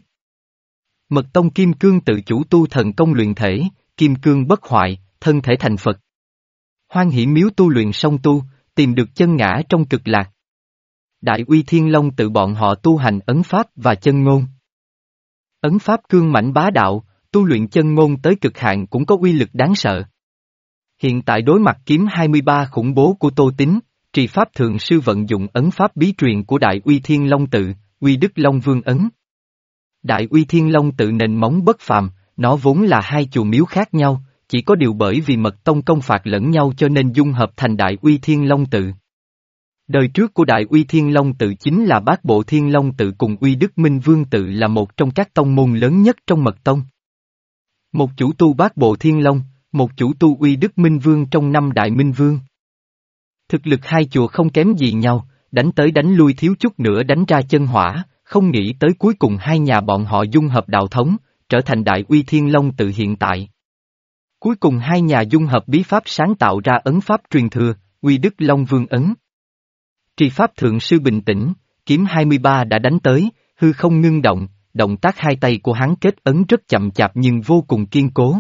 Mật tông Kim Cương tự chủ tu thần công luyện thể, Kim Cương bất hoại, thân thể thành Phật. Hoan Hỷ miếu tu luyện song tu, tìm được chân ngã trong cực lạc. Đại Uy Thiên Long tự bọn họ tu hành ấn pháp và chân ngôn. Ấn pháp cương mãnh bá đạo, tu luyện chân ngôn tới cực hạn cũng có uy lực đáng sợ. Hiện tại đối mặt kiếm hai mươi ba khủng bố của Tô Tín, Trì Pháp Thượng Sư vận dụng ấn pháp bí truyền của Đại Uy Thiên Long tự, Uy Đức Long Vương ấn. Đại Uy Thiên Long tự nền móng bất phàm, nó vốn là hai chùa miếu khác nhau, chỉ có điều bởi vì mật tông công phạt lẫn nhau cho nên dung hợp thành Đại Uy Thiên Long tự. Đời trước của Đại Uy Thiên Long tự chính là Bát Bộ Thiên Long tự cùng Uy Đức Minh Vương tự là một trong các tông môn lớn nhất trong mật tông. Một chủ tu Bát Bộ Thiên Long, một chủ tu Uy Đức Minh Vương trong năm Đại Minh Vương. Thực lực hai chùa không kém gì nhau, đánh tới đánh lui thiếu chút nữa đánh ra chân hỏa, không nghĩ tới cuối cùng hai nhà bọn họ dung hợp đạo thống, trở thành Đại Uy Thiên Long tự hiện tại. Cuối cùng hai nhà dung hợp bí pháp sáng tạo ra ấn pháp truyền thừa, Uy Đức Long Vương ấn. Trì Pháp Thượng Sư bình tĩnh, kiếm hai mươi ba đã đánh tới, hư không ngưng động, động tác hai tay của hắn kết ấn rất chậm chạp nhưng vô cùng kiên cố.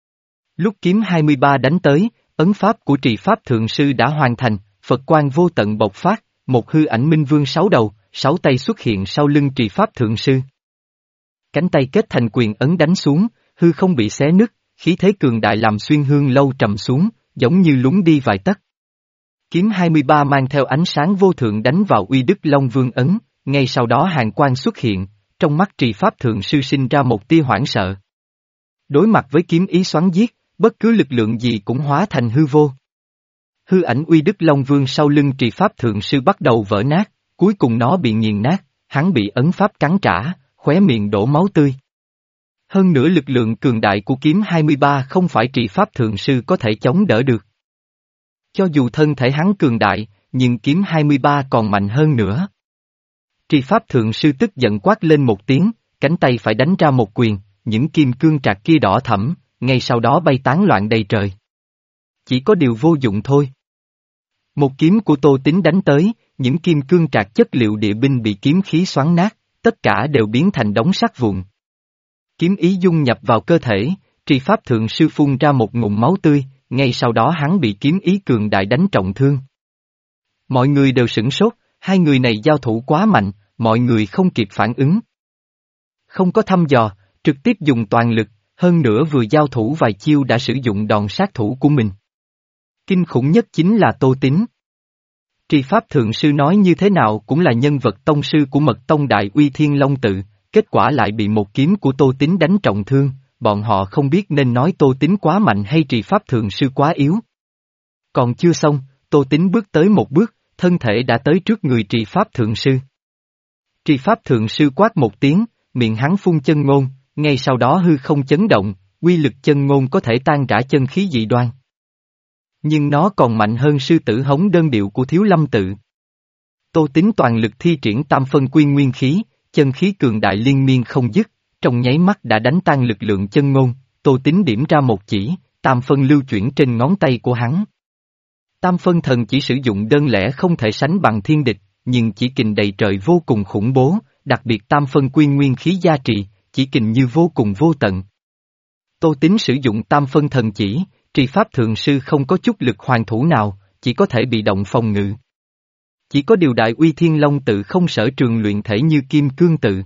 Lúc kiếm hai mươi ba đánh tới, ấn pháp của Trì Pháp Thượng Sư đã hoàn thành, Phật quang vô tận bộc phát, một hư ảnh minh vương sáu đầu, sáu tay xuất hiện sau lưng Trì Pháp Thượng Sư. Cánh tay kết thành quyền ấn đánh xuống, hư không bị xé nứt, khí thế cường đại làm xuyên hương lâu trầm xuống, giống như lún đi vài tấc. Kiếm hai mươi ba mang theo ánh sáng vô thượng đánh vào Uy Đức Long Vương ấn, ngay sau đó hàn quang xuất hiện, trong mắt Trì Pháp Thượng Sư sinh ra một tia hoảng sợ. Đối mặt với kiếm ý xoắn giết, bất cứ lực lượng gì cũng hóa thành hư vô. Hư ảnh Uy Đức Long Vương sau lưng Trì Pháp Thượng Sư bắt đầu vỡ nát, cuối cùng nó bị nghiền nát, hắn bị ấn pháp cắn trả, khóe miệng đổ máu tươi. Hơn nữa lực lượng cường đại của kiếm hai mươi ba không phải Trì Pháp Thượng Sư có thể chống đỡ được. Cho dù thân thể hắn cường đại, nhưng kiếm hai mươi ba còn mạnh hơn nữa. Trì Pháp Thượng Sư tức giận quát lên một tiếng, cánh tay phải đánh ra một quyền, những kim cương trạc kia đỏ thẫm, ngay sau đó bay tán loạn đầy trời. Chỉ có điều vô dụng thôi. Một kiếm của Tô Tín đánh tới, những kim cương trạc chất liệu địa binh bị kiếm khí xoắn nát, tất cả đều biến thành đống sắt vụn. Kiếm ý dung nhập vào cơ thể, Trì Pháp Thượng Sư phun ra một ngụm máu tươi, ngay sau đó hắn bị kiếm ý cường đại đánh trọng thương. Mọi người đều sửng sốt, hai người này giao thủ quá mạnh, mọi người không kịp phản ứng. Không có thăm dò, trực tiếp dùng toàn lực, hơn nữa vừa giao thủ vài chiêu đã sử dụng đòn sát thủ của mình. Kinh khủng nhất chính là Tô Tín. Trì Pháp Thượng Sư nói như thế nào cũng là nhân vật tông sư của mật tông Đại Uy Thiên Long tự, kết quả lại bị một kiếm của Tô Tín đánh trọng thương, bọn họ không biết nên nói Tô Tín quá mạnh hay Trì Pháp Thượng Sư quá yếu. Còn chưa xong, Tô Tín bước tới một bước, thân thể đã tới trước người Trì Pháp Thượng Sư. Trì Pháp Thượng Sư quát một tiếng, miệng hắn phun chân ngôn, ngay sau đó hư không chấn động, uy lực chân ngôn có thể tan rã chân khí dị đoan. Nhưng nó còn mạnh hơn sư tử hống đơn điệu của Thiếu Lâm tự. Tô Tín toàn lực thi triển tam phân quy nguyên khí, chân khí cường đại liên miên không dứt, trong nháy mắt đã đánh tan lực lượng chân ngôn, Tô Tín điểm ra một chỉ, tam phân lưu chuyển trên ngón tay của hắn. Tam phân thần chỉ sử dụng đơn lẻ không thể sánh bằng thiên địch, nhưng chỉ kình đầy trời vô cùng khủng bố, đặc biệt tam phân quy nguyên khí gia trì, chỉ kình như vô cùng vô tận. Tô Tín sử dụng tam phân thần chỉ, Trì Pháp Thượng Sư không có chút lực hoàn thủ nào, chỉ có thể bị động phòng ngự. Chỉ có điều Đại Uy Thiên Long tự không sở trường luyện thể như Kim Cương tự.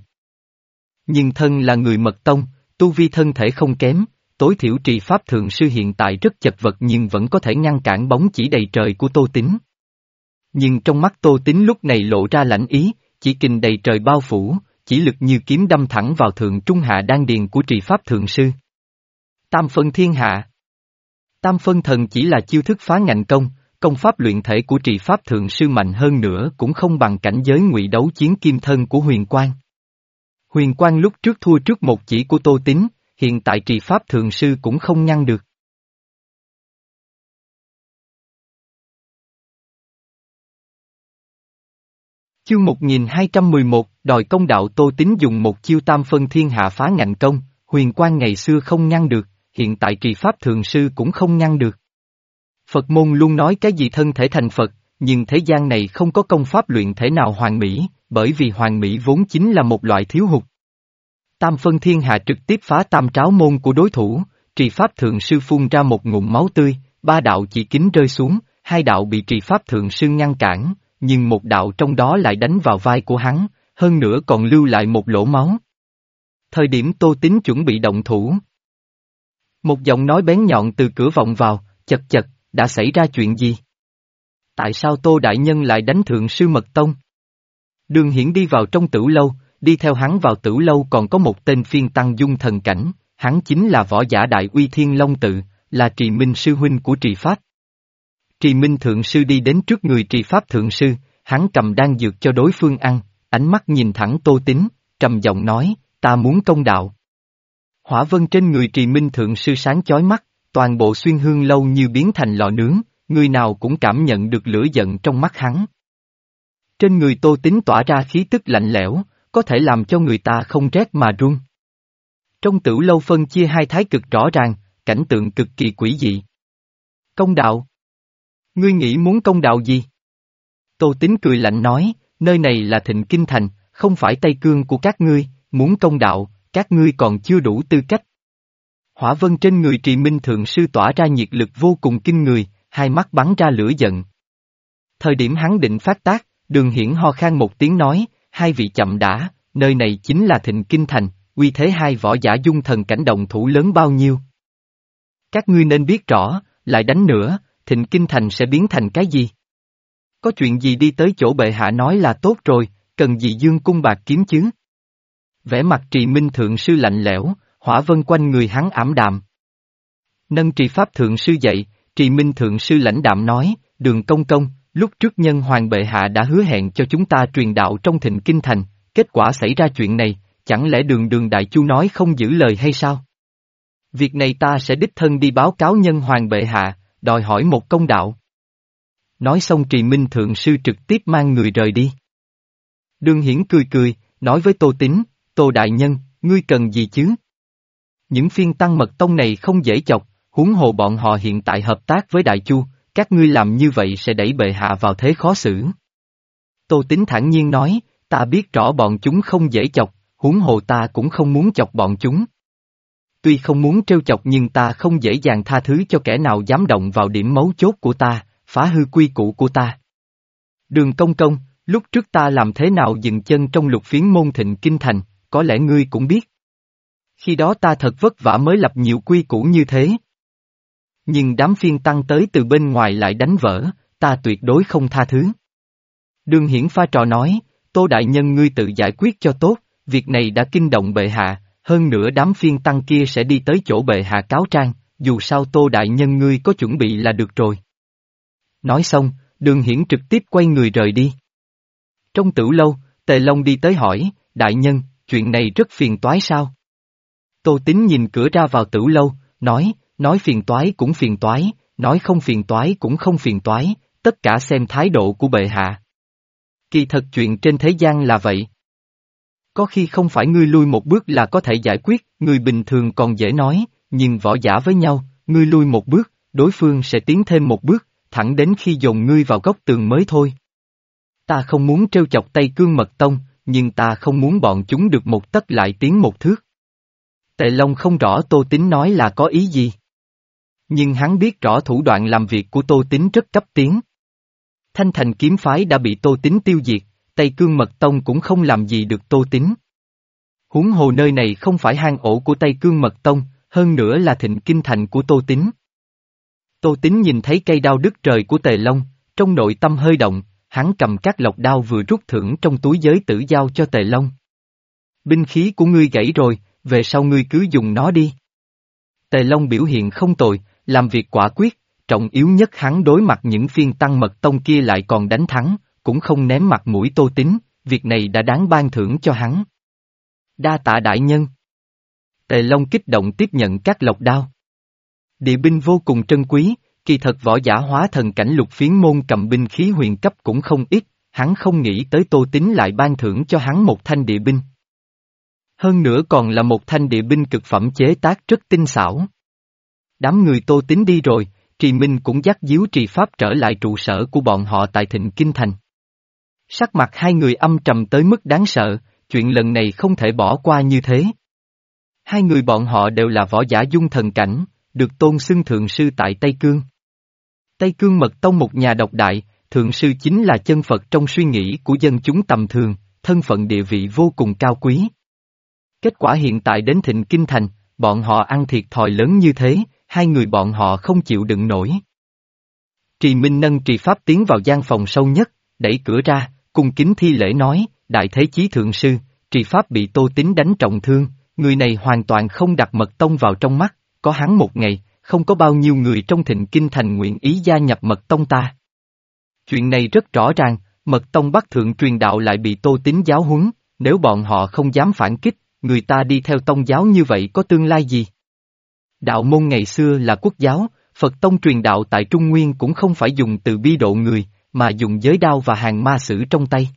Nhưng thân là người mật tông, tu vi thân thể không kém, tối thiểu Trì Pháp Thượng Sư hiện tại rất chật vật nhưng vẫn có thể ngăn cản bóng chỉ đầy trời của Tô Tín. Nhưng trong mắt Tô Tín lúc này lộ ra lãnh ý, chỉ kình đầy trời bao phủ, chỉ lực như kiếm đâm thẳng vào thượng trung hạ đan điền của trì pháp thượng sư. Tam phân thiên hạ. Tam phân thần chỉ là chiêu thức phá ngạnh công, công pháp luyện thể của trì pháp thượng sư mạnh hơn nữa cũng không bằng cảnh giới ngụy đấu chiến kim thân của Huyền Quang. Huyền Quang lúc trước thua trước một chỉ của Tô Tín, hiện tại trì pháp thượng sư cũng không ngăn được. Chương một nghìn hai trăm mười một, đòi công đạo. Tô Tín dùng một chiêu tam phân thiên hạ phá ngạnh công, Huyền Quang ngày xưa không ngăn được, hiện tại trì pháp thượng sư cũng không ngăn được. Phật môn luôn nói cái gì thân thể thành Phật, nhưng thế gian này không có công pháp luyện thể nào hoàn mỹ, bởi vì hoàn mỹ vốn chính là một loại thiếu hụt. Tam phân thiên hạ trực tiếp phá tam tráo môn của đối thủ, trì pháp thượng sư phun ra một ngụm máu tươi, ba đạo chỉ kính rơi xuống, hai đạo bị trì pháp thượng sư ngăn cản, nhưng một đạo trong đó lại đánh vào vai của hắn, hơn nữa còn lưu lại một lỗ máu. Thời điểm Tô Tín chuẩn bị động thủ, một giọng nói bén nhọn từ cửa vọng vào, chật chật, đã xảy ra chuyện gì? Tại sao Tô Đại Nhân lại đánh thượng sư mật tông? Đường Hiển đi vào trong tử lâu, đi theo hắn vào tử lâu còn có một tên phiên tăng dung thần cảnh, hắn chính là võ giả đại uy Thiên Long Tự, là Trì Minh sư huynh của Trì Pháp. Trì Minh thượng sư đi đến trước người Trì Pháp thượng sư, hắn cầm đan dược cho đối phương ăn, ánh mắt nhìn thẳng Tô Tín, trầm giọng nói, ta muốn công đạo. Hỏa vân trên người Trì Minh thượng sư sáng chói mắt, toàn bộ xuyên hương lâu như biến thành lò nướng, người nào cũng cảm nhận được lửa giận trong mắt hắn. Trên người Tô Tín tỏa ra khí tức lạnh lẽo, có thể làm cho người ta không rét mà run. Trong tử lâu phân chia hai thái cực rõ ràng, cảnh tượng cực kỳ quỷ dị. Công đạo. Ngươi nghĩ muốn công đạo gì? Tô Tín cười lạnh nói, nơi này là Thịnh Kinh Thành, không phải Tây Cương của các ngươi, muốn công đạo, các ngươi còn chưa đủ tư cách. Hỏa vân trên người Trì Minh thượng sư tỏa ra nhiệt lực vô cùng kinh người, hai mắt bắn ra lửa giận. Thời điểm hắn định phát tác, Đường Hiển ho khan một tiếng nói, hai vị chậm đã, nơi này chính là Thịnh Kinh Thành, uy thế hai võ giả dung thần cảnh động thủ lớn bao nhiêu. Các ngươi nên biết rõ, lại đánh nữa, Thịnh Kinh Thành sẽ biến thành cái gì? Có chuyện gì đi tới chỗ bệ hạ nói là tốt rồi, cần gì dương cung bạc kiếm chứ? Vẻ mặt Trì Minh thượng sư lạnh lẽo, hỏa vân quanh người hắn ảm đạm. Nâng Trì Pháp thượng sư dậy, Trì Minh thượng sư lãnh đạm nói, Đường công công, lúc trước nhân hoàng bệ hạ đã hứa hẹn cho chúng ta truyền đạo trong Thịnh Kinh Thành, kết quả xảy ra chuyện này, chẳng lẽ đường đường đại chu nói không giữ lời hay sao? Việc này ta sẽ đích thân đi báo cáo nhân hoàng bệ hạ, đòi hỏi một công đạo. Nói xong Trì Minh thượng sư trực tiếp mang người rời đi. Đường Hiển cười cười, nói với Tô Tín, Tô Đại Nhân, ngươi cần gì chứ? Những phiên tăng mật tông này không dễ chọc, huống hồ bọn họ hiện tại hợp tác với Đại Chu, các ngươi làm như vậy sẽ đẩy bệ hạ vào thế khó xử. Tô Tín thản nhiên nói, ta biết rõ bọn chúng không dễ chọc, huống hồ ta cũng không muốn chọc bọn chúng. Tuy không muốn trêu chọc nhưng ta không dễ dàng tha thứ cho kẻ nào dám động vào điểm mấu chốt của ta, phá hư quy củ của ta. Đường công công, lúc trước ta làm thế nào dừng chân trong lục phiến môn Thịnh Kinh Thành, có lẽ ngươi cũng biết. Khi đó ta thật vất vả mới lập nhiều quy củ như thế. Nhưng đám phiên tăng tới từ bên ngoài lại đánh vỡ, ta tuyệt đối không tha thứ. Đường Hiển pha trò nói, Tô Đại Nhân ngươi tự giải quyết cho tốt, việc này đã kinh động bệ hạ, hơn nữa đám phiên tăng kia sẽ đi tới chỗ bệ hạ cáo trang, dù sao Tô Đại Nhân ngươi có chuẩn bị là được rồi. Nói xong, Đường Hiển trực tiếp quay người rời đi. Trong tử lâu, Tề Long đi tới hỏi, Đại Nhân, chuyện này rất phiền toái sao? Tô Tín nhìn cửa ra vào tử lâu, nói, nói phiền toái cũng phiền toái, nói không phiền toái cũng không phiền toái, tất cả xem thái độ của bệ hạ. Kỳ thật chuyện trên thế gian là vậy. Có khi không phải ngươi lui một bước là có thể giải quyết, người bình thường còn dễ nói, nhưng võ giả với nhau, ngươi lui một bước, đối phương sẽ tiến thêm một bước, thẳng đến khi dồn ngươi vào góc tường mới thôi. Ta không muốn trêu chọc Tây Cương Mật Tông, nhưng ta không muốn bọn chúng được một tấc lại tiến một thước. Tề Long không rõ Tô Tín nói là có ý gì. Nhưng hắn biết rõ thủ đoạn làm việc của Tô Tín rất cấp tiến. Thanh Thành kiếm phái đã bị Tô Tín tiêu diệt, Tây Cương Mật Tông cũng không làm gì được Tô Tín. Huống hồ nơi này không phải hang ổ của Tây Cương Mật Tông, hơn nữa là Thịnh Kinh Thành của Tô Tín. Tô Tín nhìn thấy cây đao đứt trời của Tề Long, trong nội tâm hơi động, hắn cầm các lộc đao vừa rút thưởng trong túi giới tử giao cho Tề Long. Binh khí của ngươi gãy rồi, về sau ngươi cứ dùng nó đi. Tề Long biểu hiện không tồi, làm việc quả quyết, trọng yếu nhất hắn đối mặt những phiên tăng mật tông kia lại còn đánh thắng, cũng không ném mặt mũi Tô Tín, việc này đã đáng ban thưởng cho hắn. Đa tạ đại nhân. Tề Long kích động tiếp nhận các lộc đao. Địa binh vô cùng trân quý, kỳ thật võ giả hóa thần cảnh Lục Phiến Môn cầm binh khí huyền cấp cũng không ít, hắn không nghĩ tới Tô Tín lại ban thưởng cho hắn một thanh địa binh. Hơn nữa còn là một thanh địa binh cực phẩm chế tác rất tinh xảo. Đám người Tô Tín đi rồi, Trì Minh cũng dắt díu Trì Pháp trở lại trụ sở của bọn họ tại Thịnh Kinh Thành. Sắc mặt hai người âm trầm tới mức đáng sợ, chuyện lần này không thể bỏ qua như thế. Hai người bọn họ đều là võ giả dung thần cảnh, được tôn xưng thượng sư tại Tây Cương. Tây Cương Mật Tông một nhà độc đại, thượng sư chính là chân Phật trong suy nghĩ của dân chúng tầm thường, thân phận địa vị vô cùng cao quý. Kết quả hiện tại đến Thịnh Kinh Thành, bọn họ ăn thiệt thòi lớn như thế, hai người bọn họ không chịu đựng nổi. Trì Minh nâng Trì Pháp tiến vào gian phòng sâu nhất, đẩy cửa ra, cung kính thi lễ nói, Đại Thế Chí Thượng Sư, Trì Pháp bị Tô Tín đánh trọng thương, người này hoàn toàn không đặt Mật Tông vào trong mắt, có hắn một ngày, không có bao nhiêu người trong Thịnh Kinh Thành nguyện ý gia nhập Mật Tông ta. Chuyện này rất rõ ràng, Mật Tông Bắc Thượng truyền đạo lại bị Tô Tín giáo huấn, nếu bọn họ không dám phản kích, người ta đi theo tông giáo như vậy có tương lai gì? Đạo môn ngày xưa là quốc giáo, Phật Tông truyền đạo tại Trung Nguyên cũng không phải dùng từ bi độ người, mà dùng giới đao và hàng ma sử trong tay.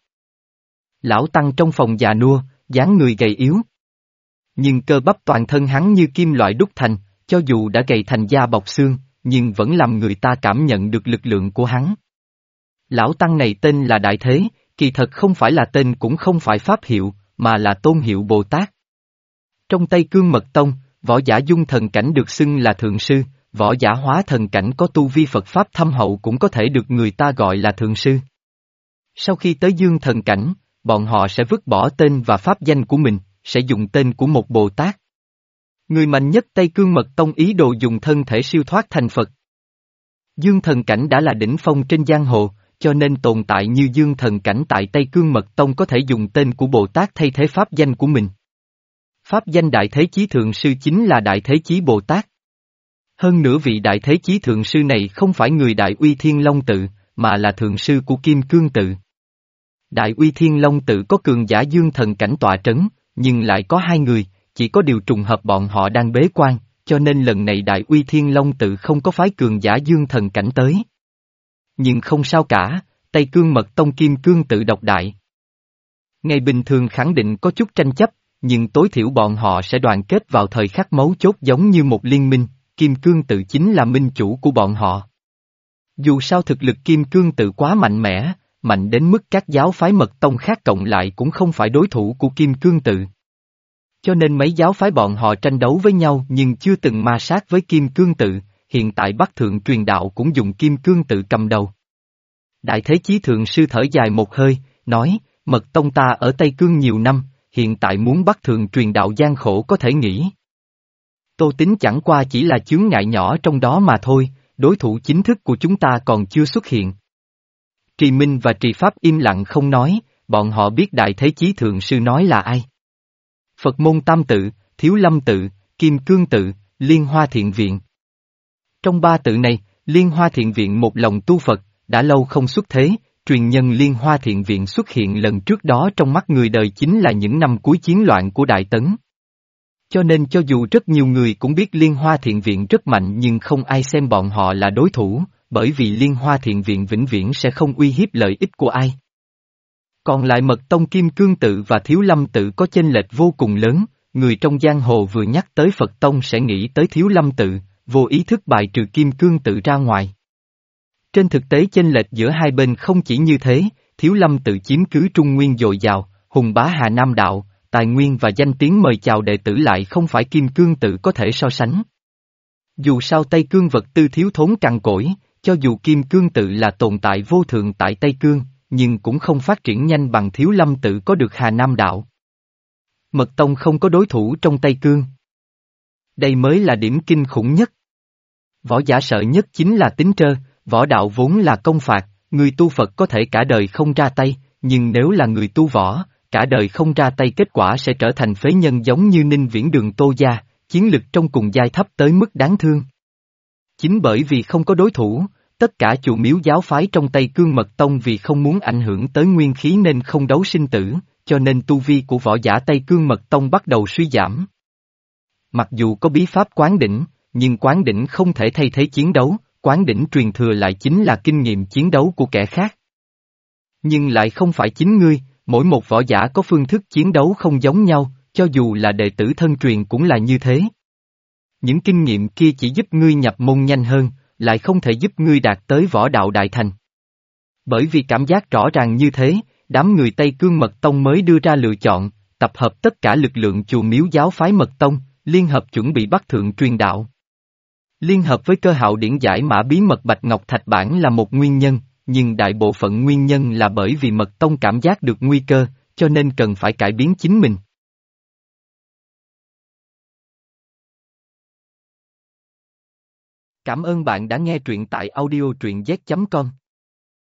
Lão Tăng trong phòng già nua, dáng người gầy yếu. Nhưng cơ bắp toàn thân hắn như kim loại đúc thành, cho dù đã gầy thành da bọc xương, nhưng vẫn làm người ta cảm nhận được lực lượng của hắn. Lão Tăng này tên là Đại Thế, kỳ thật không phải là tên cũng không phải pháp hiệu, mà là tôn hiệu Bồ Tát. Trong Tây Cương Mật Tông, võ giả dung thần cảnh được xưng là thượng sư, võ giả hóa thần cảnh có tu vi Phật Pháp thâm hậu cũng có thể được người ta gọi là thượng sư. Sau khi tới dương thần cảnh, bọn họ sẽ vứt bỏ tên và pháp danh của mình, sẽ dùng tên của một Bồ Tát. Người mạnh nhất Tây Cương Mật Tông ý đồ dùng thân thể siêu thoát thành Phật. Dương thần cảnh đã là đỉnh phong trên giang hồ, cho nên tồn tại như dương thần cảnh tại Tây Cương Mật Tông có thể dùng tên của Bồ Tát thay thế pháp danh của mình. Pháp danh Đại Thế Chí Thượng Sư chính là Đại Thế Chí Bồ Tát. Hơn nữa vị Đại Thế Chí Thượng Sư này không phải người Đại Uy Thiên Long Tự, mà là Thượng Sư của Kim Cương Tự. Đại Uy Thiên Long Tự có cường giả dương thần cảnh tọa trấn, nhưng lại có hai người, chỉ có điều trùng hợp bọn họ đang bế quan, cho nên lần này Đại Uy Thiên Long Tự không có phái cường giả dương thần cảnh tới. Nhưng không sao cả, Tây Cương Mật Tông Kim Cương Tự độc đại. Ngày bình thường khẳng định có chút tranh chấp, nhưng tối thiểu bọn họ sẽ đoàn kết vào thời khắc mấu chốt giống như một liên minh, Kim Cương Tự chính là minh chủ của bọn họ. Dù sao thực lực Kim Cương Tự quá mạnh mẽ, mạnh đến mức các giáo phái Mật Tông khác cộng lại cũng không phải đối thủ của Kim Cương Tự. Cho nên mấy giáo phái bọn họ tranh đấu với nhau nhưng chưa từng ma sát với Kim Cương Tự, hiện tại Bắc Thượng truyền đạo cũng dùng Kim Cương Tự cầm đầu. Đại Thế Chí Thượng Sư thở dài một hơi, nói, Mật Tông ta ở Tây Cương nhiều năm, hiện tại muốn Bắc Thượng truyền đạo gian khổ có thể nghĩ. Tô Tín chẳng qua chỉ là chướng ngại nhỏ trong đó mà thôi, đối thủ chính thức của chúng ta còn chưa xuất hiện. Trì Minh và Trì Pháp im lặng không nói, bọn họ biết Đại Thế Chí Thượng Sư nói là ai. Phật môn Tam Tự, Thiếu Lâm Tự, Kim Cương Tự, Liên Hoa Thiện Viện. Trong ba tự này, Liên Hoa Thiện Viện một lòng tu Phật, đã lâu không xuất thế, truyền nhân Liên Hoa Thiện Viện xuất hiện lần trước đó trong mắt người đời chính là những năm cuối chiến loạn của Đại Tấn. Cho nên cho dù rất nhiều người cũng biết Liên Hoa Thiện Viện rất mạnh nhưng không ai xem bọn họ là đối thủ, bởi vì Liên Hoa Thiện Viện vĩnh viễn sẽ không uy hiếp lợi ích của ai. Còn lại Mật Tông Kim Cương Tự và Thiếu Lâm Tự có chênh lệch vô cùng lớn, người trong giang hồ vừa nhắc tới Phật Tông sẽ nghĩ tới Thiếu Lâm Tự, vô ý thức bài trừ Kim Cương Tự ra ngoài. Trên thực tế chênh lệch giữa hai bên không chỉ như thế, Thiếu Lâm Tự chiếm cứ Trung Nguyên dồi dào, hùng bá Hà Nam Đạo, tài nguyên và danh tiếng mời chào đệ tử lại không phải Kim Cương Tự có thể so sánh. Dù sao Tây Cương vật tư thiếu thốn cằn cỗi, cho dù Kim Cương Tự là tồn tại vô thượng tại Tây Cương, nhưng cũng không phát triển nhanh bằng Thiếu Lâm Tự có được Hà Nam Đạo. Mật Tông không có đối thủ trong Tây Cương. Đây mới là điểm kinh khủng nhất. Võ giả sợ nhất chính là tính trơ, võ đạo vốn là công phạt, người tu Phật có thể cả đời không ra tay, nhưng nếu là người tu võ, cả đời không ra tay kết quả sẽ trở thành phế nhân giống như Ninh Viễn Đường Tô Gia, chiến lực trong cùng giai thấp tới mức đáng thương. Chính bởi vì không có đối thủ, tất cả chùa miếu giáo phái trong Tây Cương Mật Tông vì không muốn ảnh hưởng tới nguyên khí nên không đấu sinh tử, cho nên tu vi của võ giả Tây Cương Mật Tông bắt đầu suy giảm. Mặc dù có bí pháp quán đỉnh, nhưng quán đỉnh không thể thay thế chiến đấu, quán đỉnh truyền thừa lại chính là kinh nghiệm chiến đấu của kẻ khác. Nhưng lại không phải chính ngươi, mỗi một võ giả có phương thức chiến đấu không giống nhau, cho dù là đệ tử thân truyền cũng là như thế. Những kinh nghiệm kia chỉ giúp ngươi nhập môn nhanh hơn, lại không thể giúp ngươi đạt tới võ đạo đại thành. Bởi vì cảm giác rõ ràng như thế, đám người Tây Cương Mật Tông mới đưa ra lựa chọn, tập hợp tất cả lực lượng chùa miếu giáo phái Mật Tông, liên hợp chuẩn bị bắt thượng truyền đạo. Liên hợp với cơ hạo điển giải mã bí mật Bạch Ngọc Thạch Bản là một nguyên nhân, nhưng đại bộ phận nguyên nhân là bởi vì Mật Tông cảm giác được nguy cơ, cho nên cần phải cải biến chính mình. Cảm ơn bạn đã nghe truyện tại audio truyện z chấm com.